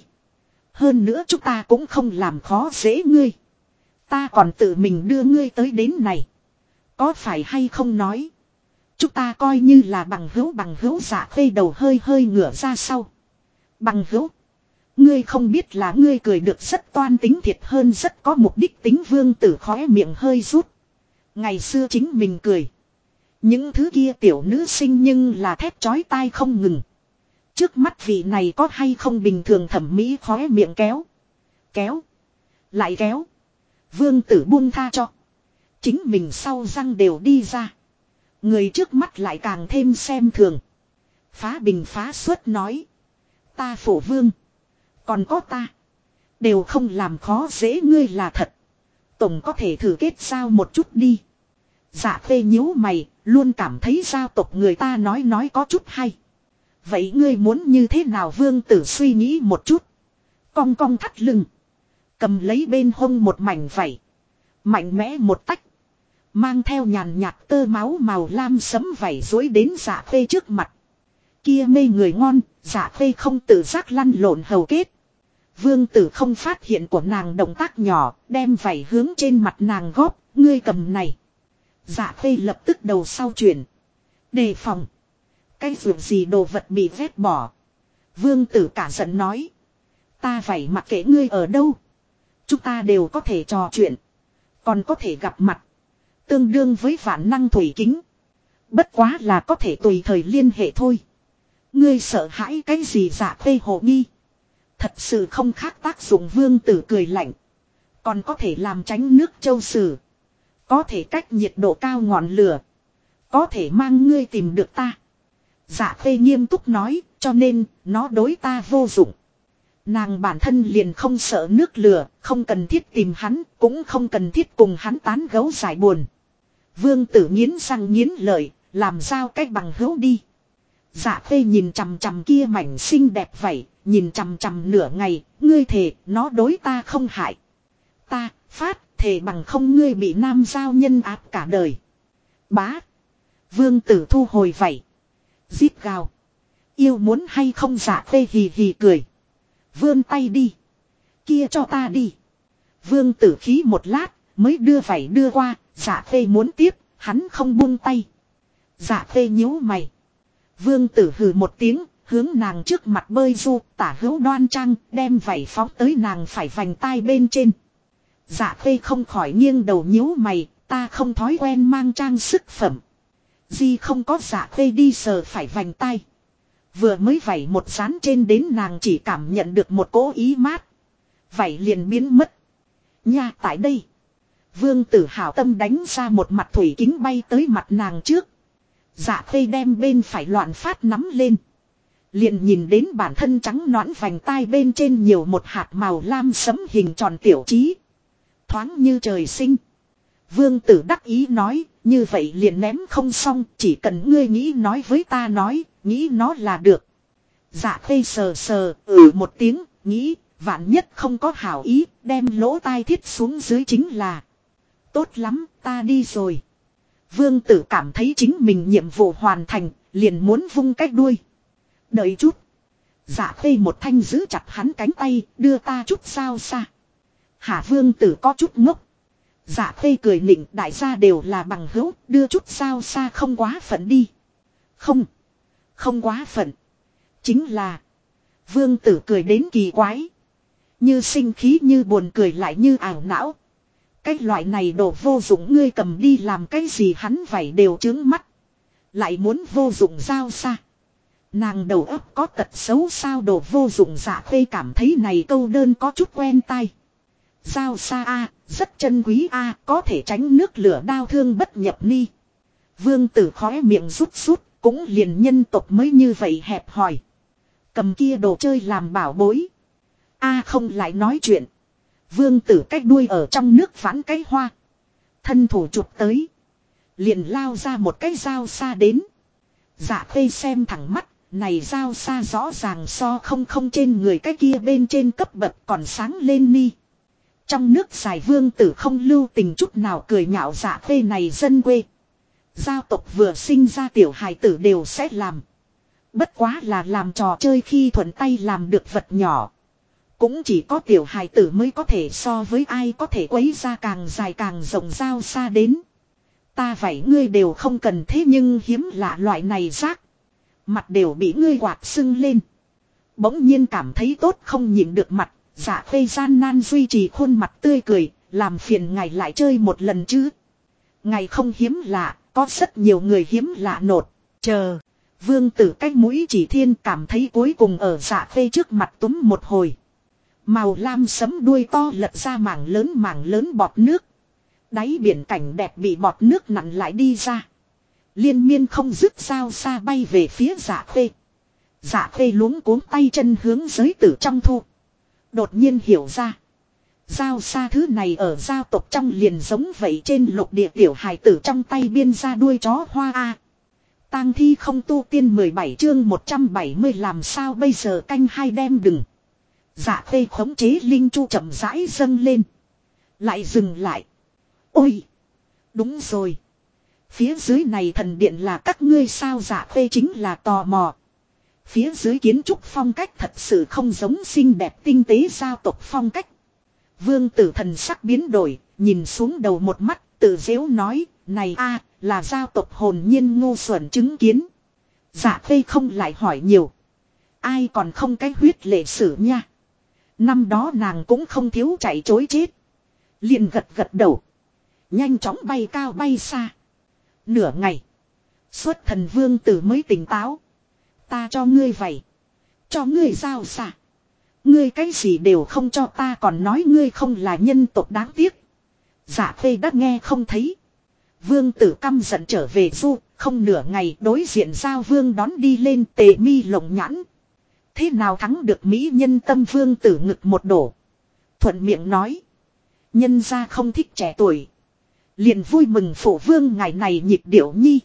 Hơn nữa chúng ta cũng không làm khó dễ ngươi. Ta còn tự mình đưa ngươi tới đến này. Có phải hay không nói. Chúng ta coi như là bằng hữu dạ khê đầu hơi hơi ngửa ra sau. Bằng hữu. Ngươi không biết là ngươi cười được rất toan tính thiệt hơn rất có mục đích tính vương tử khóe miệng hơi rút. Ngày xưa chính mình cười. Những thứ kia tiểu nữ sinh nhưng là thét chói tai không ngừng. Trước mắt vị này có hay không bình thường thẩm mỹ khóe miệng kéo. Kéo. Lại kéo. Vương tử buông tha cho. Chính mình sau răng đều đi ra. Người trước mắt lại càng thêm xem thường. Phá bình phá suất nói. Ta phổ vương. Còn có ta. Đều không làm khó dễ ngươi là thật. Tổng có thể thử kết giao một chút đi. Dạ phê nhíu mày. Luôn cảm thấy giao tộc người ta nói có chút hay. Vậy ngươi muốn như thế nào vương tử suy nghĩ một chút. Cong cong thắt lưng. Cầm lấy bên hông một mảnh vảy. Mạnh mẽ một tách. Mang theo nhàn nhạt tơ máu màu lam sẫm vảy dối đến dạ phê trước mặt. Kia mê người ngon, dạ phê không tự giác lăn lộn hầu kết. Vương tử không phát hiện của nàng động tác nhỏ, đem vảy hướng trên mặt nàng góp, ngươi cầm này. Dạ phê lập tức đầu sau chuyển. Đề phòng. Cái ruộng gì đồ vật bị vét bỏ. Vương tử cả giận nói. Ta phải mặc kệ ngươi ở đâu. Chúng ta đều có thể trò chuyện. Còn có thể gặp mặt. Tương đương với vạn năng thủy kính. Bất quá là có thể tùy thời liên hệ thôi. Ngươi sợ hãi cái gì dạ phê hồ nghi. Thật sự không khác tác dụng vương tử cười lạnh. Còn có thể làm tránh nước châu sử. Có thể cách nhiệt độ cao ngọn lửa. Có thể mang ngươi tìm được ta. Dạ phê nghiêm túc nói cho nên nó đối ta vô dụng. Nàng bản thân liền không sợ nước lửa, không cần thiết tìm hắn, cũng không cần thiết cùng hắn tán gấu giải buồn. Vương tử nghiến răng nghiến lợi, làm sao cách bằng hữu đi. Dạ phê nhìn chằm chằm kia mảnh xinh đẹp vậy, nhìn chằm chằm nửa ngày, ngươi thề, nó đối ta không hại. Ta, phát, thề bằng không ngươi bị nam giao nhân áp cả đời. Bá. Vương tử thu hồi vậy. Giết gào. Yêu muốn hay không dạ phê hì hì cười. Vươn tay đi. Kia cho ta đi. Vương tử khí một lát, mới đưa vảy đưa qua, dạ phê muốn tiếp, hắn không buông tay. Dạ phê nhíu mày. Vương tử hừ một tiếng, hướng nàng trước mặt bơi du, tả hữu đoan trang, đem vảy phóng tới nàng phải vành tai bên trên. Dạ phê không khỏi nghiêng đầu nhíu mày, ta không thói quen mang trang sức phẩm. Di không có dạ phê đi sờ phải vành tai. Vừa mới vảy một dán trên đến nàng chỉ cảm nhận được một cỗ ý mát. Vảy liền biến mất. Nha tại đây. Vương tử hảo tâm đánh ra một mặt thủy kính bay tới mặt nàng trước. Dạ khê đem bên phải loạn phát nắm lên. Liền nhìn đến bản thân trắng nõn vành tai bên trên nhiều một hạt màu lam sẫm hình tròn tiểu chí. Thoáng như trời sinh. Vương tử đắc ý nói, như vậy liền ném không xong, chỉ cần ngươi nghĩ nói với ta nói, nghĩ nó là được. Dạ khê sờ sờ, một tiếng, nghĩ, vạn nhất không có hảo ý, đem lỗ tai thiết xuống dưới chính là. Tốt lắm, ta đi rồi. Vương tử cảm thấy chính mình nhiệm vụ hoàn thành, liền muốn vung cái đuôi. Đợi chút. Dạ khê một thanh giữ chặt hắn cánh tay, đưa ta chút sao xa. Hả vương tử có chút ngốc. Dạ khê cười nịnh, đại gia đều là bằng hữu, đưa chút sao xa không quá phận đi. Không quá phận. Chính là. Vương tử cười đến kỳ quái. Như sinh khí như buồn cười lại như ảo não. Cái loại này đồ vô dụng ngươi cầm đi làm cái gì hắn vậy đều trướng mắt. Lại muốn vô dụng sao xa. Nàng đầu óc có tật xấu sao đồ vô dụng. Dạ khê cảm thấy này câu đơn có chút quen tai. Giao xa a, rất chân quý a, có thể tránh nước lửa đao thương bất nhập ni. Vương tử khóe miệng rút rút, cũng liền nhân tộc mới như vậy hẹp hòi. Cầm kia đồ chơi làm bảo bối. A không lại nói chuyện. Vương tử cách đuôi ở trong nước phán cái hoa. Thân thủ chụp tới. Liền lao ra một cái dao xa đến. Dạ khê xem thẳng mắt. Này dao xa rõ ràng so không trên người cái kia bên trên cấp bậc còn sáng lên ni. Trong nước xài vương tử không lưu tình chút nào cười nhạo dạ khê này dân quê. Giao tộc vừa sinh ra tiểu hài tử đều sẽ làm. Bất quá là làm trò chơi khi thuận tay làm được vật nhỏ. Cũng chỉ có tiểu hài tử mới có thể so với ai có thể quấy ra càng dài càng rộng dao xa đến. Ta vậy ngươi đều không cần thế nhưng hiếm lạ loại này rác. Mặt đều bị ngươi quạt sưng lên. Bỗng nhiên cảm thấy tốt không nhịn được mặt. Dạ khê gian nan duy trì khuôn mặt tươi cười. Làm phiền ngài lại chơi một lần chứ. Ngài không hiếm lạ. Có rất nhiều người hiếm lạ nột. Chờ. Vương tử cách mũi chỉ thiên cảm thấy cuối cùng ở dạ khê trước mặt túm một hồi. Màu lam sẫm đuôi to lật ra mảng lớn bọt nước. Đáy biển cảnh đẹp bị bọt nước nặn lại đi ra. Liên miên không dứt sao xa bay về phía dạ khê. Dạ khê luống cuống tay chân hướng giới tử trong thu. Đột nhiên hiểu ra. Giao xa thứ này ở giao tộc trong liền giống vậy trên lục địa tiểu hài tử trong tay biên ra đuôi chó hoa a. Tang thi không tu tiên 17 chương 170 làm sao bây giờ canh hai đem đừng. Dạ khê khống chế linh chu chậm rãi dâng lên. Lại dừng lại. Ôi! Đúng rồi. Phía dưới này thần điện là các ngươi sao dạ khê chính là tò mò. Phía dưới kiến trúc phong cách thật sự không giống xinh đẹp tinh tế giao tộc phong cách. Vương tử thần sắc biến đổi, nhìn xuống đầu một mắt, tự dễu nói, này a là giao tộc hồn nhiên ngu xuẩn chứng kiến. Dạ khê không lại hỏi nhiều. Ai còn không cái huyết lệ sử nha. Năm đó nàng cũng không thiếu chạy chối chết. Liền gật đầu. Nhanh chóng bay cao bay xa. Nửa ngày. Xuất thần vương tử mới tỉnh táo. Ta cho ngươi vậy. Cho ngươi giao xa. Ngươi cái gì đều không cho ta còn nói ngươi không là nhân tộc đáng tiếc. Dạ khê đã nghe không thấy. Vương tử căm giận trở về du. Không nửa ngày đối diện giao vương đón đi lên tề mi lồng nhãn. Thế nào thắng được mỹ nhân tâm vương tử ngực một đổ. Thuận miệng nói. Nhân gia không thích trẻ tuổi. Liền vui mừng phổ vương ngày này nhịp điệu nhi.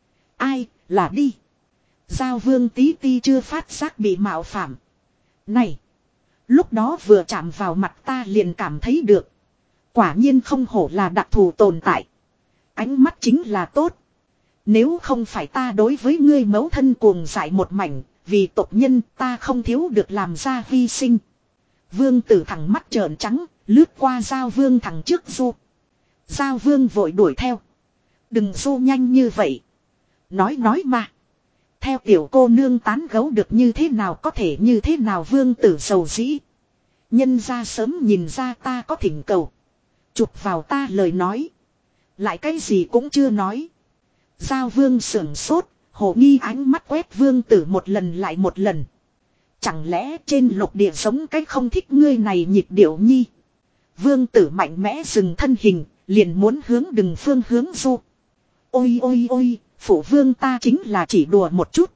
Ai là đi. Giao vương tí ti chưa phát giác bị mạo phạm. Này. Lúc đó vừa chạm vào mặt ta liền cảm thấy được. Quả nhiên không hổ là đặc thù tồn tại. Ánh mắt chính là tốt. Nếu không phải ta đối với ngươi mẫu thân cuồng dại một mảnh. Vì tộc nhân ta không thiếu được làm ra hy sinh. Vương tử thẳng mắt trợn trắng. Lướt qua giao vương thẳng trước du. Giao vương vội đuổi theo. Đừng du nhanh như vậy. Nói mà. Theo tiểu cô nương tán gấu được như thế nào có thể như thế nào vương tử sầu dĩ. Nhân ra sớm nhìn ra ta có thỉnh cầu. Chụp vào ta lời nói. Lại cái gì cũng chưa nói. Giao vương sưởng sốt. Hồ nghi ánh mắt quét vương tử một lần lại một lần. Chẳng lẽ trên lục địa sống cái không thích ngươi này nhịp điệu nhi. Vương tử mạnh mẽ dừng thân hình. liền muốn hướng đừng phương hướng du. Ôi ôi ôi, phụ vương ta chính là chỉ đùa một chút.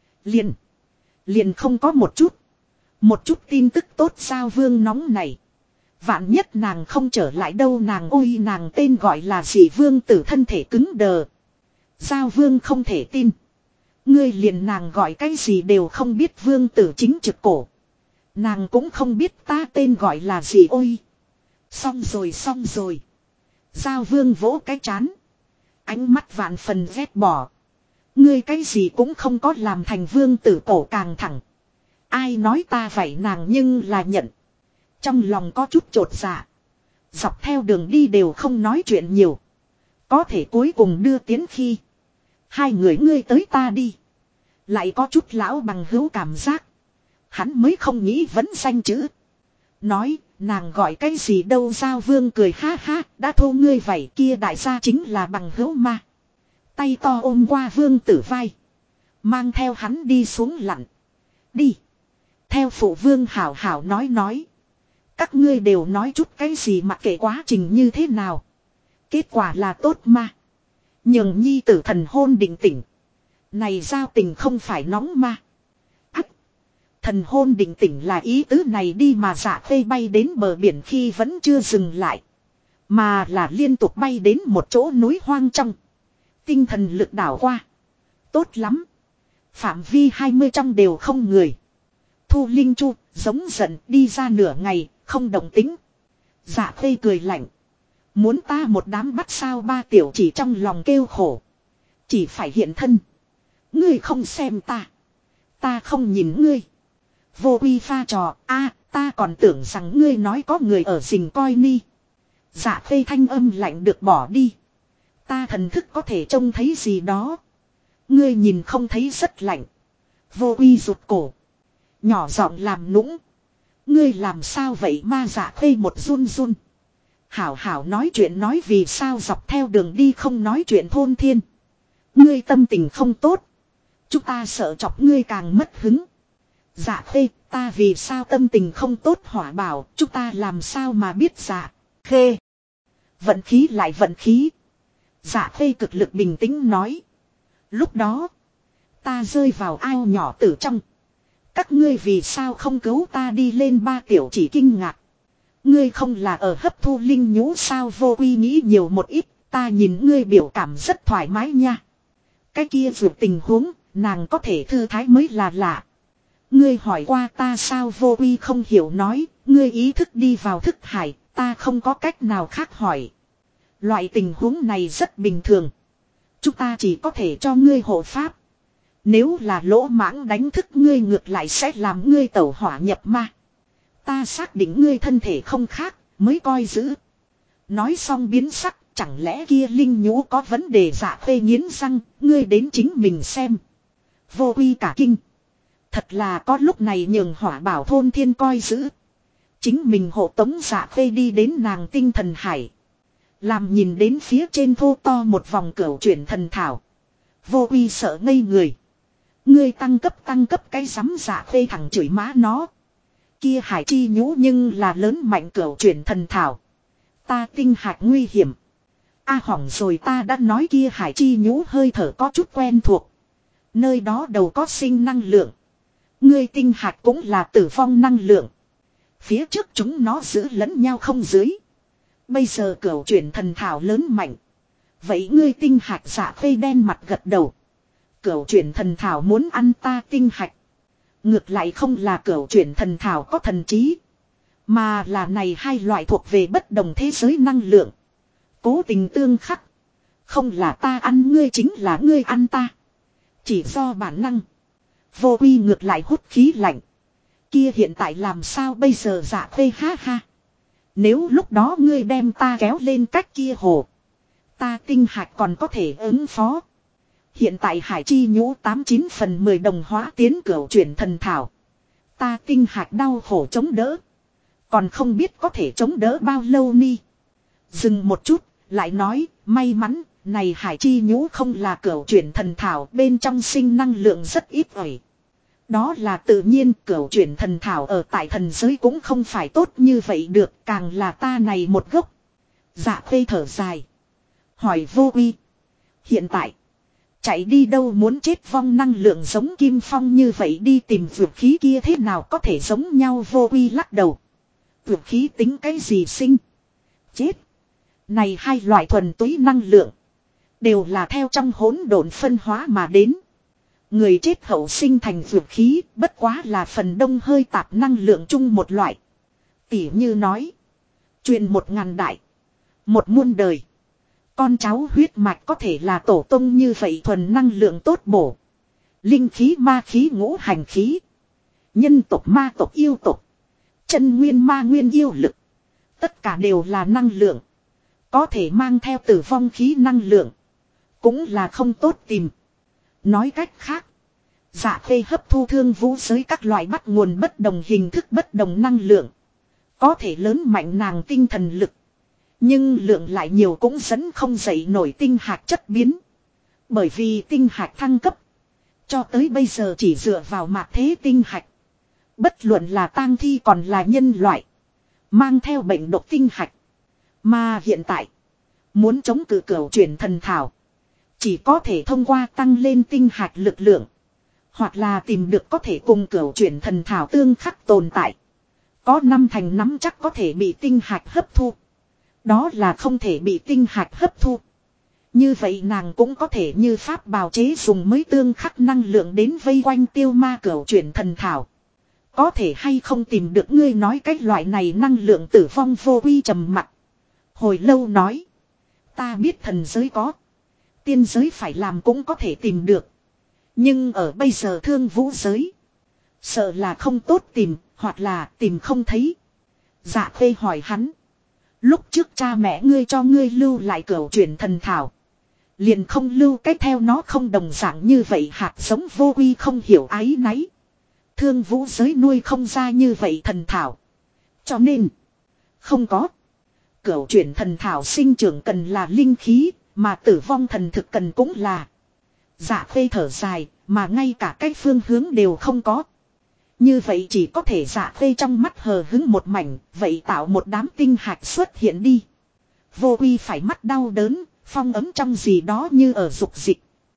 Liền không có một chút. Một chút tin tức tốt sao vương nóng này. Vạn nhất nàng không trở lại đâu nàng ôi nàng tên gọi là gì vương tử thân thể cứng đờ. Giao vương không thể tin. Ngươi liền nàng gọi cái gì đều không biết vương tử chính trực cổ. Nàng cũng không biết ta tên gọi là gì ôi. Xong rồi. Giao vương vỗ cái chán. Ánh mắt vạn phần ghét bỏ. Ngươi cái gì cũng không có làm thành vương tử cổ càng thẳng. Ai nói ta vậy nàng nhưng là nhận. Trong lòng có chút chột dạ. Dọc theo đường đi đều không nói chuyện nhiều. Có thể cuối cùng đưa tiến khi. Hai người ngươi tới ta đi. Lại có chút lão bằng hữu cảm giác. Hắn mới không nghĩ vẫn danh chữ. Nói, nàng gọi cái gì đâu Giao vương cười ha ha, đã thô ngươi vậy kia đại gia chính là bằng hữu ma. Tay to ôm qua vương tử vai. Mang theo hắn đi xuống lặn. Đi. Theo phụ vương hảo hảo nói. Các ngươi đều nói chút cái gì mà kể quá trình như thế nào. Kết quả là tốt mà. Nhường nhi tử thần hôn định tỉnh. Này giao tình không phải nóng mà. Thần hôn định tỉnh là ý tứ này đi mà Dạ Khê bay đến bờ biển khi vẫn chưa dừng lại. Mà là liên tục bay đến một chỗ núi hoang trong. Tinh thần lực đảo qua. Tốt lắm. Phạm vi 20 trong đều không người. Thu Linh Chu giống giận đi ra nửa ngày, không động tính. Dạ Khê cười lạnh. Muốn ta một đám bắt sao ba tiểu chỉ trong lòng kêu khổ. Chỉ phải hiện thân. Ngươi không xem ta. Ta không nhìn ngươi. Vô uy pha trò, ta còn tưởng rằng ngươi nói có người ở rình coi ni. Dạ Khê thanh âm lạnh được bỏ đi. Ta thần thức có thể trông thấy gì đó. Ngươi nhìn không thấy rất lạnh. Vô uy rụt cổ. Nhỏ giọng làm nũng. Ngươi làm sao vậy ma Dạ Khê một run. Hảo hảo nói chuyện nói vì sao dọc theo đường đi không nói chuyện thôn thiên. Ngươi tâm tình không tốt. Chúng ta sợ chọc ngươi càng mất hứng. Dạ Khê, ta vì sao tâm tình không tốt hỏa bảo, chúng ta làm sao mà biết Dạ Khê. Vận khí lại vận khí. Dạ Khê cực lực bình tĩnh nói. Lúc đó, ta rơi vào ao nhỏ tử trong. Các ngươi vì sao không cứu ta đi lên ba tiểu chỉ kinh ngạc. Ngươi không là ở hấp thu linh nhũ sao vô uy nghĩ nhiều một ít, ta nhìn ngươi biểu cảm rất thoải mái nha. Cái kia vượt tình huống, nàng có thể thư thái mới là lạ. Ngươi hỏi qua ta sao vô uy không hiểu nói, ngươi ý thức đi vào thức hải, ta không có cách nào khác hỏi. Loại tình huống này rất bình thường. Chúng ta chỉ có thể cho ngươi hộ pháp. Nếu là lỗ mãng đánh thức ngươi ngược lại sẽ làm ngươi tẩu hỏa nhập ma. Ta xác định ngươi thân thể không khác, mới coi giữ. Nói xong biến sắc, chẳng lẽ kia linh nhũ có vấn đề Dạ Khê nghiến răng, ngươi đến chính mình xem. Vô uy cả kinh. Thật là có lúc này nhường hỏa bảo thôn thiên coi giữ. Chính mình hộ tống Dạ Khê đi đến nàng tinh thần hải. Làm nhìn đến phía trên thô to một vòng cửu chuyển thần thảo. Vô uy sợ ngây người. Ngươi tăng cấp cái sắm Dạ Khê thẳng chửi má nó. Kia hải chi nhũ nhưng là lớn mạnh cửu chuyển thần thảo. Ta tinh hạch nguy hiểm. Hỏng rồi ta đã nói kia hải chi nhũ hơi thở có chút quen thuộc. Nơi đó đầu có sinh năng lượng. Ngươi tinh hạch cũng là tử vong năng lượng. Phía trước chúng nó giữ lẫn nhau không dưới. Bây giờ cửu chuyển thần thảo lớn mạnh. Vậy ngươi tinh hạch Dạ Khê đen mặt gật đầu. Cửu chuyển thần thảo muốn ăn ta tinh hạch. Ngược lại không là cửu chuyển thần thảo có thần trí. Mà là này hai loại thuộc về bất đồng thế giới năng lượng. Cố tình tương khắc. Không là ta ăn ngươi chính là ngươi ăn ta. Chỉ do bản năng. Vô uy ngược lại hút khí lạnh. Kia hiện tại làm sao bây giờ Dạ Khê ha ha. Nếu lúc đó ngươi đem ta kéo lên cách kia hồ. Ta tinh hạch còn có thể ứng phó. Hiện tại hải chi nhũ 89 phần 10 đồng hóa tiến cửu chuyển thần thảo. Ta tinh hạch đau khổ chống đỡ. Còn không biết có thể chống đỡ bao lâu ni. Dừng một chút, lại nói, may mắn, này hải chi nhũ không là cửu chuyển thần thảo, bên trong sinh năng lượng rất ít ỏi. Đó là tự nhiên cửu chuyển thần thảo ở tại thần giới cũng không phải tốt như vậy được, càng là ta này một gốc. Dạ Khê thở dài. Hỏi Vô Uy. Hiện tại. Chạy đi đâu muốn chết vong năng lượng giống Kim Phong như vậy đi tìm vượt khí kia thế nào có thể giống nhau. Vô Uy lắc đầu. Vượt khí tính cái gì sinh. Chết. Này hai loại thuần túy năng lượng. Đều là theo trong hỗn độn phân hóa mà đến. Người chết hậu sinh thành vượt khí bất quá là phần đông hơi tạp năng lượng chung một loại. Tỉ như nói. Chuyện 1000 đại. Một muôn đời. Con cháu huyết mạch có thể là tổ tông như vậy thuần năng lượng tốt bổ. Linh khí ma khí ngũ hành khí. Nhân tộc ma tộc yêu tộc. Chân nguyên ma nguyên yêu lực. Tất cả đều là năng lượng. Có thể mang theo tử vong khí năng lượng. Cũng là không tốt tìm. Nói cách khác. Dạ Khê hấp thu thương vũ giới các loại bắt nguồn bất đồng hình thức bất đồng năng lượng. Có thể lớn mạnh nàng tinh thần lực. Nhưng lượng lại nhiều cũng dẫn không dậy nổi tinh hạt chất biến. Bởi vì tinh hạt thăng cấp. Cho tới bây giờ chỉ dựa vào mạt thế tinh hạt. Bất luận là tang thi còn là nhân loại. Mang theo bệnh độc tinh hạt. Mà hiện tại. Muốn chống cự cửu chuyển thần thảo. Chỉ có thể thông qua tăng lên tinh hạt lực lượng. Hoặc là tìm được có thể cùng cửu chuyển thần thảo tương khắc tồn tại. Có 5 thành nắm chắc có thể bị tinh hạt hấp thu. Đó là không thể bị tinh hạt hấp thu. Như vậy nàng cũng có thể như pháp bào chế dùng mới tương khắc năng lượng đến vây quanh tiêu ma cửu chuyển thần thảo. Có thể hay không tìm được ngươi nói cái loại này năng lượng tử vong. Vô Uy trầm mặc. Hồi lâu nói. Ta biết thần giới có. Tiên giới phải làm cũng có thể tìm được. Nhưng ở bây giờ thương vũ giới. Sợ là không tốt tìm. Hoặc là tìm không thấy. Dạ Khê hỏi hắn. Lúc trước cha mẹ ngươi cho ngươi lưu lại cửu chuyển thần thảo. Liền không lưu cách theo nó không đồng dạng như vậy hạt giống. Vô Uy không hiểu áy náy. Thương vũ giới nuôi không ra như vậy thần thảo. Cho nên. Không có. Cửu chuyển thần thảo sinh trưởng cần là linh khí. Mà tử vong thần thực cần cũng là. Dạ Khê thở dài. Mà ngay cả cái phương hướng đều không có. Như vậy chỉ có thể Dạ Khê trong mắt hờ hứng một mảnh. Vậy tạo một đám tinh hạt xuất hiện đi. Vô Uy phải mắt đau đớn. Phong ấm trong gì đó như ở dục dịch.